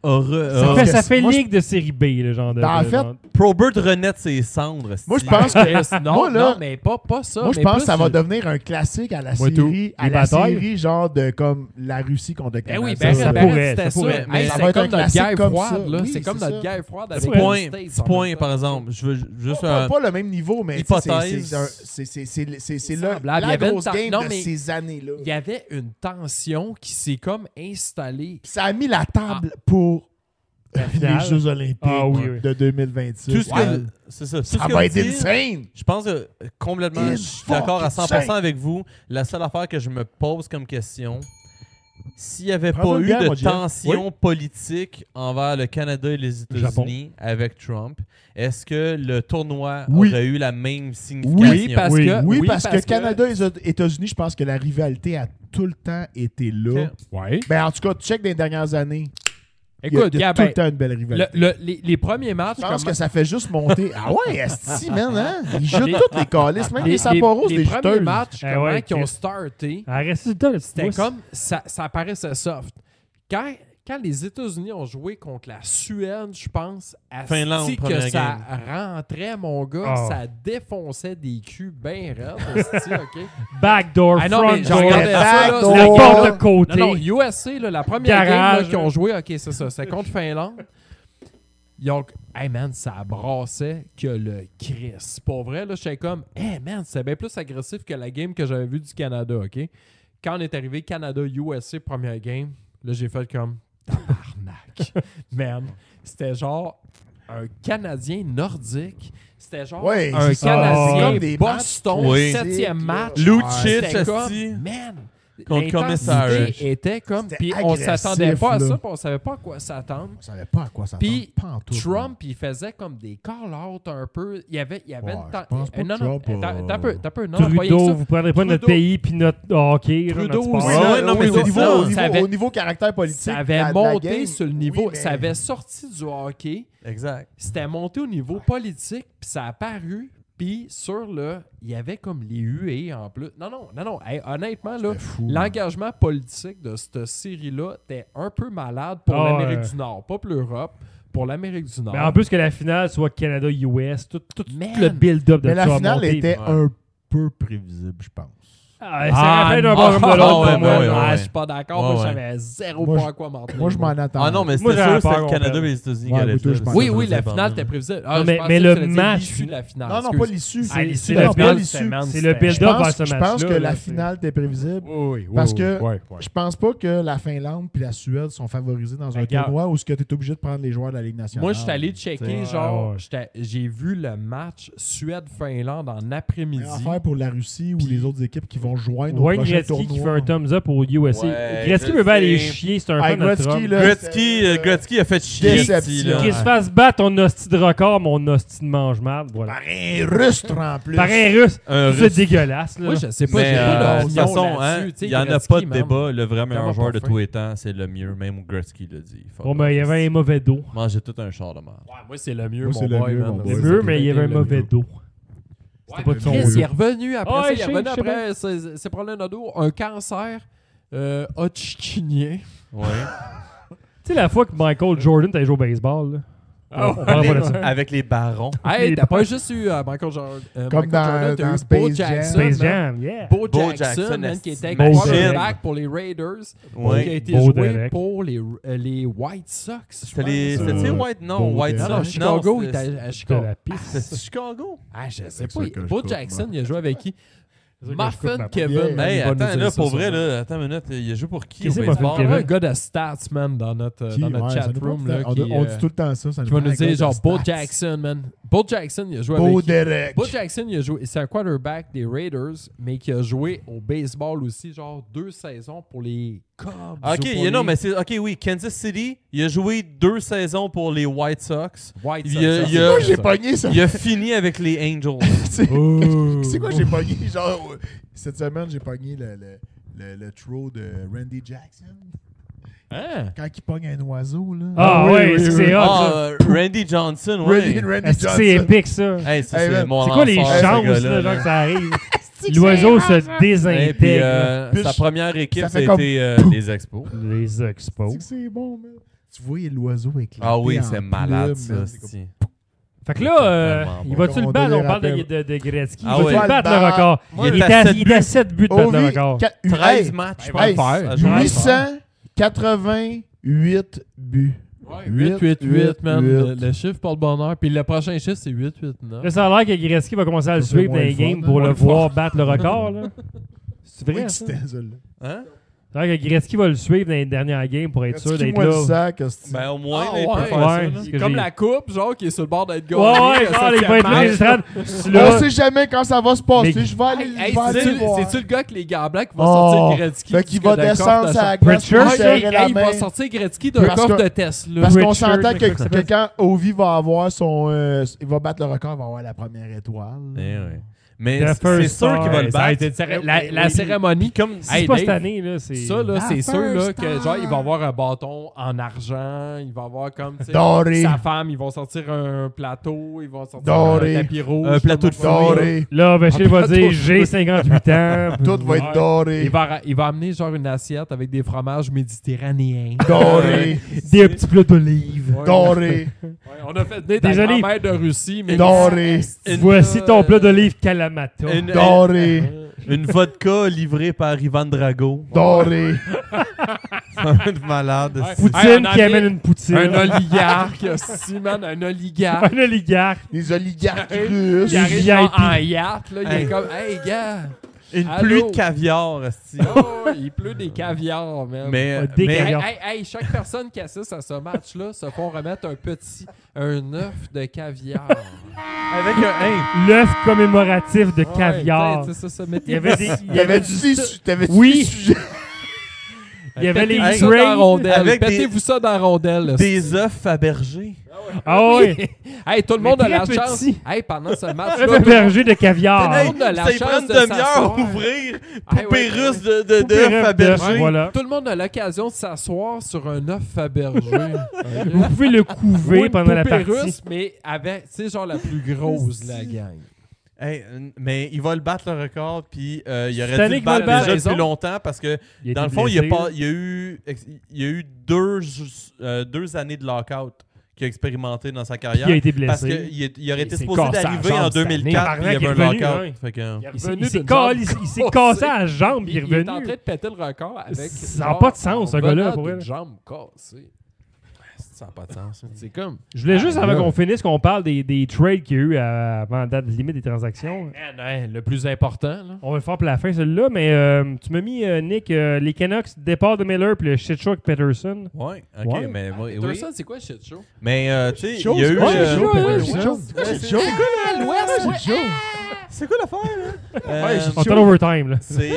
Ça fait moi, ligue de série B, le genre de. En de- fait, genre- Probert renaît de ses cendres. Moi, je pense que. non, moi, là, non, mais pas ça. moi, je mais pense plus, que ça va devenir un classique à la Moi, tout. série. À Les la batailles. série, genre de comme la Russie contre le Ben Canada. oui, ça ben pourrait, c'était ça ça. pourrait. Mais Hey, ça c'est va être comme un notre classique guerre comme froide, ça. là. Oui, C'est comme c'est notre ça. guerre froide avec Petit les point, States petit en point même par temps. exemple. Je veux juste Pas le même niveau, mais Hypothèse. c'est semblable. la Il y avait grosse une game non, de mais ces années-là. Il y avait une tension qui s'est comme installée. Ça a mis la table pour les finale. Jeux Olympiques Ah oui, oui. de 2026. tout ce Ouais. que c'est ça. Tout ce Ça que va vous être dites, insane! je pense que complètement, je suis d'accord à 100% avec vous. La seule affaire que je me pose comme question, s'il n'y avait Prends-toi pas une eu bière, de moi, Jeff. tension politique envers le Canada et les États-Unis avec Trump, est-ce que le tournoi Oui. aurait eu la même signification? Oui, parce Oui. que... Oui, parce que Canada et les États-Unis, je pense que la rivalité a tout le temps été là. Ok. Ouais. Ben, en tout cas, check dans les dernières années. Écoute, il y a Gab, tout le temps une belle rivalité. les premiers matchs... Je pense comme- que ça fait juste monter. Ah ouais, esti, man, hein? Ils jouent toutes les calices, même les Sapporo, les des premiers juteuses. matchs Eh comment ouais, qui ont Chris. starté, Arrête ça, le temps, le petit c'était pouce. comme... Ça paraissait soft. Quand les États-Unis ont joué contre la Suède, je pense, Finlande, asti que première ça rentrait, mon gars, Ah. ça défonçait des culs bien raides, asti, OK? Backdoor, Ah non, front mais je door, regardais ça, là, backdoor. la c'était- porte là- de côté. Non, USC, là, la première game Garage, là, qu'ils ont joué, OK, c'est ça, c'était contre Finlande. Ils ont... Hey, man, ça brassait que le Chris. Pour vrai, là, j'étais comme... Hey, man, c'est bien plus agressif que la game que j'avais vue du Canada, OK? Quand on est arrivé Canada-USC, première game, là, j'ai fait comme... Tabarnak. Man, c'était genre un Canadien nordique. C'était genre Ouais, un c'est ça. Canadien Comme des Boston, matchs Oui. 7e match. Lucic, C'était comme... asti. Man... Contre Commissar. L'intensité était comme... C'était Puis on agressif, s'attendait pas à là. ça, puis on savait pas à quoi s'attendre. On savait pas à quoi ça Puis pantoute, Trump, il faisait comme des call-outs un peu. Il y avait Ouais, une je pense pas que non, Trump t'as peu. Non, pas rien que Trudeau, ça. vous prendrez pas notre Trudeau. pays puis notre hockey. là, Trudeau notre aussi. sport. Ouais, non, mais au c'est niveau, ça. au niveau- Ça avait- au niveau caractère politique. Ça avait la monté game, sur le niveau. oui, mais- Ça avait sorti du hockey. Exact. C'était monté au niveau politique. Puis ça a apparu. Puis sur le... Il y avait comme les huées en plus. Non. Hey, honnêtement, là, C'était fou. l'engagement politique de cette série-là était un peu malade pour Ah, l'Amérique ouais. du Nord. Pas pour l'Europe. Pour l'Amérique du Nord. Mais en plus que la finale soit Canada-US, tout Man. le build-up de Mais la ça a finale monté. était Ouais. un peu prévisible, je pense. Ah, ça rappelle d'un bord comme de ah, l'autre ouais, pour moi. ouais, là. ouais. Ah, je suis pas d'accord. Ouais, Moi, ouais. j'avais zéro Moi, pas à quoi m'entendre. Moi, je m'en attends. Ah non, mais Moi, c'était j'avais sûr que peur c'était le qu'on Canada perde. et les États-Unis Ouais, qui allaient moi, tout, je faire. pense Oui, ça, oui, ça la dépend, finale là. était prévisible. Non, je mais pensais le que tu allais dire match- l'issue de la finale. Non, non, excuse. pas l'issue. Ah, c'est C'est le la build- l'issue. c'est le build-up Je vers pense, ce je match-là. pense que là, la c'est- finale était prévisible. Oui, Parce que je pense pas que la Finlande puis la Suède sont favorisés dans un Regarde. tournoi où tu es obligé de prendre les joueurs de la Ligue nationale. Moi, je suis allé checker, T'sais. genre, Ouais. j'ai vu le match Suède-Finlande en après-midi. Rien à faire pour la Russie ou les autres équipes qui vont joindre au Wayne prochain Gretzky tournoi. qui fait un thumbs up au USA. Ouais, Gretzky je peut bien aller sais. chier, c'est un Ah, fan de Gretzky, Trump. là, Gretzky a fait chier. Déception. ici, là. Qu'il se fasse battre ton hostie de record, mon hostie de mange-marde. Voilà. Par un rustre en plus. Par un russe. Un C'est Russe. dégueulasse. Là. Moi, je sais pas, Mais j'ai pas de toute d'opinion façon, hein, là-dessus, tu sais, il n'y en a Gretzky, pas de man. débat. Le vrai meilleur Tellement joueur pas de fin. tous les temps, c'est le mieux. Même Gretzky l'a dit. Fuck Bon, off. ben, il y avait un mauvais dos. Manger tout un char de merde. Ouais, moi, c'est le mieux, Moi, mon c'est le boy, mieux, man. mon boy. Le Ouais, mieux, c'est mais il y avait un mauvais dos. Ouais, pas de son Chris, mieux. il est revenu après Ah, ça. ouais, Il est je revenu sais après ses problèmes de dos. Un cancer hodgkinien. Ouais. Tu sais, la fois que Michael Jordan t'a joué au baseball, là. Ah, On parle pas de ça. Avec les barons. Hey, t'as pas juste eu Michael Jordan. Comme Michael dans- Jordan, t'as dans eu Space Bo Jam. Jackson. Space man. Jam, yeah. Bo Bo Jackson, Jackson, man, qui était Bo quarterback pour les Raiders, Ouais. qui a été Bo joué Derek. pour les White Sox. je C'était pense. les. C'était White? Non, Bo White Derek. Non, non, Sox. Chicago, il c'était- était à De Chicago. la piste. C'était Chicago? Ah, je sais C'est pas. ça que je Bo coupe, Jackson, moi. il a joué avec qui? C'est ça que je coupe Muffin ma- Kevin. Yeah. man, Hey, il va nous attends, dire là, ça pour ce vrai, soir. là, attends une minute. Il a joué pour qui au Qu'est-ce que baseball? Muffin Il y avait un Kevin? gars de stats, man, dans notre Qui? Ouais, chat ça nous room. prend- Là, on, qui, on dit tout le temps ça. Ça qui va nous prend un dire gars genre de Bo stats. Jackson, man. Bo Jackson, il a joué Bo avec qui? Derek. Bo Jackson, il a joué. C'est un quarterback des Raiders, mais qui a joué au baseball aussi, genre 2 saisons pour les Cubs. Ok, ou pour non, les mais c'est. Ok, oui, Kansas City, il a joué 2 saisons pour les White Sox. White il Sox, y a- ça, il y a- c'est Moi, ça. j'ai pogné ça. Il a fini avec les Angels. C'est Oh. c'est quoi j'ai pogné? Genre, cette semaine, j'ai pogné le throw de Randy Jackson. Hein? Quand il pogne un oiseau, là. Ah, oui, ouais, oui, c'est hot, ça. Ah, Randy Johnson, ouais. Randy Est-ce que Johnson. c'est épique, ça? Hey, ça, Hey, c'est man, mon C'est quoi les lanceur, ce chances, gars-là, là, là. genre, que ça arrive? L'oiseau se Et puis, désintègre. Puis sa je- première équipe, ça ça fait a comme- été les Expos. Les expos. C'est que c'est bon, man. tu voyais l'oiseau éclater. Ah oui, en c'est malade, plumes, ça. man, c'est comme- c'est- Fait que là, Tellement il bon. va-tu le On battre? devait On parle rappeler. de Gretzky. Ah Il va-tu ouais. le battre, le record? Moi, Il il est est à à 7 7 buts de battre le record. 13 matchs. Il va le faire. Je vais le 888 buts. Ouais, 8, 8-8-8, man. 8. Le chiffre porte bonheur. Puis le prochain chiffre, c'est 8-8-9. Là, ça a l'air que Gretzky va commencer à le Ça, c'est suivre dans moins les le fun, games hein. pour Moins le le fun. voir battre le record. Là. C'est vrai, Oui, ça? c'était ça, là. Hein? Ça a l'air que Gretzky va le suivre dans les dernières games pour être sûr Est-ce qu'il d'être moi le là. sac, hostie? Ben, au moins, Ah, là, il peut ouais. faire ça. Ouais. là. Ce C'est que comme j'ai- la coupe, genre, qui est sur le bord d'être Ouais, gagné. ouais, genre, il va être magistral. On Là, sait jamais quand ça va se passer. Mais- Je vais aller, Hey, je vais aller c'est-tu voir. c'est-tu le gars avec les gants blancs qui va Oh. sortir Gretzky? Fait qu'il du va d'un coffre descendre de sa champ- glace Pritchard, pour serrer la Il main. va sortir Gretzky d'un Parce coffre que- de Tesla. Parce qu'on Richard, s'entend comment ça que s'appelle? quand Ovi va avoir son... il va battre le record, il va avoir la première étoile. Eh ouais. Mais The c'est first sûr qu'il va le Ça a battre. été la cérémonie. Comme c'est Hey, pas Dave, cette année. Là, c'est... Ça, là, La c'est sûr là, first que genre, il va time. avoir un bâton en argent, il va avoir comme, tu sais, Doré. sa femme, ils vont sortir un plateau, ils vont sortir Doré. un tapis rouge. Un plateau de comme ça. Doré. Là, Bachir Un va plateau dire de j'ai 58 ans. Tout va être doré. Il va amener genre une assiette avec des fromages méditerranéens. Doré. Des petits plats d'olives. Ouais. Doré. Ouais, on a fait venir ta Désolé. grand-mère de Russie, mais Doré. Voici ton plat d'olives Kalamata. Une- Doré. Une vodka livrée par Ivan Drago. Doré. Ça va être malade. Ouais. Poutine Hey, on qui avait amène une poutine. un oligarque, si man, un oligarque. Un oligarque. Les oligarques Hey, russes. Il arrive VIP. genre en yacht, là, il est Hey. comme, hey gars, Une Allô? pluie de caviar, esti. oh, il pleut des caviars, man. Mais, Des mais- caviars. Hey, chaque personne qui assiste à ce match-là se font remettre un œuf de caviar. avec un hey, L'œuf commémoratif de Ouais, caviar. tu sais, c'est ça, mettez- Il y avait des. Il y avait T'avais-tu du. dit... T'avais-tu Oui. dit sujet? Il y avait les Pétez-vous ça dans la trades. rondelle. Avec Pétez-vous ça dans la rondelle. des œufs Fabergé. Ah ouais. Hey, tout le Mais monde a très la chance. petit. Hey, pendant ce Un match-là, berger de caviar. Hey, monde a la ça y chance prend une de demi-heure s'asseoir. à ouvrir. Hey, Poupée ouais, russe ouais. de Poupée d'œufs russe Fabergé. d'œufs, voilà. Tout le monde a l'occasion de s'asseoir sur un œuf Fabergé. Vous pouvez le couver Une pendant la poupée partie. russe, mais avec, tu sais, genre la plus grosse de la gang. Hey, mais il va le battre le record, puis il aurait Cette dû année le qu'il va battre le battre, déjà raison. depuis longtemps parce que Il a dans le été fond, blessé, là. il y a eu deux années de lockout qu'il a expérimenté dans sa carrière. Il a été Parce blessé. qu'il aurait été s'est supposé cassé la d'arriver jambe en cette 2004, année. puis il y avait un Apparemment qu'il est lockout. revenu, Fait que, Il s'est d'une collé- jambe il s'est cassée. cassé à la jambe, puis il est Il est en revenu. train de péter le record avec. Ça n'a genre, pas de sens, ce en gars-là, venant pour d'une vrai. jambe cassée. ça n'a pas de sens. C'est comme. Je voulais juste, avant là. qu'on finisse, qu'on parle des trades qu'il y a eu avant la date limite des transactions. Le plus important, là. On va le faire pour la fin, celui-là, mais tu m'as mis, Nick, les Canucks, départ de Miller, puis le shit show avec Peterson. Ouais, ok, Ouais. mais oui. Peterson, c'est quoi le shit show? Mais tu sais, Chose, il y a eu. ouais, shit show, Peterson. ouais, Chose. c'est- Chose. l'Ouest, Chose. C'est quoi l'affaire, là? On est en overtime, là. C'est.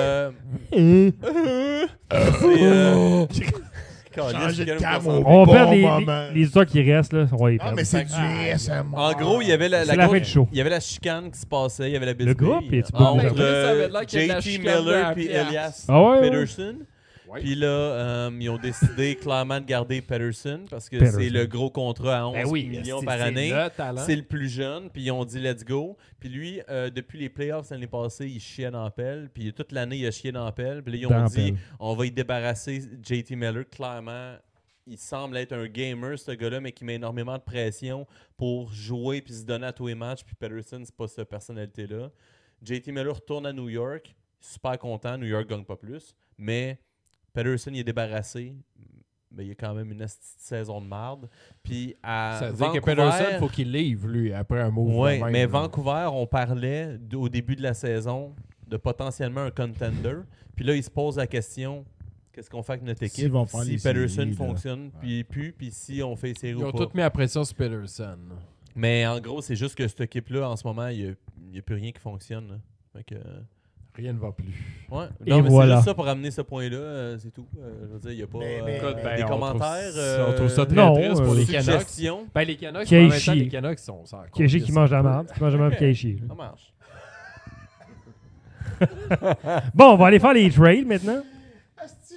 Changer de cam On Bon perd moment. les histoires qui restent, là. On va les Ah, perdre. mais c'est du ASMR. En gros, il y avait C'est la fin du show. il y avait la chicane qui se passait, il y avait la Le groupe, il est-tu bisbille bon? entre Ça avait l'air qu'il y avait de la JT chicane Miller dans puis la Elias Ah ouais, ouais. Peterson. Ouais. Puis là, ils ont décidé clairement de garder Peterson parce que Peterson. c'est le gros contrat à 11 millions par année. Le talent. C'est le plus jeune, puis ils ont dit let's go. Puis lui, depuis les playoffs l'année passée, il chiait dans la pelle. Puis toute l'année, il a chié dans la pelle. Puis là, ils Dans ont la dit pelle. on va y débarrasser JT Miller. Clairement, il semble être un gamer, ce gars-là, mais qui met énormément de pression pour jouer puis se donner à tous les matchs. Puis Peterson, c'est pas cette personnalité-là. JT Miller retourne à New York. Super content. New York gagne pas plus. Mais Peterson, il est débarrassé. Mais il y a quand même une saison de marde. Puis à Ça veut dire que Vancouver, Peterson, il faut qu'il livre, lui, après un move. oui, de même, mais là. Vancouver, on parlait au début de la saison de potentiellement un contender. Puis là, il se pose la question qu'est-ce qu'on fait avec notre S'ils équipe vont faire si les Peterson séries, là. fonctionne, puis si on fait les séries Ils ou ont pas. tout mis la pression sur Peterson. Mais en gros, c'est juste que cette équipe-là, en ce moment, il n'y a plus rien qui fonctionne. Là. Fait que, Rien ne va plus. ouais. Et Non, mais voilà. c'est juste ça pour amener ce point-là, c'est tout. Je veux dire, il n'y a pas Mais- Écoute, ben, des on commentaires. on trouve ça très non, triste pour les Canucks. suggestions. Ben, les Canucks, Qui mais en est même temps, chier. les Canucks sont ça. Kéchi qui mange la merde. Qui mange la merde, Kéchi. Ça marche. Bon, on va aller faire les trades maintenant. Asti,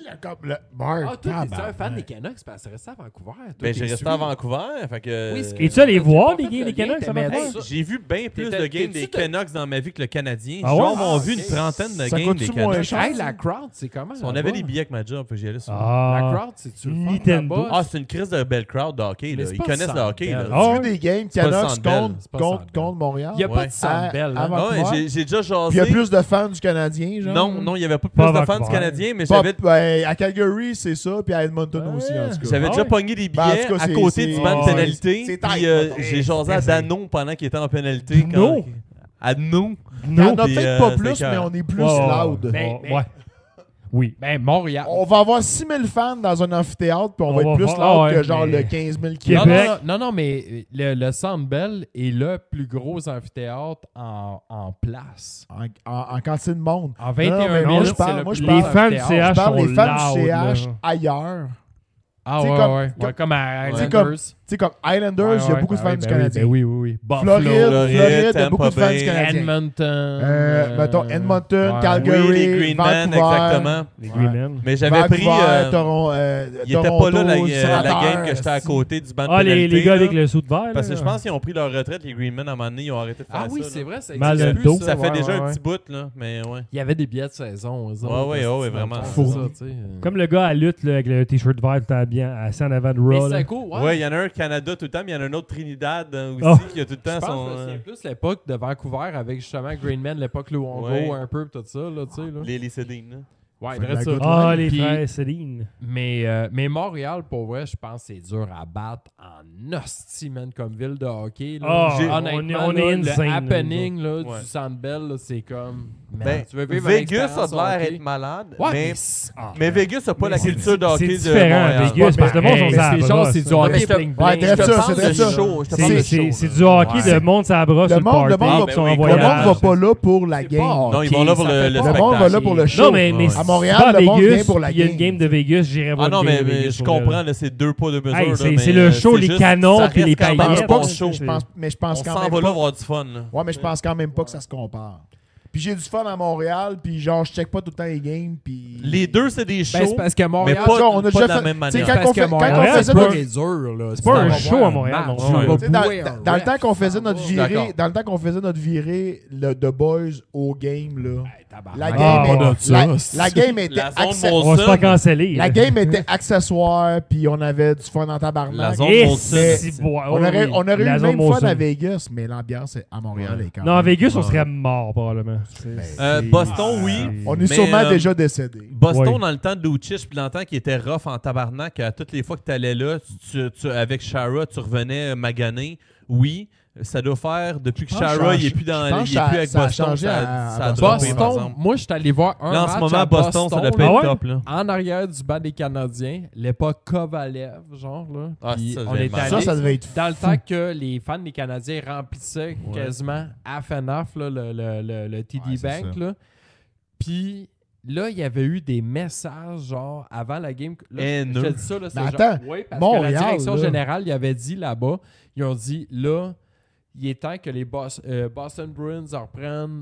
il y a comme le Mark. Ah, toi, t'es un fan tabarnak. des Canucks, parce que c'est resté à Vancouver. Toi, Ben, t'es j'ai resté suivi. à Vancouver. Fait que, Oui, Et tu allais T'as voir pas les fait games le des Canucks game, à mais Vancouver? j'ai vu bien plus T'étais- de games t'es-tu des de- Canucks dans ma vie que le Canadien. Ah ouais? Genre, on Ah, vu ok. une trentaine de Ça games coûte-tu des moins Canucks. cher? Hey, la crowd, c'est comment? On là-bas? avait des billets avec ma job, fait que j'y allais souvent. La Ah. crowd, c'est-tu le fun Nintendo. là-bas? Ah, c'est une crise de belle crowd de hockey. Mais Là. c'est Ils pas connaissent le Centre hockey. Bell. Là. Ah, Tu as vu des games C'est pas le Canucks Centre Bell. contre, C'est pas contre, Centre Bell. contre Montréal? Il n'y a pas Ouais. de Centre Bell. À hein? Ah ouais, Vancouver? j'ai déjà jasé. Puis il y a plus de fans du Canadien, genre? Non, il n'y avait pas plus Pas de fans du Vancouver. Canadien, mais Pas- j'avais ben, à Calgary, c'est ça, puis à Edmonton Ouais. aussi, en tout cas. J'avais Ah déjà ouais? pogné des Ben, en billets tout cas, à c'est- côté c'est- du banc de c'est- pénalité. c'est Puis tight, mettons. j'ai jasé à C'est- Danon pendant qu'il était en pénalité. Dano? À nous. Il y en a Puis, peut-être pas c'est plus, écœurant. mais on est plus Ouais, loud. Mais- Ouais. Oui. Ben, Montréal. On va avoir 6000 fans dans un amphithéâtre, puis on va On être va plus voir- loud ah ouais, que genre mais- le 15 000 Québec. Québec. Non, mais le Centre Bell est le plus gros amphithéâtre en place. En quantité de monde. En 21 Non, mais 000, moi, je c'est parle- le moi, plus je gros Les parle- fans du amphithéâtre. CH Je parle sont des fans loud, du CH là. ailleurs. Ah Tu sais, ouais, comme- ouais. Ouais, comme à Tu sais, Islanders. Tu sais, comme Islanders, il y a beaucoup de fans du Canadien. oui, oui. Floride, Floride, il y a Tampa beaucoup de fans Bay, du Canadien. Edmonton. Mettons, Edmonton, ouais. Calgary, Oui, les Green Men, Vancouver, exactement. Les Green Men. Mais j'avais pris. Il Il était pas là la game que j'étais à côté du banc de Ah, pénalité. les gars là. avec le sou de verre. Parce que là. je pense qu'ils ont pris leur retraite, les Green Men, à un moment donné, ils ont arrêté de faire Ah ça. oui, là. c'est vrai, ça Mal existe de plus, dos. Ça fait ouais, déjà ouais, un ouais. petit bout, là. Mais ouais. Il y avait des billets de saison. eux autres, Ouais, là, vraiment. c'est ça, Fourni. tu sais. Comme le gars à lutte là, avec le t-shirt vert tout à bien assis en avant de Mais Raw. là. c'est cool, ouais. Ouais, il y en a un Canada tout le temps, mais il y en a un autre Trinidad aussi Oh. qui a tout le temps Je pense son. que c'est plus l'époque de Vancouver avec justement Greenman, l'époque Luongo, Ouais. un peu, tout ça, là, tu sais. Là. Les Cédines, là. Ouais, Fait de vrai la ça. good Ah, life. les Puis- frères Céline. Mais Montréal, pour vrai, je pense que c'est dur à battre en hostie, man, comme ville de hockey. Là. Ah, Honnêtement, on est là, insane, le là, happening là, Ouais. du Centre Bell, là, c'est comme... man, Ben, tu veux vivre Vegas une expérience a l'air hockey? d'être malade, Ouais, mais Ah, Vegas n'a pas mais la c'est- culture de hockey c'est de différent, Montréal. Vegas, parce que le monde sont mais ça c'est genre, c'est du Ouais, mais hockey je te- bling Ouais, bling. direct Je te ça, parle c'est de direct ça. show. Je te C'est- parle de C'est show. du hockey Ouais. de monde sa brosse Le sur le monde- party. le monde- puis sont en oui, Le voyage. monde va pas là pour la C'est game. pas Non, ils hockey, vont là pour ça le fait pas Le monde spectacle. va là pour le show. Non, mais Ouais. À Montréal, si le monde Vegas, vient pour la il y a une game. game de Vegas, j'irai voir Ah non, une game de mais Vegas je pour vrai. comprends, là, c'est deux poids, deux mesures. Hey, là, c'est mais, le show, c'est les juste- canons ça puis les reste quand même paillettes. un bon là, show. Je pense On quand s'en même va là pas. avoir du fun. Là. Ouais, mais je pense quand même pas que ça se compare. Puis j'ai du fun à Montréal, puis genre, je check pas tout le temps les games, puis... Les deux, c'est des Ben, shows, c'est parce que mais Montréal... pas, on a pas déjà de la fait- même tu sais, manière. quand parce on que fait- quand Montréal, on faisait c'est pas notre- dur, là. C'est pas un Tu show vas à Montréal, voir un non. match, Ouais. tu vas Tu sais, bouer un dans le ref, temps qu'on faisait ça notre va. virée, D'accord. dans le temps qu'on faisait notre virée de boys au game, là. Hey, tabarnak. La Ah, game, on a est- ça, la, c'est- la game était La zone accès- On va se faire canceller. la game était accessoire, puis on avait du fun en tabarnak. La zone Et Molson. si, bon, On aurait, oui, on aurait eu la le zone même fun Molson. à Vegas, mais l'ambiance à Montréal est quand même... Non, à Vegas, on Ouais. serait mort, probablement. Boston, oui. On est Mais, sûrement déjà décédé. Boston, Ouais. dans le temps de Lucic, puis dans le temps qui était rough en tabarnak, toutes les fois que tu allais là, avec Shara, tu revenais magané. Oui, ça doit faire, depuis que Je pense Shara, que il est plus dans, je pense il est que plus avec ça a Boston, changé ça à a Boston. droppé, par Boston, exemple. moi, je suis allé voir un Là, en match ce moment, à Boston, ça doit pas Ah être ouais? top, là. en arrière du banc des Canadiens, l'époque Kovalev, genre, là. Ah, Puis ça on devait est être malade. allé Ça devait être dans le fou. temps que les fans des Canadiens remplissaient quasiment half and half, là, le TD Ouais, c'est Bank, ça. là. Puis là, il y avait eu des messages, genre, avant la game. Là, Haineux. je te dis ça, là, c'est Mais genre... attends, Oui, parce Montréal, que la direction là. générale, il avait dit là-bas, ils ont dit, là, il est temps que les Boston Bruins reprennent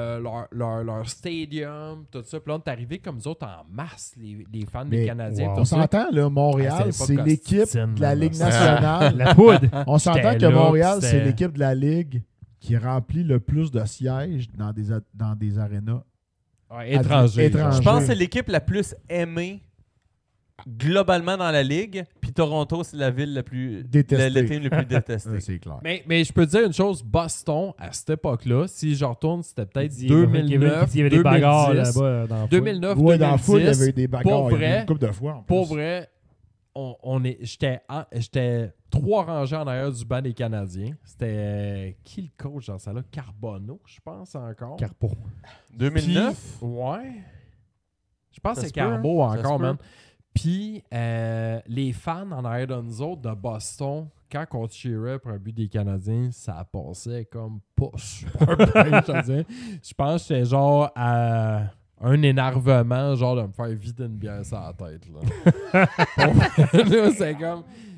leur stadium, tout ça. Puis là, on est arrivé comme nous autres en masse, les fans des Mais Canadiens. wow. tout On ça. s'entend, là, Ah, Montréal, c'était c'est pas l'équipe Costine, de la là, Ligue ça. nationale. La poudre. On s'entend J'étais que là, Montréal, c'était- c'est l'équipe de la Ligue qui remplit le plus de sièges dans des arénas. Ouais, étranger. Étranger. Je pense que c'est l'équipe la plus aimée globalement dans la ligue, puis Toronto, c'est la ville la plus Détestée. le team le plus détesté. C'est clair. Mais je peux te dire une chose, Boston, à cette époque-là, si je retourne, c'était peut-être Il y avait 2009, il y avait des bagarres 2010, là-bas dans la foule. 2009, Ouais, dans la foule, il y 2010. avait eu des bagarres. Pour il y avait vrai, une couple de fois. en plus. Pour vrai, j'étais 3 rangées en arrière du banc des Canadiens. C'était qui le coach dans ça là? Carbonneau, je pense encore. Carpo. 2009? Puis, ouais. Je pense Ça que se c'est peut, Carbo ça encore, se peut. man. Puis, les fans en arrière de nous autres de Boston, quand on cheerait pour un but des Canadiens, ça passait comme pas super bien, je te dis. Je pense que c'était genre à un énervement, genre de me faire vider une bière sur la tête. Là. Là, c'est comme...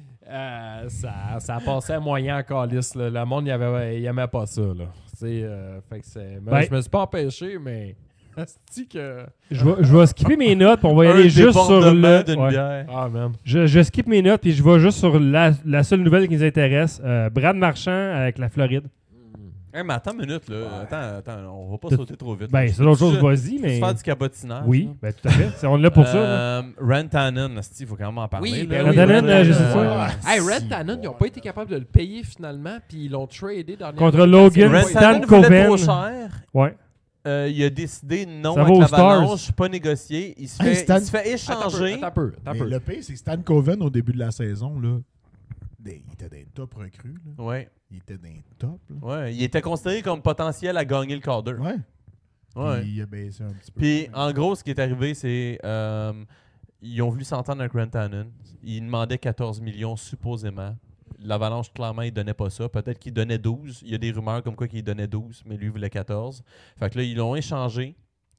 ça passait moyen en calice. Là. Le monde, il aimait pas ça. Là. Fait que c'est... Ben- je me suis pas empêché, mais... Asti que... Je vais skipper mes notes, puis on va y aller juste sur débordement le... d'une Ouais. bière. Ah, man. Je skip mes notes, puis je vais juste sur la seule nouvelle qui nous intéresse. Brad Marchand avec la Floride. Hey, mais attends une minute, là. Attends, on va pas Tout- sauter trop vite. Ben, là. c'est l'autre chose, Juste- vas-y, juste mais... faire du cabotinage. Oui, là. ben tout à fait. On est là pour ça. là. Rantanen, il faut quand même en parler. Oui, là. ben oui, Rantanen, Rantanen, je sais ça. Hey, Si, Red Tannen, ils ont pas été capables de le payer finalement, puis ils l'ont tradé dans Contre Logan Rantanen Stan voulait trop Coven. cher. Ouais. Il a décidé non Ça va avec aux l'Avalanche, pas négocié. Il se Hey, fait, Stan- il se fait échanger. Attends un peu. Mais le pire, c'est Stan Coven, au début de la saison, là, il était dans les top recrues. Là. Ouais, Il était dans les top. Là. ouais. Il était considéré comme potentiel à gagner le Calder. Ouais. Ouais. Puis il a baissé un petit peu. Puis, en gros, ce qui est arrivé, c'est ils ont voulu s'entendre avec Rantanen. Ils demandaient 14 millions, supposément. L'Avalanche, clairement, il donnait pas ça. Peut-être qu'il donnait 12. Il y a des rumeurs comme quoi qu'il donnait 12, mais lui, il voulait 14. Fait que là, ils l'ont échangé.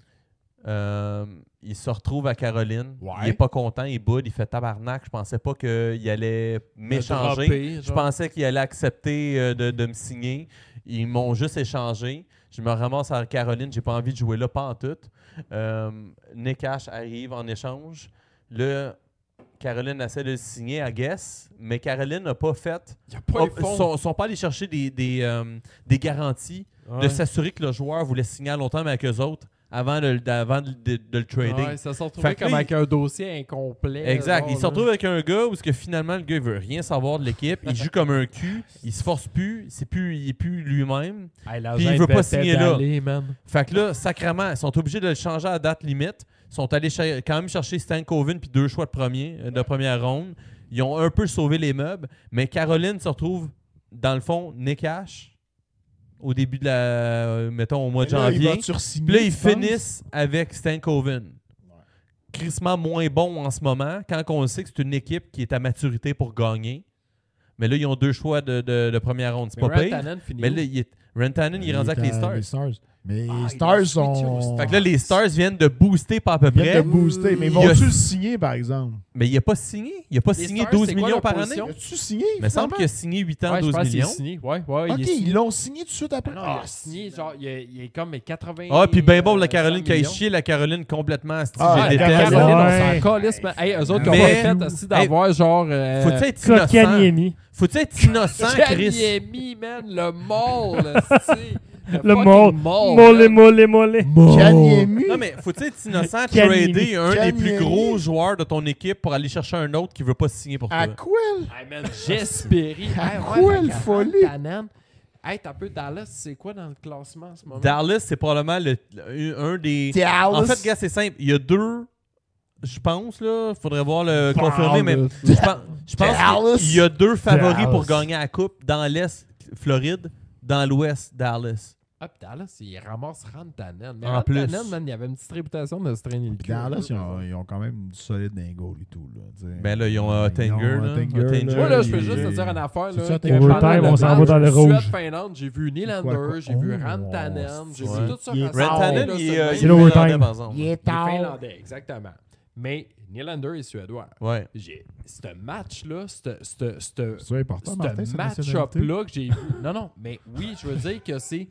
Il se retrouve à Caroline. Ouais. Il est pas content, il boude, il fait tabarnak. Je pensais pas qu'il allait m'échanger. Je pensais qu'il allait accepter de me signer. Ils m'ont juste échangé. Je me ramasse à Caroline, j'ai pas envie de jouer là, pas en tout. Nick Cash arrive en échange. Là, Caroline essaie de le signer à Guess, mais Caroline n'a pas fait. Il y a pas les fonds. Sont pas allés chercher des garanties de Ouais. s'assurer que le joueur voulait signer à long terme avec eux autres avant de le trader. Ouais, ça s'est retrouvé Fait que comme là, avec un dossier incomplet. Exact. genre, Il se là. retrouve avec un gars où que finalement le gars il veut rien savoir de l'équipe. Il joue comme un cul. Il se force plus. Il est plus lui-même. Hey, Puis il veut pas signer là. d'aller, man. Fait que là, sacrément, ils sont obligés de le changer à la date limite. Ils sont allés quand même chercher Stan Coven puis 2 choix de première ronde. Ils ont un peu sauvé les meubles. Mais Caroline se retrouve, dans le fond, Nick Cash au début de la... mettons au mois de Mais là, il janvier. va-tu re-signer, Puis là, ils tu penses? finissent avec Stan Coven. Crissement moins bon en ce moment, quand on sait que c'est une équipe qui est à maturité pour gagner. Mais là, ils ont 2 choix de première ronde. C'est Mais pas pire. Rantanen finit Mais où? là, Rantanen, il est rendu avec les Stars. Mais les il Stars a switché aux sont. Stars. Fait que là, les Stars viennent de booster pas à peu Ils viennent près. de booster. Mais Il vont-tu a- le signer, par exemple? Mais il n'a pas signé. Il n'a pas Les signé Stars, 12 c'est quoi millions leur par année. position? As-tu signé? Il me semble finalement? qu'il a signé 8 ans, Ouais, je 12 pense qu'il est millions. signé. Ouais, Ok, il est signé. ils l'ont signé tout de suite après. Non, il a signé, genre, il est comme 80. Ah, puis ben bon, la Caroline qui a millions. chié la Caroline complètement. asti, Ah, je la les déteste. Caroline, Ouais. on s'en calisse, mais hey, eux autres, qui ont Mais- pas fait aussi d'avoir genre. Faut-tu être innocent? Kotkaniemi. Faut-tu être innocent, Chris? Kanyemi, man, le mall, tu Le mall. Mollet. Kanyemi. Non, mais faut-tu être innocent de Kanyemi. trader un des plus Kanyemi. gros joueurs de ton équipe pour aller chercher un autre qui veut pas signer pour toi? À quoi? Hey, man, j'espérais. À quoi le folie? Hey, t'as un peu Dallas, c'est quoi dans le classement en ce moment? Dallas, c'est probablement un des... En fait, gars, c'est simple. Il y a 2, je pense, là, faudrait voir le confirmer, mais je pense Dallas. qu'il y a 2 favoris Dallas. pour gagner la Coupe. Dans l'Est, Floride. Dans l'Ouest, Dallas. Ah, puis Dallas, il ramasse Rantanen. Mais En plus. Rantanen, man, il avait une petite réputation de se traîner le cul. Dallas, ils ont quand même du solide dans les goals et tout. Là, tu sais. Ben là, ils ont Tanger, là. Tanger, Moi, là, je peux il- juste te dire une affaire. C'est Là, ça, que Overtime, pendant on s'en va dans le match rouge. Suède-Finlande, j'ai vu Nylander, Quoi? j'ai vu Oh, Rantanen, j'ai vu ouais. tout ça. Il est rassemblé, Rantanen, là, il ce est même- C'est l'overtime. finlandais, par exemple. Il est Il est tard. finlandais, exactement. Mais Nylander est suédois. Ouais. Ce match-là, C'est important, Martin, ce cette match-up-là que j'ai vu. Non, mais oui, je veux dire que c'est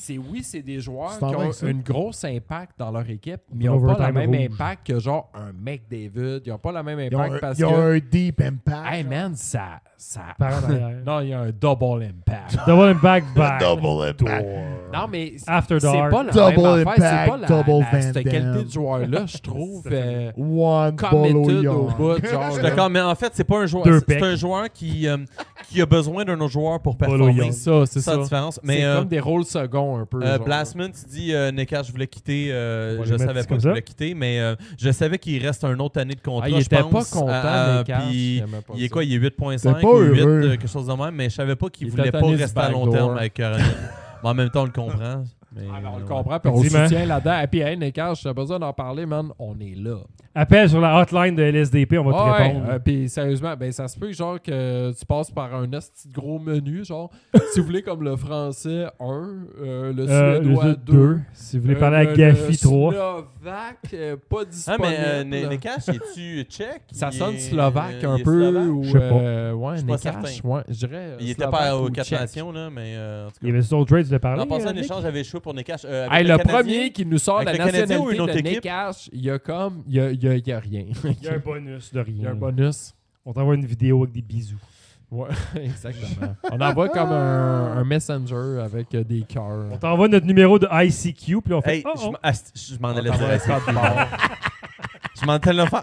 des joueurs C'est qui en vrai ont que ça. un gros impact dans leur équipe, mais ils n'ont pas le Overtime même rouge. impact que genre un McDavid. Ils n'ont pas le même Ils ont impact parce ils ont que. un deep impact. Hey man, ça. Par en arrière. Non, il y a un double impact. Double impact back. Double impact. Non, mais After c'est dark. pas la Double même affaire. C'est impact, pas double cette Van qualité Damme. de joueur-là, je trouve. One Committed ball au young. bout, genre. Je suis d'accord, mais en fait, c'est pas un joueur. Deux C'est pecs. un joueur qui a besoin d'un autre joueur pour Polo performer. Young. C'est ça, c'est C'est ça la ça. différence. C'est Mais comme des rôles seconds un peu. genre. Blastman, tu dis Nekas, je voulais quitter. va Je les mettre savais pas comme qu'il ça. voulait quitter, mais je savais qu'il reste une autre année de contrat. Ah, il je était pense, pas content, Nekas. Puis Il aimait pas il est ça. quoi? Il est 8.5 C'était pas ou 8, heureux. quelque chose de même, mais je savais pas qu'il Il voulait était pas tanné du rester à long backdoor. terme avec Caroline. Mais en même temps, on le comprend. Mais, Ah, ben, on le ouais. comprend, puis on Effectivement. soutient là-dedans. Et puis, hey, Nekash, t'as besoin d'en parler, man. On est là. Appelle sur la hotline de LSDP, on va te Ah ouais, répondre. puis sérieusement, ben ça se peut genre que tu passes par un petit gros menu, genre, si vous voulez comme le français 1, le suédois 2. Si vous voulez parler à Gaffy 3. Le slovaque, pas Ah, disponible. mais Nekas, es-tu tchèque? Ça Il sonne est- slovaque un il est peu. slovaque? Ou, Je sais pas. ouais, Je suis pas Nekash, certain. ouais, je dirais. Il était slovaque pas aux ou 4 tchèque. Nations, là, mais en tout Il y cas. avait sur trade de parler. En passant, Nick? l'échange avait échoué choix pour Nick Cash. Hey, le premier qui nous sort de la avec le Canadien ou une nationalité autre de Nick équipe? Cash, il y a comme... Il y a rien. Il y a un bonus de rien. Il y a un bonus. On t'envoie une vidéo avec des bisous. Ouais, exactement. On envoie comme un messenger avec des cœurs. On t'envoie notre numéro de ICQ, puis on fait Hey, oh, oh. je m'en allais On t'envoie dire un ça. code mort. Je m'en allais le faire.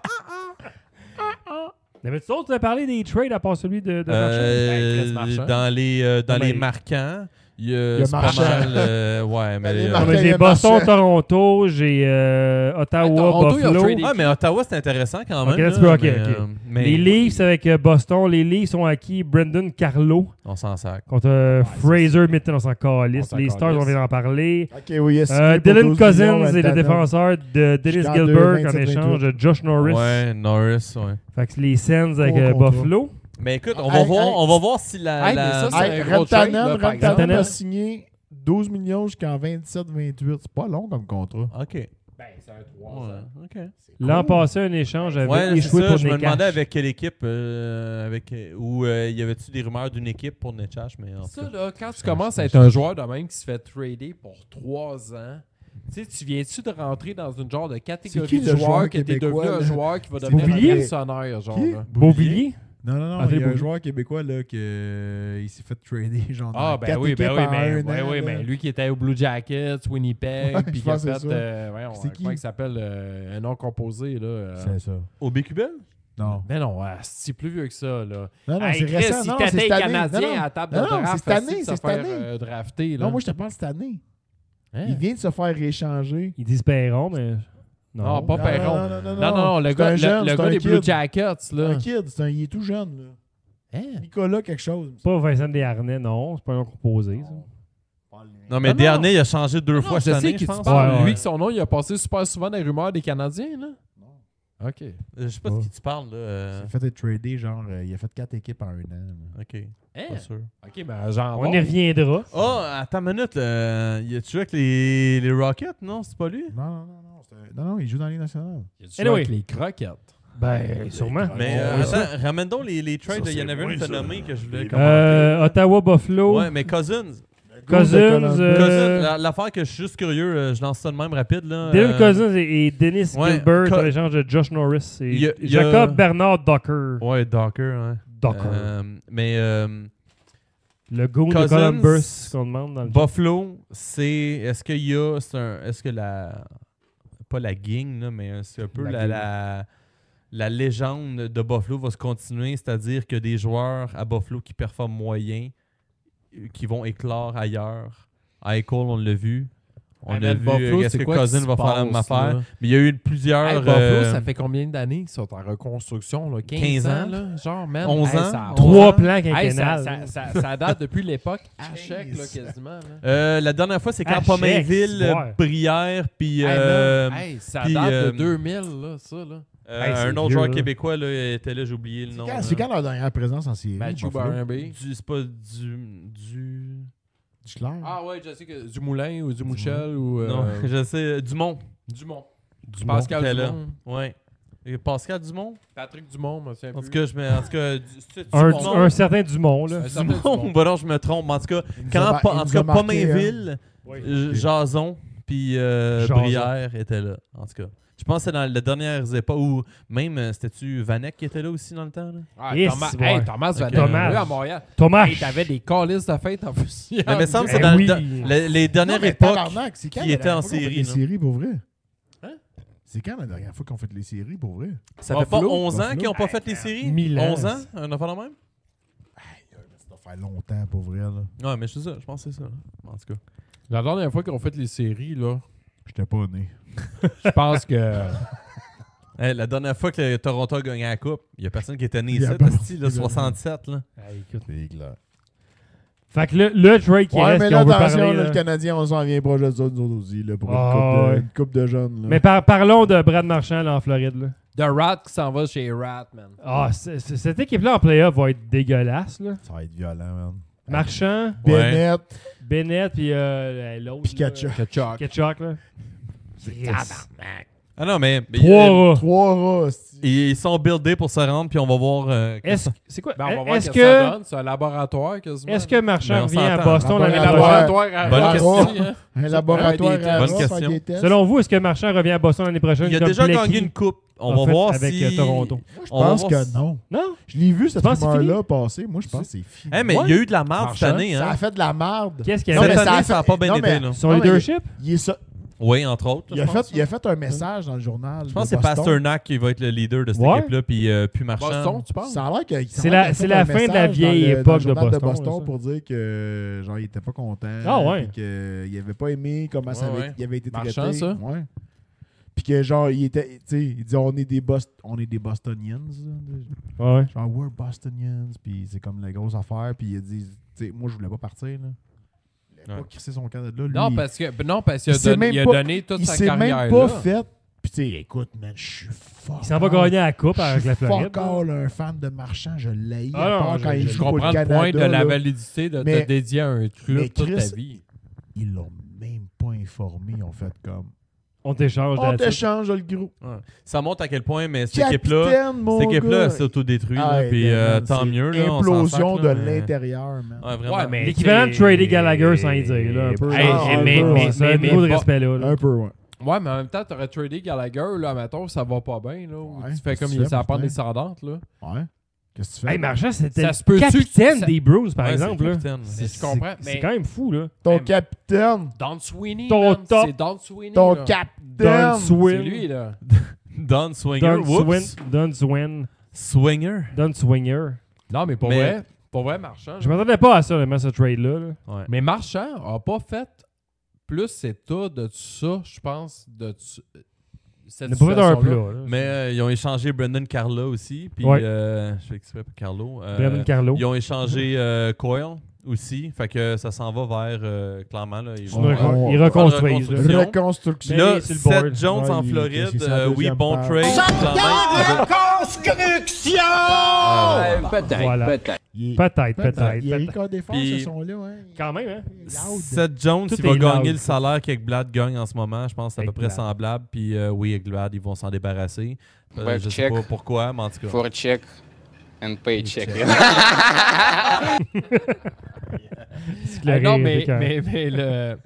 N'avais-tu d'autres à parler des trades à part celui de Chris Marchand. Dans Mais- les marquants, il y a, Il y a c'est pas Marchand. mal. Ouais, mais. Les Non, marquants, mais il y j'ai a Boston, Marchand. Toronto, j'ai Ottawa, Toronto, ils ont Buffalo. tradé. Ah, mais Ottawa, c'est intéressant quand même. Ok, là, tu là, peux- ok, ok. mais Les Leafs avec Boston. Les Leafs sont acquis Brendan Carlo On s'en sac. contre Fraser Mitton, on s'en calisse. On s'en Les Stars, on calisse. vient d'en parler. Ok, oui, il a signé pour Dylan 12 Cousins millions, et le Rantanen. défenseur de Dennis Jusqu'en Gilbert 27, en échange de 28. Josh Norris. Ouais, Norris, ouais. Fait que les Sens avec Bon contrat. Buffalo. Mais écoute, on Hey, va voir si la. Hey, mais ça, c'est Hey, un gros trade, là, Rantanen par exemple. Rantanen a signé 12 millions jusqu'en 27-28. C'est pas long comme contrat. Ok. Ben, c'est un 3 Ouais, ok. L'an passé, un échange avec Ouais, c'est échoué ça. pour Je me Nick demandais Cash. avec quelle équipe. Ou y avait-tu des rumeurs d'une équipe pour Netchash, mais en tout Ça, cas. là, quand tu commences à être un joueur de même qui se fait trader pour 3 ans, tu sais, tu viens-tu de rentrer dans une genre de C'est catégorie qui de le joueur joueur qui était devenu québécois, un là? joueur qui va C'est devenir un Beauvillier? mercenaire, genre. Qui? Là. Beauvillier? Non, non, non. André Il y a un Beaulieu. joueur québécois là, il s'est fait trader genre Ah, dans ben quatre oui, équipes en mais, un an, là. mais lui qui était au Blue Jackets, Winnipeg, Ouais, puis je qui a pense que fait. c'est ça. Voyons, C'est qui? comment il s'appelle un nom composé, là. C'est ça. Au Bécubel? Non. Mais non, c'est plus vieux que ça, là. Non, non, Hey, c'est Chris, récent. si Non, t'étais c'est cette année. Canadien Non, non. à la table de Non, non, draft, c'est cette année, facile de c'est se cette faire année. drafter, là. Non, moi, je te parle cette année. Hein? Il vient de se faire échanger. Ils disent Perron, mais. Non, pas Non, Perron. non, non, Non, le C'est gars, un jeune, le c'est gars un des kid. Blue Jackets, C'est là. un kid, il est tout jeune. Là. Hein? Nicolas quelque chose. Pas Vincent Desharnais, non. C'est pas un nom composé, ça. Non, mais Non, non. Dernier, il a changé 2 Non, fois je cette sais année, qui je tu pense. parles. Ouais, ouais. Lui, que son nom, il a passé super souvent dans les rumeurs des Canadiens, là. OK. Je sais pas de qui tu parles, là. Il s'est fait être tradé, genre, il a fait 4 équipes en un an. là. Ok, Hein? pas sûr. OK, ben genre. On y reviendra. Oh, attends une minute. Il a-tu joué avec les Rockets? Non, c'est pas lui? Non, non, non, non. Non, il joue dans la Ligue nationale. Il a dû Anyway. avec les croquettes. Ben, sûrement. Mais Ouais, attends, ramène donc les trades. Ça, Il y en c'est avait loin, une que ça. t'as nommé que je voulais commenter. Ottawa, Buffalo. Ouais, mais Cousins. Cousins. Cousins, l'affaire que je suis juste curieux, je lance ça de même rapide. Là, Dylan Cousins et Dennis ouais, Gilbert Co- en échange de Josh Norris et Il y a- Jacob Bernard Docker. Ouais, Docker, ouais. Docker. Mais Le goon de Cousins, Columbus qu'on demande dans le Buffalo, c'est. Est-ce qu'il y a. Est-ce que la. Pas la gang, là, mais c'est un peu la légende de Buffalo va se continuer, c'est-à-dire que des joueurs à Buffalo qui performent moyen, qui vont éclore ailleurs. Eichel, on l'a vu. On a vu Buffalo, est-ce c'est que quoi Cousin qui va se faire la même passe, affaire. là? Mais il y a eu plusieurs. Hey, Buffalo, ça fait combien d'années qu'ils sont en reconstruction? Là? 15 ans, là? Genre, même. 11 ans? Ça, 3 plans Hey, quinquennales. ça date depuis l'époque Hachek, là, 15. quasiment. Là. La dernière fois, c'est quand Hachek, Pomainville, ouais. Brière, puis Hey, man, hey, ça puis, date de 2000, là, ça. Là. Hey, c'est un autre vieux, joueur là. québécois là, était là, j'ai oublié le nom. C'est quand leur dernière présence en série? Matthew Buffalo? Barnaby. C'est pas du... Duclair? Ah ouais, je sais que Dumoulin ou Dumouchel ou... Non, je sais. Dumont. Dumont. Dumont Pascal était là. Dumont. Ouais. Et Pascal Dumont? Patrick Dumont, moi, c'est un En peu. tout cas, c'est Un certain Dumont, là. Un certain Dumont, Dumont. bah non, je me trompe. Mais en tout cas, Il nous quand a- il en nous tout a cas, marqué, Pomainville, Oui. Jason, puis Jason. Brière étaient là. En tout cas. Je pense que c'est dans les dernières époques où même, c'était-tu Vanek qui était là aussi dans le temps? Là? Ah, Yes, Thomas, ouais. hey, Thomas Vanek, Thomas. lui, à Montréal. Thomas. Hey, t'avais des calices de fête en fusillade. Mais il me semble que c'est Eh dans oui. les dernières Non, mais époques. tabarnak, c'est quand qui la était dernière en fois qu'on fait série, les non? séries, pour vrai? Hein? C'est quand la dernière fois qu'on fait les séries, pour vrai? Ça fait pas Buffalo, 11 ans Buffalo. qu'ils n'ont pas fait les séries? 1000 ans. 11 ans? Un enfant de même? Ça doit faire longtemps, pour vrai, là. Ouais, mais je sais ça. Je pense que c'est ça. Là. En tout cas. La dernière fois qu'on fait les séries, là, J'étais pas né. je pense que... Hey, la dernière fois que le Toronto a gagné la coupe, il n'y a personne qui était né Il y ici, a pas- asti, là, 67. Là. Hey, écoute. C'est clair. Fait que le trade qui Ouais, reste, mais qu'on là, veut attention, parler, là, là. le Canadien, on s'en vient proche de ça, nous autres aussi, là, pour Ah, ouais. une coupe de jeunes. Là. Mais parlons de Brad Marchand là, en Floride. Là. The Rat qui s'en va chez Rat, man. Ah, cette équipe-là en playoff va être dégueulasse. Là. Ça va être violent, man. Marchand, Bennett, Bennett, puis l'autre. puis Kachuk. Kachuk. Ketchuk, là. Yes. Ah non, mais 3 rats. 3 rats. hostie. ils sont buildés pour se rendre, puis on va voir. C'est quoi? Ben, on va voir Est-ce ce que ça que, donne. C'est un laboratoire quasiment. est-ce que Marchand Mais on revient à s'entend. Boston l'année Un Laboratoire. prochaine? laboratoire à Bonne rats question. aussi, hein. Un laboratoire Bonne à rats, question. faire des tests. Selon vous, est-ce que Marchand revient à Boston l'année prochaine? il a comme déjà Blakey gagné une coupe. On a va fait voir avec si... Toronto. Moi, je On va pense voir que si- non. Non? Je l'ai vu, cette penses que c'est rumeur-là passer. Moi, je pense que c'est fini. mais il y a eu de la merde cette Marchand, année. Ça a Hein. fait de la merde. Qu'est-ce qu'il y Non, a mais Cette ça a année, ça n'a fait- pas bien non, été. mais- là. Son Non, mais leadership? Il est ça. Oui, entre autres. Il a fait un message dans le journal. Je pense de que c'est Boston. Pasternak qui va être le leader de cette Ouais. équipe-là, puis plus Marchand. Boston, tu penses? Ça a l'air que C'est la fin de la vieille dans le époque de journal Boston, ça. pour dire que genre il était pas content. Ah ouais. Puis qu'il avait pas aimé comment ça Ouais, avait, ouais. il avait été traité. Marchand, ça? Ouais. Puis que genre il était, tu sais, il dit on est des Bostonians. Là. Ouais. Genre we're Bostonians. Puis c'est comme la grosse affaire. Puis il a dit, tu sais, moi je voulais pas partir là. Il voulait Ouais. pas crisser son camp de là. Lui, Non, parce qu'il il s'est même a pas- donné toute il sa s'est carrière même pas là. fait. Puis tu sais, écoute, man, je suis fuck. Il s'en va gagner à la coupe avec la Floride. Fuck all, un fan de Marchand, je l'ai. Ah non, à part quand il Je joue pour comprends le le Canada. point de la là. validité de Mais- te dédier à un mais club toute Chris, ta vie. Ils l'ont même pas informé. Ils ont fait comme On t'échange on là-dessus. t'échange le gros. Ouais. Ça montre à quel point, mais cette équipe-là, Capitaine, mon cette équipe-là gars. s'autodétruit. Ah, là, puis man, tant c'est mieux. Là, on s'en Implosion sac, de là, mais- l'intérieur, man. Ouais, vraiment. Ouais, mais L'équivalent de t'sais- trader Gallagher sans y dire, là, un peu. Hey, là. hey, Un mais- peu, mais- ouais, c'est un mais- niveau de mais- respect là. Un peu, ouais. Ouais, mais en même temps, t'aurais tradé Gallagher, là, mettons, ça va pas bien, là. ou Ouais, tu fais qu'est-ce comme que il tu fais, s'en prend Martin? descendante, là. Ouais. Qu'est-ce que tu fais? Hey, Marchand, c'était Ça le se peut-tu capitaine que- des Bruins, par Ouais, exemple. c'est le là. capitaine. Je comprends, C'est mais- quand même fou, là. Ton Même- capitaine. Don Sweeney, Ton man, top. c'est Don Sweeney, Ton là. capitaine. Don C'est Swin. lui, là. Don Swinger. Don Whoops. Swin. Don Swin. Swinger. Don Swinger. Non, mais Mais- pour vrai, Marchand. Je là. m'attendais pas à ça, vraiment, ce trade-là. là. Ouais. Mais Marchand a pas fait plus c'est tout de ça, je pense, cette Il n'a pas fait un situation-là. plat. là. Mais ils ont échangé Brendan Carla aussi. Puis, Ouais. je fais exprès pour Carlo. Brendan Carlo. Ils ont échangé Coyle aussi. Fait que ça s'en va vers, clairement, là, ils Ils vont- ils reconstruisent. là. Reconstruction. Reconstruction. Mais Là, sur le board. Seth Jones Ouais, en c'est Floride, sa oui, deuxième bon paire. trade. Voilà. Il est- Peut-être. Il y a encore des forces, Puis- ce son-là. Hein. Quand même, hein? Il est loud. Seth Jones, Tout il va est gagner loud. le salaire qu'Ekblad gagne en ce moment. Je pense que c'est à peu près Ekblad. semblable. Puis oui, Ekblad, ils vont s'en débarrasser. Ouais, Je sais check. pas pourquoi, mais en tout cas. For check and paycheck. Non, Éclairé, mais le.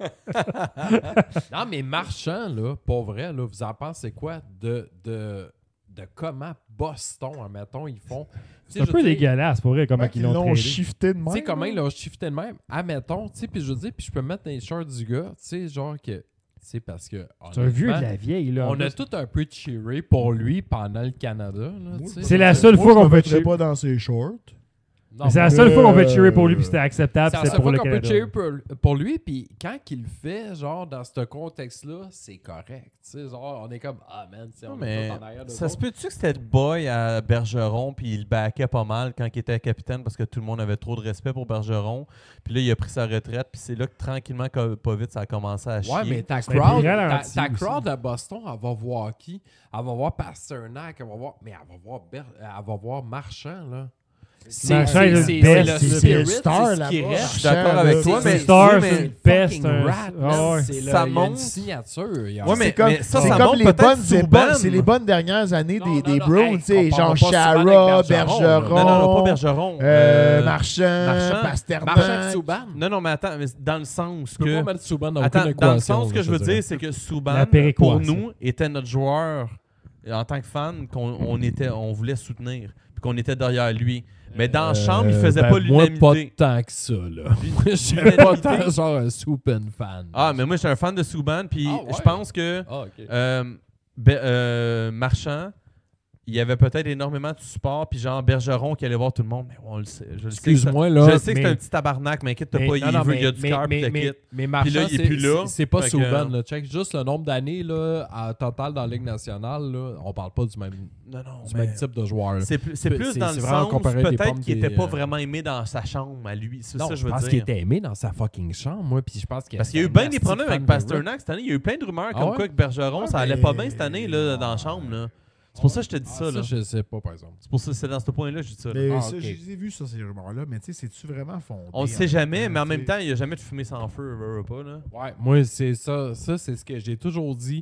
Non, mais Marchand, là, pour vrai, là, vous en pensez quoi de comment Boston, admettons, ils font. C'est un peu dégueulasse, pour vrai, comment ils l'ont l'ont tradé. shifté de même. Tu sais comment là. ils l'ont shifté de même, admettons, tu sais, puis je veux dire, puis je peux me mettre dans les shorts du gars, tu sais, genre que. C'est parce que. C'est un vieux de honnêtement, la vieille, là. en On a plus. tout un peu cheeré pour lui pendant le Canada. Là, tu sais. C'est la seule Moi, fois je qu'on me peut mettrais cheer. pas dans ses shorts. Non, Mais c'est la mais- seule fois qu'on peut cheerer pour lui, puis c'était acceptable, c'est la c'était seule pour fois le qu'on peut Canada. cheer pour lui, puis quand il le fait, genre, dans ce contexte-là, c'est correct. Tu sais, genre, on est comme, ah man, tu sais, on Non, est mais tous en arrière de ça se peut-tu que c'était le boy à Bergeron, puis il le backait pas mal quand il était capitaine parce que tout le monde avait trop de respect pour Bergeron. Puis là, il a pris sa retraite, puis c'est là que tranquillement, pas vite, ça a commencé à chier. Ouais, mais ta C'est crowd, bien ralenti ta aussi. crowd à Boston, elle va voir qui? Elle va voir Pasternak, elle va voir Marchand, là. Marchand est le c'est best. le C'est spirit, le star, c'est ce qui là-bas. reste. Je suis d'accord avec C'est- toi, C'est mais Star, oui, c'est mais- le best. Fucking un- rat, man. Ah ouais. C'est Ça là, il y a une monte. signature. il y a- Ouais, C'est comme, mais ça, c'est ça comme monte les peut-être bonnes, Subban. c'est les bonnes dernières années Non, des, non, des non, Browns, hey, tu sais, comparons genre pas Subban Chara, avec Bergeron, Bergeron, Non, pas Bergeron. Marchand, Marchand. Pasternak. Marchand Souban. Non, mais attends, mais dans le sens Tu peux que... pas mettre Souban dans Attends, aucune dans le équation, sens que là, je veux te dirais. dire, c'est que Subban, La péréquation. pour nous, était notre joueur en tant que fan on voulait soutenir, puis qu'on était derrière lui. Mais dans la chambre, il faisait pas Moi, pas l'unanimité. tant que ça, là. Moi, je suis pas L'unanimité. tant genre un Souban fan. Ah, mais moi, je suis un fan de Subban, puis Ah, ouais. je pense que Ah, ok. Marchand, il y avait peut-être énormément de support, puis genre Bergeron qui allait voir tout le monde, mais on le sait. Je le sais que Excuse-moi, ça- là. Je sais que c'est mais- un petit tabarnak, mais inquiète-toi mais- pas, non, non, il y a du cœur, puis le quitte. mais Marchand, Puis là, il est c'est- plus là. c'est pas Fait Souban, que- là. Check juste le nombre d'années, là, à total dans la Ligue nationale, là. On parle pas du même Non, non, du mais même type de joueur, là. c'est plus C'est- dans le c'est vraiment sens comparer des peut-être pommes qu'il qui était est, pas vraiment aimé dans sa chambre à lui. C'est Non, ça que je je veux pense dire. qu'il était aimé dans sa fucking chambre, moi, puis je pense que Parce qu'il y a eu c'est bien un des asti problèmes fan avec de Pasternak cette année. Il y a eu plein de rumeurs Ah comme ouais? quoi que Bergeron, ça allait pas bien cette année là, dans la chambre. Là. C'est pour ça que je te dis Ah, ça. Là. ça, je sais pas, par exemple. C'est pour ça c'est dans ce point-là que je dis ça. là. Mais Ah, ça, ok. je les ai vus, ça, ces rumeurs-là, mais tu sais, c'est-tu vraiment fondé? On le sait jamais, mais en même tu sais? temps, il n'y a jamais de fumée sans feu, pas, là. Ouais, moi, c'est ça. Ça, c'est ce que j'ai toujours dit.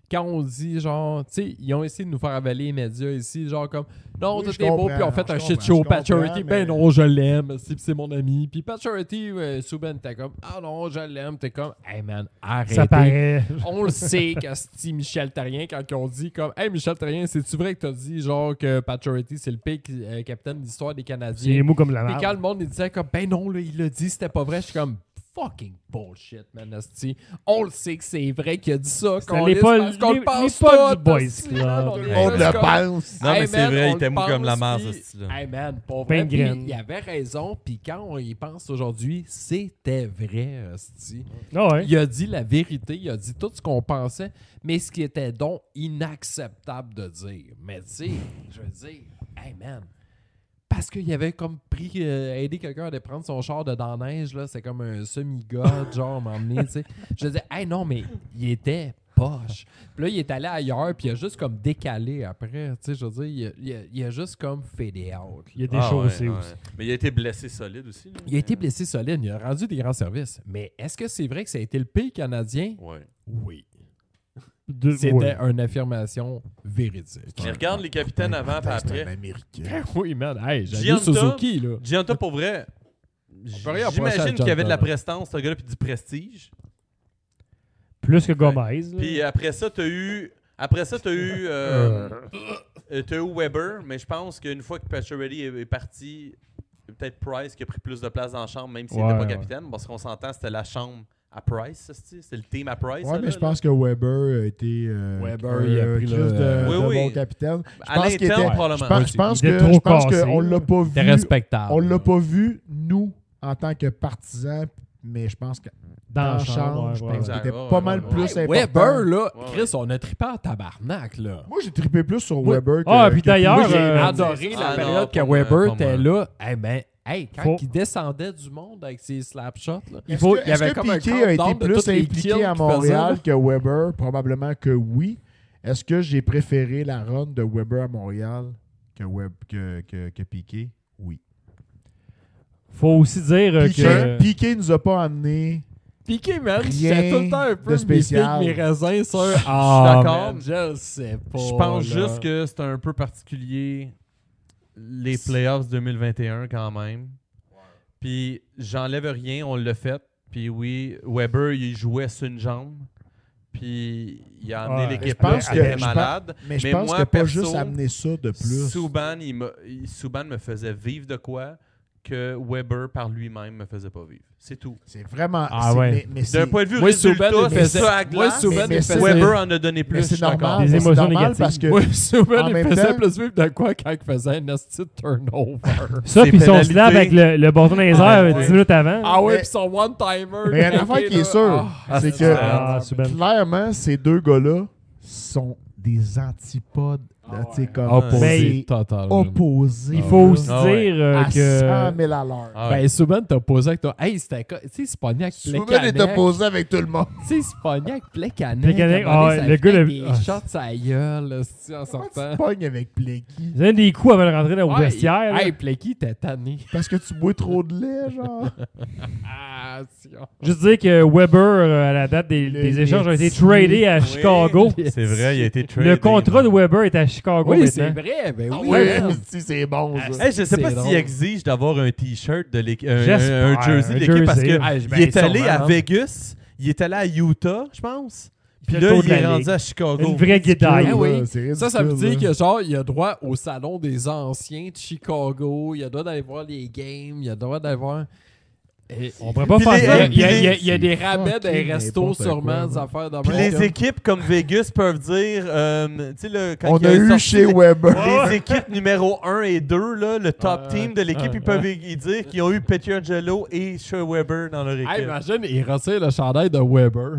quand on dit, genre, tu sais, ils ont essayé de nous faire avaler les médias ici, genre comme, non, Oui, tout je est beau, comprends, puis on fait je un shit comprends, show, je Pat Charity, comprends, ben mais- non, je l'aime, c'est mon ami. Puis Pat Charity, Subban, t'es comme, ah non, je l'aime, t'es comme, hey man, arrêtez. Ça paraît. On le sait que c'est Michel Therrien quand ils ont dit comme hey Michel Therrien, c'est-tu vrai que t'as dit genre que Pat Charity c'est le pire capitaine de l'histoire des C'est Canadiens? mou comme la Puis merde. quand le monde il disait comme ben non là, il l'a dit, c'était pas vrai, je suis comme fucking bullshit, man, asti. On le sait que c'est vrai qu'il a dit ça. C'était les potes du Boys Club. Tout le monde le pense. Non, mais c'est vrai, il on était le mou comme la pense, marde, puis- ce style-là. Hey man, pour Pain vrai, de puis graines. il avait raison, puis quand on y pense aujourd'hui, c'était vrai, asti. Ah ouais. Il a dit la vérité, il a dit tout ce qu'on pensait, mais ce qui était donc inacceptable de dire. Mais tu sais, je veux dire, hey man, parce qu'il avait comme pris, aidé quelqu'un à prendre son char de dans la neige, là, c'est comme un semi-god, genre, m'emmener, tu sais. Je disais, hey non, mais il était poche. Puis là, il est allé ailleurs, puis il a juste comme décalé après, tu sais, je veux dire, il a juste comme fadé out. Il y a des Ah, chaussées ouais, aussi. ouais. Mais il a été blessé solide aussi. là. Il a été blessé solide, il a rendu des grands services. Mais est-ce que c'est vrai que ça a été le pire Canadien? Ouais. Oui. De- C'était ouais. une affirmation véridique. Mais regarde les capitaines avant et C'est un après. Américain. Oui, man. Hey, j'ai Gianta- Suzuki, là. Gianta, pour vrai, peut rien reprocher à j'imagine qu'il y avait de la Gianta, là. prestance, ce gars-là, puis du prestige. Plus que Gomez. là. Puis après ça, t'as eu Weber, mais je pense qu'une fois que Pacioretty est parti, peut-être Price qui a pris plus de place dans la chambre, même s'il Ouais, n'était pas ouais. capitaine, parce qu'on s'entend, c'était la chambre à Price, ça, c'était le team à Price. Ouais, ça, mais là, je pense que Weber a été Weber, il a pris Christ le- de Oui, oui. bon capitaine. Je À pense qu'il l'interne, était- probablement. Je pense Il était trop cassé. qu'on l'a pas C'était vu. respectable. On l'a pas vu, nous, en tant que partisans, mais je pense que dans la chambre, je pense ouais. qu'il était Ouais, pas ouais, mal ouais. plus Hey, important. Weber, là, Ouais, Chris, on a trippé en tabarnak, là. Moi, j'ai trippé plus sur Oui. Weber que... Ah, puis que d'ailleurs, Moi, j'ai euh, adoré la ah, période non, que pas moi, Weber pas était moi. là. Hey, ben, hey, quand Faut- il descendait du monde avec ses slap shots, là, Est-ce faut- que- il y avait est-ce que comme un Piqué a été countdown de plus toutes les impliqué kills à qu'il faisait, Montréal là? que Weber? Probablement que oui. Est-ce que j'ai préféré la run de Weber à Montréal que Piqué? Oui. Faut aussi dire que. Piqué nous a pas amené... Piqué, man, Rien j'étais tout le temps un peu de spécial. mes raisins sur. Je suis Ah, d'accord. man, je le sais pas. Je pense là. juste que c'est un peu particulier les playoffs 2021 quand même. Puis j'enlève rien, on l'a fait. Puis oui, Weber, il jouait sur une jambe. Puis il a amené Ouais. l'équipe Je pense là, que- elle était je malade. Mais je Mais pense moi, qu'il n'a pas perso, juste amené ça de plus. Subban me faisait vivre de quoi que Weber par lui-même me faisait pas vivre. C'est tout. C'est vraiment... Ah c'est- ouais. mais D'un c'est- point de vue Moi, résultat, Subban, il c'est faisait- ça à moi, glace. Subban, mais il c'est- faisait- Weber en a donné plus. mais je c'est suis d'accord. normal, Des mais c'est émotions normal négatives. parce que... Oui, Subban, En il même faisait temps- plus vivre de quoi quand il faisait un nasty turnover. Ça, C'est puis son pénalité. snap avec le bâton dans les airs Ah, 10 ouais. minutes avant. Ah ouais, Mais- puis son one-timer. Mais il y a une affaire qui est sûre, c'est que Subban. clairement, ces deux gars-là sont des antipodes. Là, tu sais, comme Mais- opposés. Il faut là, aussi Ah ouais. dire à que. 100 000 à l'heure. Ah ouais. Ben, Subban t'a posé avec toi. Hey, c'était quoi? Tu sais, il se pognait avec Souvent, il Plekanec. est opposé avec tout le monde. Tu sais, il se pognait avec Plekanec. Plekanec, à un moment ah, donné, ça le gars, fait le- des ah. shots à la gueule, là, c'est-tu, en Pourquoi tu sortant. te pognes avec Plecky? Vous avez des coups avant de rentrer dans vos Ouais, vestiaires. là. Hey, Plecky, t'es tanné. Parce que tu bois trop de lait, genre. Ah, tiens. Juste dire que Weber, à la date des échanges, a été métier. tradé à Chicago. C'est vrai, il a été tradé. Le contrat de Weber est à Chicago Oui, c'est maintenant. vrai. Ben oui. Ouais, man. si c'est bon, ça. Hey, je sais C'est pas drôle. s'il exige d'avoir un t-shirt de l'équipe, J'espère, un jersey un de l'équipe parce jersey. que Ah, il ben, est allé sûrement, à hein. Vegas, il est allé à Utah, je pense. Puis fait là, le tour il de est la rendu ligue. à Chicago. Une vraie guédaille. Ah oui. C'est Ça veut ridicule, dire là. que genre, il a droit au salon des anciens de Chicago, il a droit d'aller voir les games, il a droit d'aller voir. Et- On pourrait pas Puis faire les- ça. Il y a- il y a- puis il y a des c'est rabais dans les fucking restos n'importe sûrement, quoi, des là. affaires de Puis même. les équipes comme Vegas peuvent dire, tu sais, quand On il a eu sorti chez Weber. les équipes numéro 1 et 2, là, le top team de l'équipe, ouais, ils peuvent y dire qu'ils ont eu Pietrangelo et Shea Weber dans leur équipe. Hey, imagine, il retire le chandail de Weber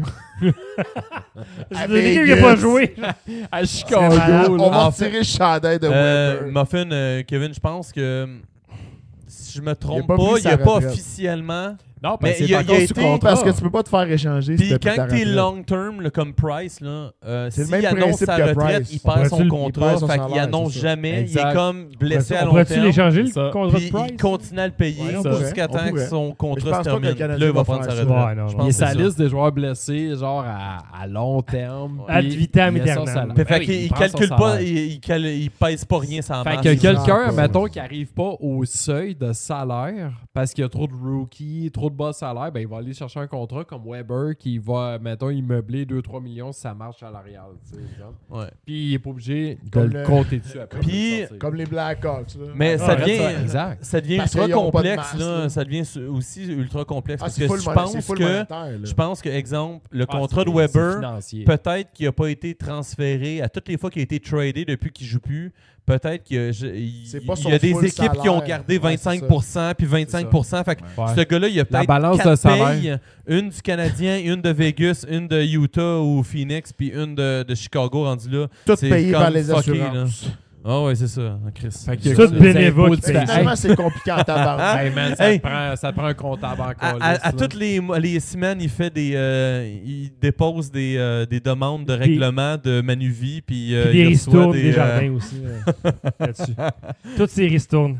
C'est l'équipe qui n'a pas joué. à Chicago. On là. va En fait- retirer le chandail de Weber. Muffin, Kevin, je pense que si je me trompe pas pas, pris il sa n'a pas retraite. officiellement Non, Mais c'est il a encore sous été- contrat. Parce que tu peux pas te faire échanger Puis si t'as plus ta quand t'es retraite. long term, là, comme Price, là, C'est le s'il même annonce principe sa que retraite, Price. il On perd son pourrait-tu- contrat, il perd son fait qu'il salaire, annonce c'est ça. jamais. Il Exact. est comme blessé à On long pourrait-tu terme. l'échanger, C'est ça. le contrat de Puis Price? il continue à le payer Ouais, on pourrait, jusqu'à on temps que pourrait. son Mais je contrat se pense pas que le termine. Canadien Là, il va va prendre sa faire ça. retraite. Ouais, non, Je non. pense Il est que c'est sa ça. liste des joueurs blessés, genre à long terme. Ad puis vitam il a son aeternam. salaire. Fait Ben oui, qu'il prend son calcule pas, salaire. il pèse pas rien sans Fait masse. que il quelqu'un, prend pas. mettons, qui arrive pas au seuil de salaire parce qu'il y a trop de rookies, trop de bas salaire, ben il va aller chercher un contrat comme Weber qui va, mettons, immeubeler 2-3 millions si ça marche salariale. Tu sais, exemple. Ouais. Puis il est pas obligé de Comme le le- compter dessus après. Puis- de le sortir. Comme les Blackhawks. Là. Mais ça Arrête devient, ça, exact. ça devient Parce ultra qu'ils ont pas de complexe, masse, là. là. Ça devient aussi ultra complexe. Ah, parce c'est que full je c'est pense full que, monétaire, là. je pense que, exemple, le Ah, contrat de c'est Weber, financier. peut-être qu'il n'a pas été transféré à toutes les fois qu'il a été tradé depuis qu'il joue plus. Peut-être qu'il y a, C'est pas il son y a des full équipes qui ont salaire. gardé Ouais, 25% puis 25%. Fait que Ouais. ce gars-là, il y a peut-être balance de 4 salaire. payes, une du Canadien, une de Vegas, une de Utah ou Phoenix, puis une de Chicago rendu là. Tout C'est payé comme par les fucké, assurances. Ah ouais, c'est ça, Chris. Fait qu'il y a Tout comme bénévole des qui impôts paye. de- Finalement, c'est compliqué en tabarnak. Hey man, Hey. ça te prend un comptable encore. À toutes les semaines, il fait il dépose des demandes de règlement de Manuvie, puis Puis des il reçoit ristournes, des jardins aussi. Là-dessus. Toutes ces ristournes.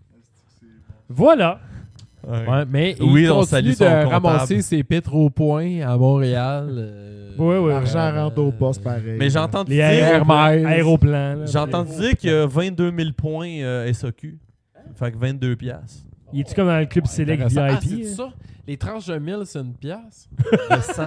Voilà. Ouais, mais Oui, il on salue continue son de comptable. ramasser ses Pétro-points à Montréal. Ouais. L'argent rentre au poste pareil. Mais j'entends Les dire, Hermès. aéroplans. là. j'ai entendu dire qu'il y a 22 000 points SAQ. Fait que 22 piastres. Il est-tu comme dans le club Select Ah, VIP? c'est ça? Les tranches de 1000, c'est une pièce? De 100.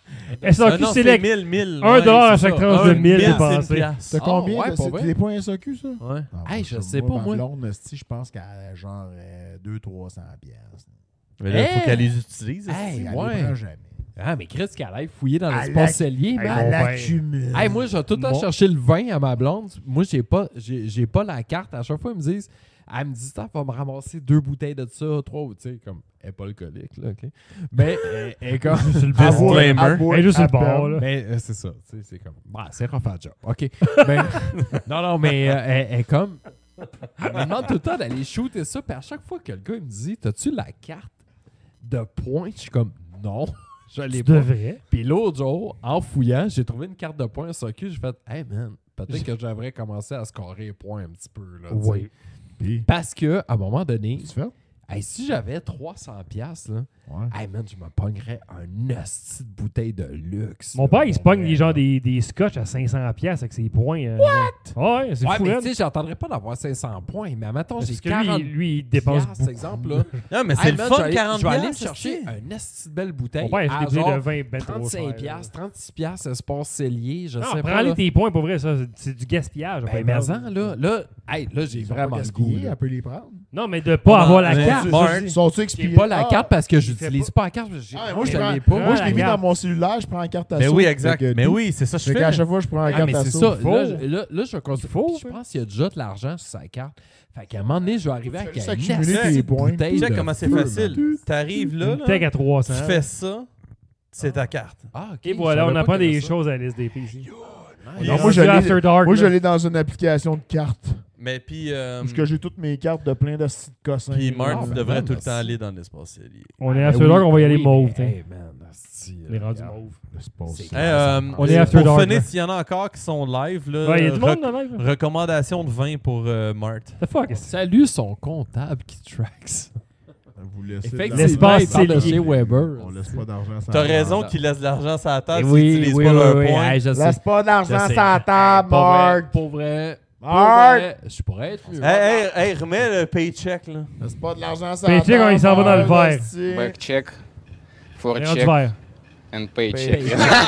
SAQ non, c'est Select. 1000. $1 à c'est chaque ça. tranche de 1000 c'est une dépensés. piastre. T'as combien? ouais, là? pas C'est vrai. des points SAQ, ça? Ouais. Ah, Hey, je sais pas, ma moi. blonde, esti, je pense qu'elle a genre 200-300 piastres. Mais là, il faut Hey! qu'elle les utilise. Hey, Elle ouais. les prend jamais. Ah, mais Chris, qu'elle aille fouiller dans Elle l'espace a- cellier, Hey, man. bon, Elle ben. accumule. Hey, moi, je vais tout le temps Bon. chercher le vin à ma blonde. Moi, j'ai pas la carte. À chaque fois, ils me disent, elle me dit, ça va me ramasser 2 bouteilles de ça, 3, ou tu sais, comme, elle est pas alcoolique, là, OK? Mais elle est comme. Sur le Elle best. boit- Disclaimer. elle boit Elle est juste sur à le bord, peine. là. Mais c'est ça, tu sais, c'est comme, bah, c'est rough à job, OK? Mais, non, mais elle est comme, elle me demande tout le temps d'aller shooter ça, puis à chaque fois que le gars il me dit, t'as-tu la carte de points? Je suis comme, non, je l'ai Tu pas. devrais. Puis l'autre jour, en fouillant, j'ai trouvé une carte de points SAQ, j'ai fait, hey man, peut-être que je devrais commencer à scorer les points un petit peu, là, tu sais. Oui. Puis, Parce que, à un moment donné, tu fais? hey, si j'avais 300$, là, Ouais. hey man, je me pognerais un hostie de bouteille de luxe. Mon là, père, il se pogne vrai, des gens là. des scotch à 500$ avec ses points. What? Ouais, c'est Ouais, fou, mais hein? tu sais, j'entendrais pas d'avoir 500 points, mais mettons, j'ai Parce que 40 lui, il dépense piastres, beaucoup. exemple, là. Non, mais c'est Hey, le man, fun, je vais aller- 40 Je vais aller me piastres, chercher c'est- un esti de belle bouteille Mon père, il à achète des genre de vin ben trop 35 cher, piastres, 36 piastres, espace cellier, je Non, sais pas. prends-les là. tes points, pour vrai, ça. C'est du gaspillage. on Ben, peut mais perdre. là, j'ai Ils sont vraiment pas le goût. gaspillés, là. elle peut les prendre. Non, mais de pas avoir la mais carte. Mark, ça, je dis. Sont-ils J'ai expirés? pas la Ah! carte parce que fait j'utilise pas la carte. Ah, Moi, je prends- l'ai pas. prends Moi, je la l'ai mis carte. dans mon cellulaire, je prends la carte à Ben sauce. oui, exact. Fait que- Mais oui, c'est ça que je Fait qu'à fais. chaque fois, je prends la Ah, carte mais à c'est sauce. ça. Faux. Là, je continue. Faux, Puis je pense qu'il y a déjà de l'argent sur sa carte. Fait qu'à un moment donné, je vais arriver avec juste un accumuler esti tes de points. bouteille Check de comment c'est feu, facile. man. T'arrives là, Une tech à tu 300. fais ça, c'est ta carte. Ah, ok. Et voilà, je on savais apprend pas qu'il y des avait ça. choses à l'SDP ici. On est Non, moi, rendu j'allais- After Dark, Moi, là. j'allais dans une application de cartes. Mais puis, Parce que j'ai toutes mes cartes de plein de sites cossins. puis Mark, Ah, tu ben devrais non, tout le merci. temps aller dans l'espace cellier. On est Ben After oui, Dark, on va y aller oui, mauve. mais, t'sais. hey, man, esti, On est rendu regarde. mauve. C'est On est After pour Dark, finir, là. s'il y en a encore qui sont live, là, Ouais, il y a du monde dans le live. là. recommandation de vin pour Marthe. The fuck? Salut son comptable qui tracks. Vous laissez Effectivement, L'espace, il parle de c'est chez Weber. On laisse pas d'argent sur T'as la raison table. qu'ils laissent de l'argent sur la Eh table oui, s'ils n'utilisent oui, pas oui, leurs oui. points. Hey, je sais. Laisse pas d'argent Je sais. sur la table, Pour vrai, Mark. Pour vrai. Pour Mark. vrai, je pourrais être mieux. Hey, remets le paycheck, là. Laisse pas de l'argent sur la Paycheck, table. il s'en va dans le Mark, verre. esti. Back check, On for est rendu check, vert. and paycheck.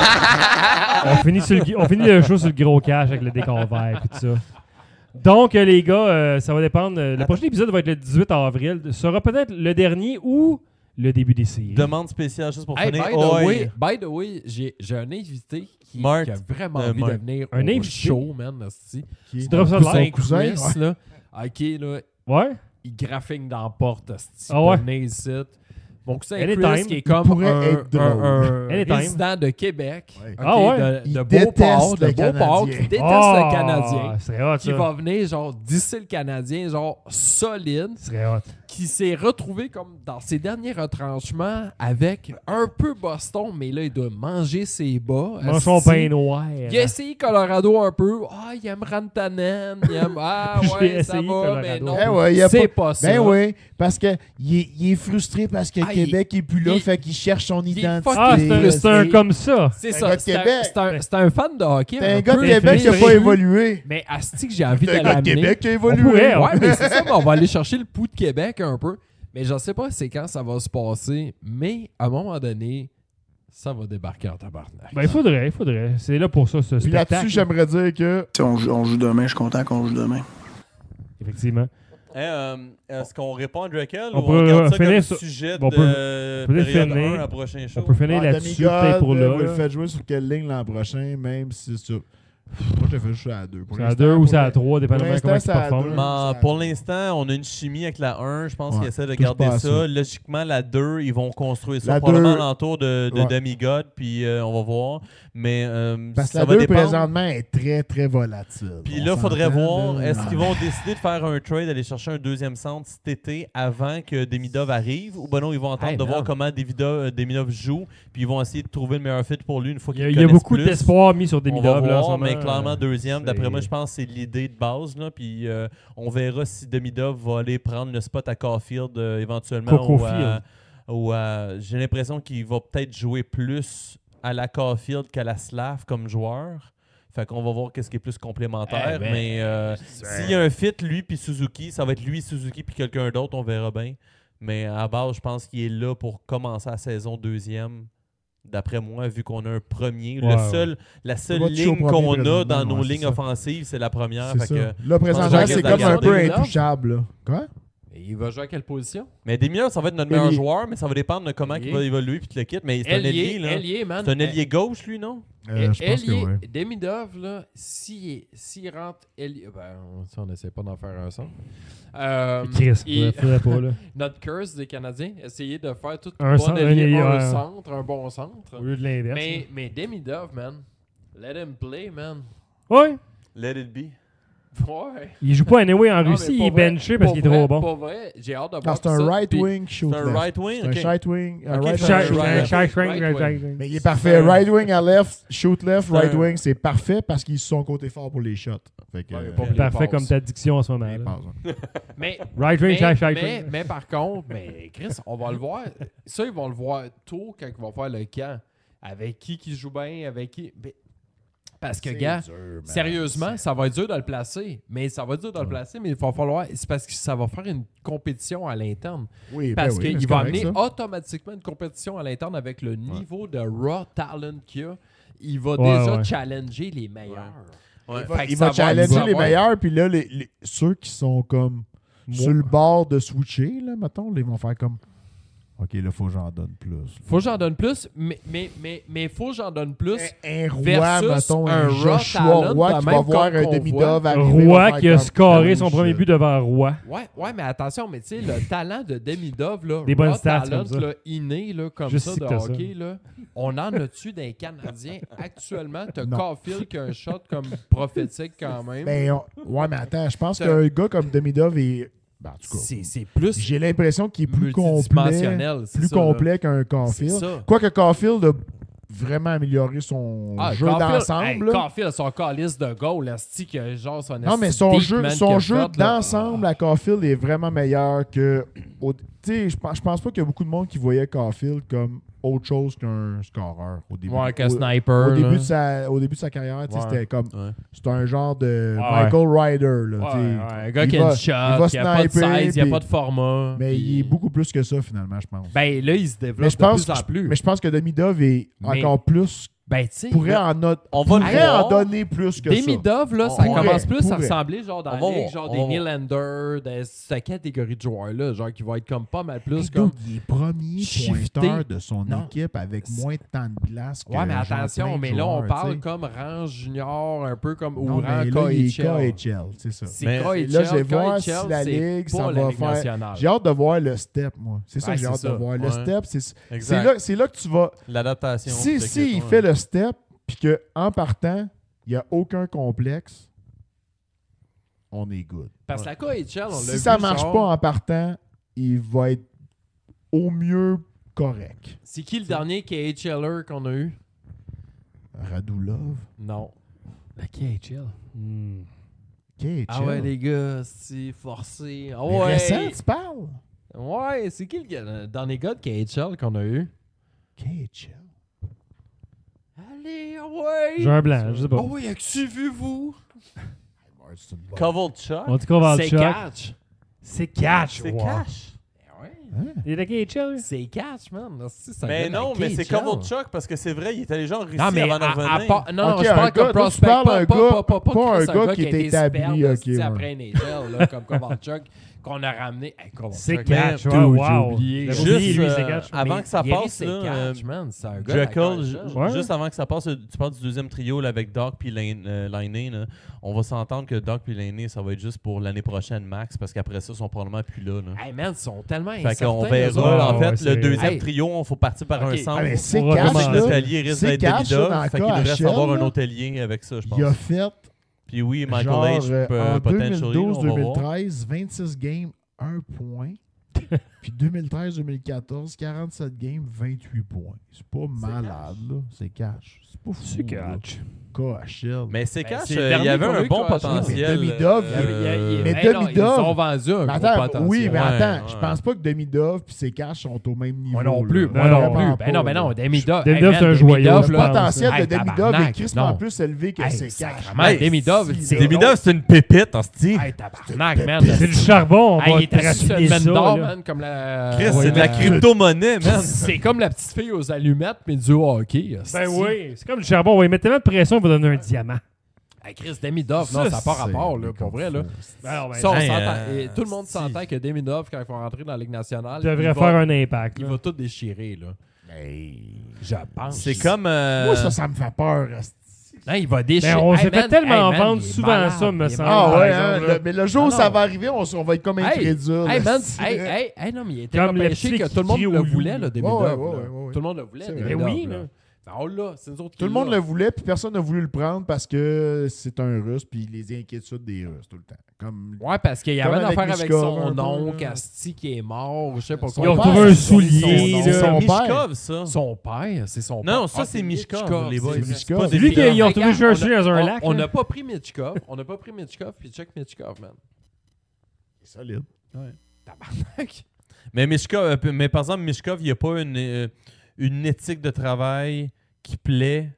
On finit le show sur le gros cash avec le décor vert et tout ça. Donc, les gars, ça va dépendre. Le prochain épisode va être le 18 avril. Ce sera peut-être le dernier ou le début des séries. Demande spéciale juste pour Hey, finir. by the way, j'ai un invité qui Mark. a vraiment Euh, envie Mark. de venir Un au invité? show, man. esti. Qui est Tu drops ça son live? cousin, Chris, ouais. là. OK, là, Ouais? il graphine dans la porte, esti, Ah ouais? pour venir ici. Mon cousin Anytime. Chris, qui est comme pourrait un être drôle. Anytime. résident de Québec, Ouais. ok, Ah ouais? Il de déteste Beauport, le qui Canadien. déteste Ah, le Canadien, Ce serait hot, qui ça. va venir genre d'ici le Canadien, genre solide, Ce serait hot. qui s'est retrouvé comme dans ses derniers retranchements avec un peu Boston, mais là, il doit manger ses bas. Mange son Asti. pain noir. Il a essayé Colorado un peu. Ah, il aime Rantanen. Il aime... Ah, J'ai ouais, ça essayé va, mais Colorado. non. Ben ouais, il y a c'est pas- pas ça. Ben oui, parce que il est frustré parce que Ah, Québec est plus là, il- fait qu'il cherche son il est identité. Ah, c'est un c'est- comme ça. C'est C'est un ça. gars de C'est un, Québec. c'est un fan de hockey. T'es un un gars de peu Québec qui n'a pas frustré. évolué. Mais asti que j'ai envie de T'es un gars de l'amener. Québec qui a On évolué. pourrait, Ouais, mais c'est ça, mais on va aller chercher le pouls de Québec un peu. Mais je sais pas c'est quand ça va se passer. Mais à un moment donné, ça va débarquer en tabarnak. Ben, il faudrait. C'est là pour ça, ce Puis spectacle. là-dessus, j'aimerais dire que Si on joue demain, je suis content qu'on joue demain. Effectivement. Est-ce qu'on répond à Drakel On ou on peut regarde ça finir comme sur- sujet on de peut période finir. 1 à prochain show? On peut finir là-dessus, peut-être pour vous là. le faites jouer sur quelle ligne l'an prochain, même si c'est sur... Moi, je l'ai fait jouer à 2. C'est à 2 ou c'est à 3, dépendamment de comment il c'est à performe. deux. Mais pour l'instant, on a une chimie avec la 1. Je pense Ouais, qu'ils essaient de touche garder pas à ça. ça. Logiquement, la 2, ils vont construire ça La probablement 2, alentour de ouais. Demigod, puis on va voir. Mais Parce que ça la va 2, dépendre. présentement, est très, très volatile. Puis On là, il faudrait s'entend, voir, là. est-ce qu'ils vont décider de faire un trade, d'aller chercher un deuxième centre cet été avant que Demidov arrive, ou ben non, ils vont attendre Hey, de voir man. comment Demidov joue, puis ils vont essayer de trouver le meilleur fit pour lui une fois Il qu'ils y a connaissent beaucoup plus. d'espoir mis sur On va Demidov là en ce voir, moment. mais clairement deuxième. D'après c'est- moi, je pense que c'est l'idée de base. Là, puis on verra si Demidov va aller prendre le spot à Caulfield éventuellement. Cocofield. J'ai l'impression qu'il va peut-être jouer plus à la Caulfield qu'à la Slav comme joueur. Fait qu'on va voir qu'est-ce qui est plus complémentaire. Eh ben, mais s'il y a un fit, lui puis Suzuki, ça va être lui, Suzuki puis quelqu'un d'autre, on verra bien. Mais à base, je pense qu'il est là pour commencer la saison deuxième. D'après moi, vu qu'on a un premier, Ouais, la seule va toucher au ligne premier qu'on a présentement, dans nos ouais, c'est lignes ça. offensives, c'est la première. C'est Fait ça. que, Là, présentement, Jean-Pierre c'est comme un Gagnon, peu Demidov. intouchable. Là. Quoi? Et il va jouer à quelle position? mais Demidov, ça va être notre Mais meilleur il- joueur, mais ça va dépendre de comment il va évoluer puis tout le kit. Mais c'est un ailier, là. Ailier, man. C'est un ailier gauche, lui, non? Je pense que Ailier, oui. Demidov, là, s'il rentre ailier... Ben, ça, on n'essaie pas d'en faire un son. Chris, il- faudrait pas là. Notre curse des Canadiens, essayer de faire tout Un centre, un ailier, un ouais. centre, un bon centre. Au lieu de l'inverse. Mais Demidov, man, let him play, man. Ouais. Let it be. Ouais. Il joue pas anyway en Non, Russie, mais il est pour vrai- benché parce qu'il est pour trop vrai- bon. Pour vrai, j'ai hâte de Non, voir c'est un ça, right puis- wing shoot C'est un left. right wing? C'est un Ok. right wing. Un Ok, right c'est un wing. right- right wing. Mais il est parfait. Right wing à left, shoot left, C'est right un- wing, c'est parfait parce qu'ils sont côté fort pour les shots. Fait que, Ouais, il y a pas les Parfait passes. comme ta diction en ce moment. il là. passe, hein. Mais, Right wing, mais par contre, Chris, on va le voir. Ça, ils vont le voir tôt quand ils vont faire le camp. Avec qui joue bien, avec qui. Mais- parce que, C'est gars, dur, man. sérieusement, ça va être dur de le placer. Mais ça va être dur de le placer, mais il va falloir. C'est parce que ça va faire une compétition à l'interne. Oui, Parce ben oui, mais qu'il c'est va correct, amener ça. automatiquement une compétition à l'interne avec le niveau de raw talent qu'il a. Il va Ouais, déjà ouais. challenger les meilleurs. Ouais. Fait que Il ça va challenger ça les va- meilleurs, puis là, ceux qui sont comme sur le bord de switcher, là, mettons, ils vont faire comme OK, là, faut que j'en donne plus. Faut que j'en donne plus, mais faut que j'en donne plus. Un roi, versus mettons, un un raw Joshua talent, Roy de qui même va voir comme un qu'on demi-dove voit. arriver. va Roy faire qui a comme, scoré oh, son premier shit. but devant Roy. Ouais, mais attention, mais tu sais, le talent de Demidov, là, Des bonnes raw stats talent, comme ça. là, inné, là, comme Juste ça, si de que t'as ça. hockey, là, on en a-tu d'un Canadien actuellement? T'as Non. Caulfield qui a un shot comme prophétique quand même. Ben, ouais, mais attends, je pense T'as- qu'un gars comme Demidov est. Ben, en tout cas, c'est plus j'ai l'impression qu'il est plus complet, multidimensionnel. c'est plus ça, là. complet qu'un C'est Caulfield. ça. Quoique Caulfield a vraiment amélioré son jeu d'ensemble. là. Caulfield, son calice de goal, asti, que genre son Non, mais asti son deep jeu, man son qu'il a jeu fait, là. d'ensemble à Caulfield est vraiment meilleur que. Tu sais, je pense pas qu'il y a beaucoup de monde qui voyait Caulfield comme autre chose qu'un scoreur au début. Ouais, qu'un Au- sniper. Au début, là. au début de sa carrière, tu sais, Ouais. c'était comme. Ouais. C'était un genre de Ouais. Michael Ryder. Là, Ouais, tu sais. ouais, un gars il qui a va- une shot, il va qui a pas de sniper, size, il a puis- pas de format. Mais puis- il est beaucoup plus que ça, finalement, je pense. Ben là, il se développe mais, je pense, de plus en plus. mais je pense que Demidov est Mais- encore plus Ben, tu sais, pourrait là, en, a- on va le pourrait en voir. donner plus que Demi ça. Dove, là, On ça pourrait, commence plus à pourrait. ressembler genre dans On va la ligue, voir, genre on des va Nylander, de cette catégorie de joueurs-là, genre qui vont être comme pas mal plus Hey, comme... dude, il est premier shifté. pointeur de son Non. équipe avec moins de temps de glace que Ouais, mais genre attention, plein de mais là, on joueurs, parle tu sais. comme rang junior, un peu comme ou Non, rang mais là, il est KHL. KHL, c'est ça. C'est Mais KHL, là, je vais voir KHL, si la c'est Ligue, pas ça la va Ligue faire... nationale. J'ai hâte de voir le step, moi. C'est ça Ouais, que j'ai c'est hâte de ça. voir. Le Ouais. step, c'est Exact. c'est là que tu vas... L'adaptation. Si il fait le step, puis qu'en partant, il n'y a aucun complexe, on est good. Parce que la KHL, on l'a Si vu, ça marche genre, pas en partant, il va être au mieux correct. C'est qui le dernier KHLer qu'on a eu? Radulov, Non. La KHL. KHL. Ah ouais, les gars, c'est forcé. Ah Mais ouais. récent, tu parles? Ouais, c'est qui le dernier gars de KHL qu'on a eu? KHL. Allez, ah ouais. J'ai un blanc, je sais pas. Ah ouais, as-tu vu, vous? C'est une bonne- Kovalchuk. On dit qu'on va le C'est choc. catch. C'est catch. C'est wow. cash. Hein? Il est de KHL, lui? C'est catch, man. Si, ça Mais vient de la non, mais c'est KHL. Kovalchuk parce que c'est vrai, il est allé genre en Russie Non, mais avant de à revenir. part- non, Ok, je un parle gars- comme toi, tu prospect, parles pas un gars- pas Chris, un gars qui a était été établi, superbe, ok, esti, ouais. après NHL, là, comme Kovalchuk, qu'on a ramené. Hey, Kovalchuk, C'est man, catch. dude, Wow, j'ai wow. oublié. J'avais Juste, oublié, lui, c'est catch. avant Mais que ça Gary, passe, c'est là, catch, man. C'est un gars de la Jekyll, KHL. Ouais. juste avant que ça passe, tu parles du deuxième trio là, avec Doc puis Lainé. On va s'entendre que Doc puis Lainé, ça va être juste pour l'année prochaine max, parce qu'après ça, ils sont probablement plus là. Hey, man, ils sont tellement Fait incertains. qu'on eux verra. autres. En Ouais, fait, ouais, le c'est- deuxième Hey. trio, il faut partir par un Ok. centre. Ah, mais c'est On va catch, commencer. Notre là. allié risque C'est d'être catch, ça, Davidov. dans Fait qu'il devrait KHL, savoir un là. autre allié avec ça, je pense. Il a fait Puis oui, Michael genre H. en potentially, on va voir. 2012-2013, 26 games, 1 point. Puis 2013-2014, 47 games, 28 points. C'est pas malade, là. C'est cash. C'est pas fou. C'est là. catch. KHL. Mais c'est Ben, cash, c'est le il y dernier avait qu'on a un eu, bon quoi, potentiel. Mais Demidov, mais Hey, non, Demidov- Ils ont vendu un Mais gros attends, potentiel. oui, mais Ouais, attends, ouais. je pense pas que Demidov et ses cash sont au même niveau. Moi non plus. là. Moi non Vraiment plus. pas, Ben non, là. Demidov. Demidov, hey, c'est un man, joyau, Demidov, je Le là, pense. potentiel Hey, de Demidov tabarnak, est crissement non. plus élevé que Hey, ses cash. sacrément, Hey, Demidov, si, c'est là. Demidov, c'est une pépite, en style. Hey, tabarnak, man. C'est du charbon, on Hey, va il était sur trafiquer le ça. d'or, là. man, comme la... Chris, Ouais, c'est de la ben, crypto-monnaie, man. C'est comme la petite fille aux allumettes, mais du hockey. Ben oui, c'est comme du charbon. On va y mettre tellement de pression, on va donner un diamant. Hey, Chris, Demidov, non, ça n'a pas rapport, là, pour vrai, là. Ben non, ben, Ça, on Hey, s'entend. Et tout le monde si. s'entend que Demidov, quand il faut rentrer dans la Ligue nationale, il devrait il faire va, un impact. il là. va tout déchirer, là. Je pense. C'est comme. Moi, ça me fait peur. asti. Non, il va déchirer. Ben, on s'est Hey, fait man, tellement hey, man, vendre il est souvent malade, ça, me il est semble. Ah par ouais, exemple, hein, là. mais le jour où Ah ça non. va arriver, on va être comme Hey, incrédule. hey, man, asti. hey, non, mais il était Comme le repêché petit que tout le monde qui le crie au voulait, loup. là, Demidov. Ouais, là. ouais, ouais. Tout le monde le voulait, C'est Demidov. vrai. Oui, là. là. Ben, on l'a, c'est nous autres qui Tout le monde l'a. le voulait, puis personne n'a voulu le prendre parce que c'est un Russe, puis les inquiétudes des Russes tout le temps. Comme Ouais, parce qu'il y Comme avait une avec affaire avec Mishkov, un son peu, oncle, là. Asti, qui est mort, je sais pas Son quoi. Ils ont père, trouvé un c'est soulier. son là. nom. Mishkov, ça. Son père, c'est son père. Non, ça, Ah, c'est Mishkov, les boys. c'est C'est Mishkov. pas C'est des lui qui Mishkov. ils ont trouvé Regarde, un soulier dans un lac. On là. n'a pas pris Mitchkov. On n'a pas pris Mitchkov, puis check Mitchkov, man. C'est solide. Tabarnak. Mais Mishkov, mais par exemple, Mishkov, il n'y a pas une éthique de travail qui plaît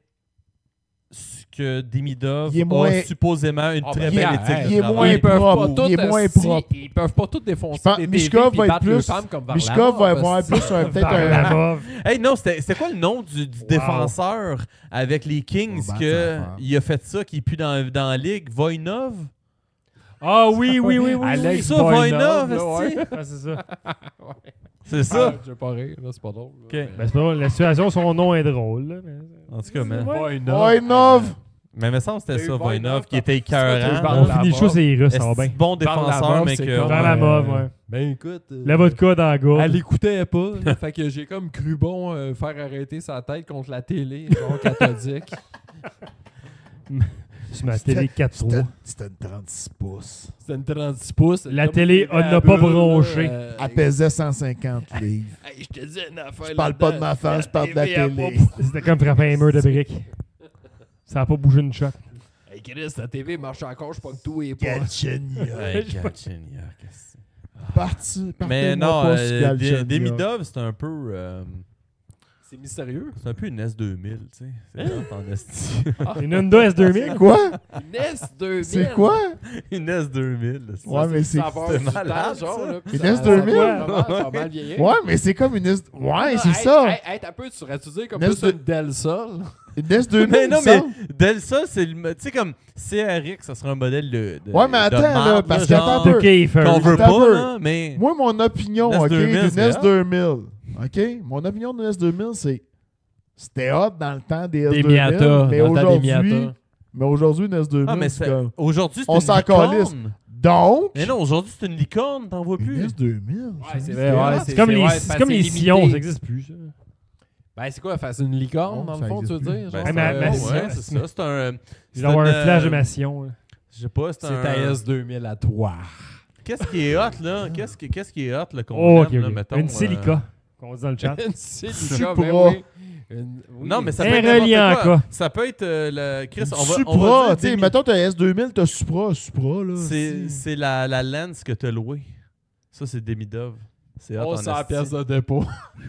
ce que Demidov Il est moins- a supposément une Ah, très ben, belle regarde, éthique il de est moins travail. Ils peuvent propre, pas il est tous, moins asti, propre. Ils peuvent pas tous défoncer Je pense- des Mishkov TV va puis être battre leurs plus- femmes comme Mishkov va avoir asti. plus un peut-être un. Varlamov. Hey, non, c'était quoi le nom du défenseur avec les Kings Oh, ben, que ça va faire. il a fait ça, qui est plus dans la ligue? Voinov? Ah oui, oui, oui, oui. Alex C'est ça, Voinov, là, ouais. esti? Ah, c'est ça. C'est ça? Je vais pas rire, là, c'est pas drôle. là. Ok. Ben, c'est pas drôle. La situation, son nom est drôle. Là, mais... En tout cas, man. Voinov! Mais il me semble que c'était T'as ça, eu Voinov, Voinov, qui était t'as- écœurant. t'as eu On finit le show, c'est les Russes, ça va Est-ce bien. bon défenseur, Varlamov, mais c'est que... comme- Varlamov, ouais. Ben écoute. La vodka dans la gorge. Elle écoutait pas. là. Fait que j'ai comme cru bon faire arrêter sa tête contre la télé, genre cathodique. Sur ma télé 4-3. C'était une 36 pouces. C'était une 36 pouces. La comme télé, des on n'a pas bulle, bronché. là, Elle pesait 150 livres. Hey, je te dis une affaire. Je parle pas de ma femme, je parle de la télé. C'était comme frapper un mur de briques. Ça n'a pas bougé une shot. Hey Chris, ta TV marche encore, je pas que tout est pas. Galchenyuk. Hey, Galchenyuk, qu'est-ce que Parti. Mais non, Demidov, c'est un peu... C'est mystérieux. C'est un peu une S2000, tu sais. C'est hot en esti. Une Honda S2000. Quoi? Une S2000. C'est quoi? Une S2000. Ouais, mais c'est... malade, ça. Une S2000? Ça va mal vieillir. Ouais, mais c'est comme une S... Ouais, c'est ça. Hey, t'as peu, tu serais-tu dire comme Une plus une Del Sol? Une S2000, Mais non, il me mais semble. Delsa, c'est le. Tu sais, comme CRX, ça serait un modèle de. Ouais, mais attends, de là, marde, parce genre, qu'attends un peu. De Kiefer. qu'on veut Attends un pas, peu. là, mais. Moi, mon opinion, Une OK, S2000, d'une c'est S2000, OK? Mon opinion d'une S2000, c'est... C'était hot dans le temps des S2000, Des Miata. mais dans le temps des aujourd'hui... Miata. Mais aujourd'hui, une S2000, Ah, mais c'est c'est- comme... aujourd'hui, c'est On une s'en licorne. calisse. Donc... Mais non, aujourd'hui, c'est une licorne, t'en vois Une plus. S2000? Ouais, c'est vrai. vrai, ouais, C'est comme les, ouais, c'est parce comme que les c'est sillons, ça limité. n'existe plus. Ça. Ben, c'est quoi, faire une licorne, Non, dans ça le fond, tu veux existe dire? plus. Genre, Ben, ma- ma ouais, Sion, c'est ça. C'est un. Je vais avoir un une, flash de ma Sion. là. Je sais pas, c'est c'est un. ta S2000 à toi. Qu'est-ce qui est hot, là? Qu'est-ce qui est hot, là, qu'on Oh, aime, ok, là, ok. mettons? Une Silica, qu'on dit dans le chat. Une Silica, Supra. ben oui. Oui. Non, mais ça Un peut être reliant, n'importe quoi. quoi. Ça peut être le. Chris, on va Supra, dire tu sais, des mettons, t'as S2000, t'as Supra, là. C'est la lens que t'as louée. Ça, c'est demi-dove. C'est hot en 1100 esti. pièces de dépôt.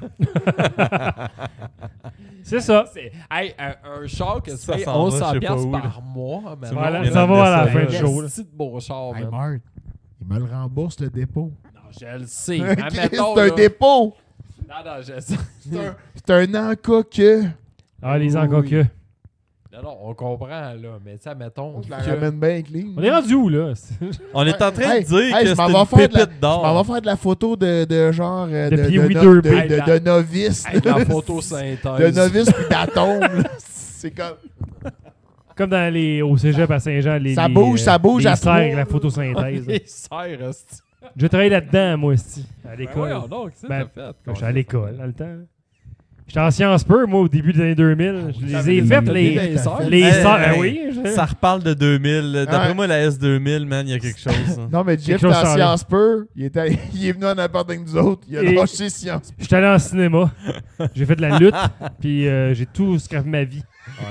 C'est ça. Hey, un char que tu Ça payes s'en va, 1100 je sais pas pièces où, là. par mois. C'est Voilà, bon, ça on va à la aime fin ça, du là. show. là. C'est de beau char, Hey, man. Marc, il me le rembourse, le dépôt. Non, je le sais. Chris, Admettons, c'est un là. dépôt. Non, je sais. C'est un enca que... Ah, les Oui. encore que. Non, on comprend, là. Mais tu sais, admettons. Je la que- ramène bien clean. On est rendu où, là? On est en train Hey, de dire hey, que je c'est m'en une vais faire de la- pépite Je m'en d'or. vais faire de la photo de genre... De Pee-wee 2B. de novice. Avec la de photosynthèse. novice puis d'atome. là. C'est comme... Comme au cégep à Saint-Jean. Ça bouge les à serres trois. avec la photosynthèse. là. Les serres, hostie. J'ai travaillé là-dedans, moi, aussi, à Ben l'école. voyons donc, qu'est-ce que Ben, t'as fait? J'étais à l'école, dans le temps. J'étais en Sciences Peu, moi, au début des années 2000. Je les ai des faites, ateliers les serres? serres. Hey, Ben oui. Ça reparle de 2000. D'après Ouais. moi, la S2000, man, il y a quelque chose. hein. Non, mais Jeff, chose dans sans Sciences Peu, il est venu en appart avec nous autres. Il a Et- lâché Sciences Peu. J'étais allé en cinéma. J'ai fait de la lutte, puis j'ai tout scrapé ma vie.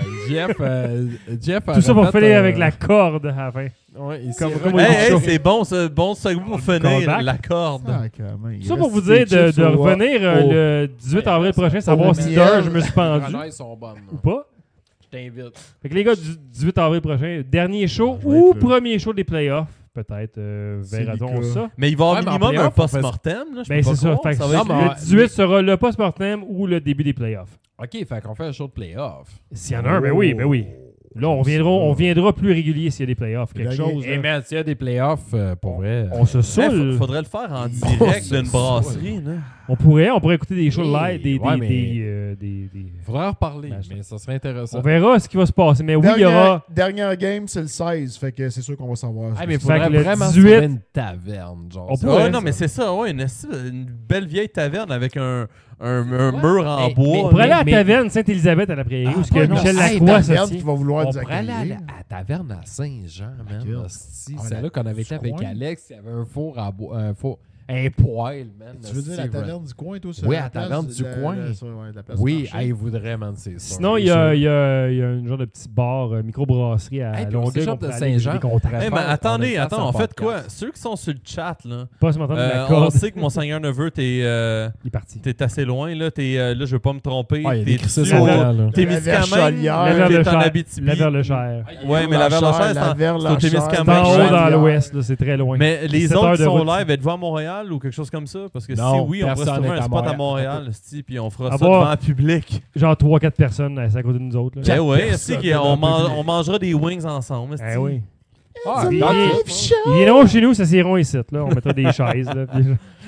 Jeff Tout ça pour finir avec la corde à la fin. Ouais, il Comme- s'est comme remis- on dit Hey, chaud. c'est bon, ça. Bon segment pour finir Callback. la corde. Ah, carrément, il Tout ça reste pour vous des dire de chips au- revenir le 18 avril prochain, savoir si miel. d'heure je me suis Les pendu grenades sont bonnes. ou pas. Je t'invite. Fait que les gars, du 18 avril prochain, dernier show Je vais ou être là. premier show des playoffs. Peut-être verra-t-on Silica. ça. Mais il va y avoir Ouais, mais en minimum un playoff, on fait- post-mortem. là, je Ben peux pas c'est ça. croire. Fait que va être Non, mais- le 18 sera le post-mortem ou le début des playoffs. OK, fait qu'on fait un show de playoff. S'il y en a un, ben oui, ben oui. Là, on viendra plus régulier s'il y a des playoffs. Quelque chose. Et là. man, s'il y a des playoffs, pour vrai... On se Hey, saoule. faudrait le faire en direct d'une brasserie. là. On pourrait écouter des shows Hey, live, ouais, mais- des- Faudrait en reparler, Ben, mais ça serait intéressant. On verra ce qui va se passer. Mais oui, il y aura. Dernière game, c'est le 16. Fait que c'est sûr qu'on va savoir. Ah, mais il Fait faudrait que le vraiment 18, trouver une taverne, genre. on ça. pourrait, Ouais, non, mais c'est ça. Ouais, une belle vieille taverne avec un mur en Hey, bois. On pourrait aller à la mais- taverne Sainte-Élisabeth à la Prairie, où ce que pas non, Michel hey, Lacroix taverne se qui tient. va vouloir On nous pourrait aller à accueillir. la taverne à Saint-Jean, man. Laquelle? hostie. Ah, Celle-là qu'on avait été avec coin? Alex, il y avait un four à bois, un poêle, man. Tu veux dire la hostie, taverne du coin, toi? Oui, la la place taverne de du coin. la place Oui, du marché? il voudrait, man, c'est ça. Sinon, il y a une genre de petit bar, microbrasserie à Hey, puis on Longueuil. s'échappe qu'on de pourrait aller Saint-Jean. des contrats. Hey, mais faire- attendez, on on est fait quoi? podcast. Ceux qui sont sur le chat, là, Pas se m'entendre de la on corde. sait que mon Seigneur Neveu, t'es Il est parti. assez loin. Là, là, je veux pas me tromper. Ah, il y a t'es des crissés dessus sur au- le- là. T'es La Miscamingue, Verchelière. La t'es en Verle-Cher. Abitibi. La Verle-Cher. Ouais, mais la Verle-Cher, c'est au Témiscamingue. C'est en haut dans Verchelière. l'ouest, là, c'est très loin. Mais les 7 autres heures qui de sont route. live, êtes-vous à Montréal ou quelque chose comme ça? Parce que Non, si oui, on pourrait se personne trouver n'est un à spot à Montréal. Montréal, esti, puis on fera Ah ça bon? devant le public. Genre 3-4 personnes à côté de nous autres. là. Ben ouais, personnes esti, devant le public. on mangera des wings ensemble. esti. Eh oui. Ah, Ils d'accord. viendront chez nous, ça s'iront ici. Là. On mettra des chaises. Là, puis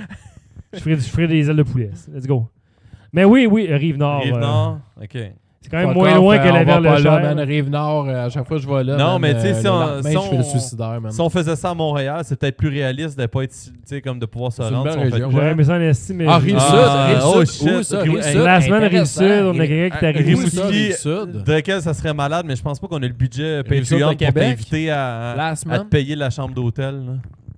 je ferai des ailes de poulet. Let's go. Mais oui, Rive-Nord. Rive-Nord, ok. C'est quand même moins loin que la Verle-Cher. Rive-Nord, à chaque fois que je vais là. Non, man, mais tu sais, si le on- lendemain, si je fais le on- suicidaire, man. Si on faisait ça à Montréal, c'est peut-être plus réaliste de pas être, tu sais, comme de pouvoir se C'est une rendre. belle si on fait région. quoi? J'aurais aimé ça en estime, mais Ah, Rive-Sud, oh Rive-Sud. shit. Où ça, Rive- Rive-Sud? la semaine Intéressant. Rive-Sud, on a quelqu'un qui est arrivé. Rive-Sud. Rive-Sud. De lequel ça serait malade, mais je pense pas qu'on ait le budget Rive-Sud de Patreon pour Québec. t'inviter La à semaine. te payer la chambre d'hôtel. là.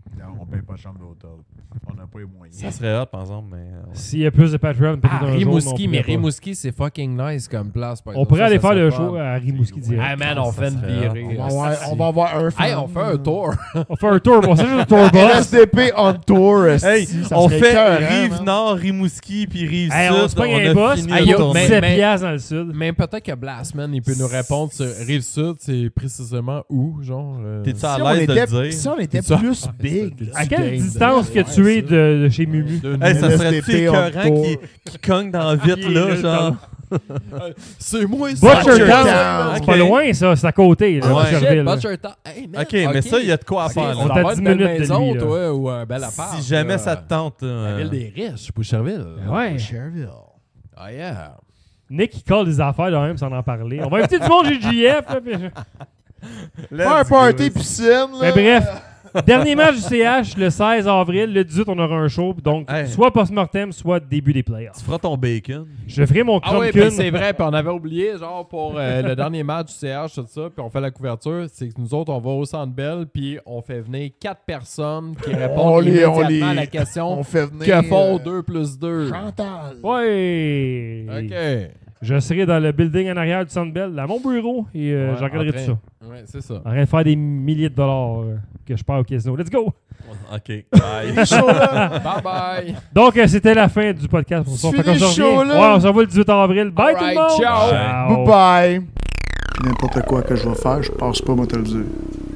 On paye pas de chambre d'hôtel. On n'a pas les moyens. Ça serait hot, par exemple, mais. S'il y a plus de Patreon, peut-être un jour, Rimouski, mais on pourrait pas. Rimouski, c'est fucking nice comme place. par On exemple. pourrait Ça, aller ça faire serait le fun. show à Rimouski direct. Hey man, on fait une virée. On va avoir un fan. Hey, on fait un tour. On fait un tour. On fait juste un tour boss. SDP on tour. Hey, ça on serait fait écœurant, Rive man. Nord, Rimouski, puis Rive Hey, Sud. on se pogne a un boss. fini Hey, le yo, tournoi. 17 mais- piastres dans le sud. Mais peut-être que Blastman, il peut nous répondre sur Rive-Sud, c'est précisément où, genre. T'es-tu à Si on l'aise de le était, dire? si on était Ça- plus Ouais, big. À Tu quelle gagnes distance de- que tu es de chez Mumu? Hey, ça serait-tu SDP on écœurant tour. qui cogne dans la vitre, là, genre? C'est moi, ça. Butchertown, Town. c'est pas loin, ça. C'est à côté, là, Ouais. Butcherville, là. Butchertown. Hey, man, Ok, mais ça, il y a de quoi à Ok, faire, on là. est à va 10 une belle minutes de maison, lui, là. toi, ou un bel appart. Si jamais là. ça te tente. La ville des riches, Boucherville. Ouais. Sherville. Ah, yeah. Nick, il colle des affaires de même sans en parler. On va inviter du monde GGF. Là, puis- Faire un party piscine, là. Mais bref, dernier match du CH le 16 avril. Le 18, on aura un show. Donc, Hey. soit post-mortem, soit début des playoffs. Tu feras ton bacon. Je ferai mon Ah oui, Chrome ben c'est vrai, puis on avait oublié, genre, pour le dernier match du CH, tout ça, puis on fait la couverture, c'est que nous autres, on va au Centre Bell, puis on fait venir 4 personnes qui répondent immédiatement à la question On fait venir. que font 2 plus 2. Chantal. Ouais. OK. Je serai dans le building en arrière du Centre Bell, à mon bureau, et Ouais, je regarderai en tout train- ça. Ouais, c'est ça. En train de faire des milliers de dollars que je pars au casino. Let's go! OK. Bye. Bye bye. Donc, c'était la fin du podcast. On se Tu fait qu'on finis se le revient. show, là? Ouais, on se revoit le 18 avril. Bye Alright, tout le monde! ciao. Ciao. Bye bye. Puis n'importe quoi que je vais faire, je passe pas, moi te le dire.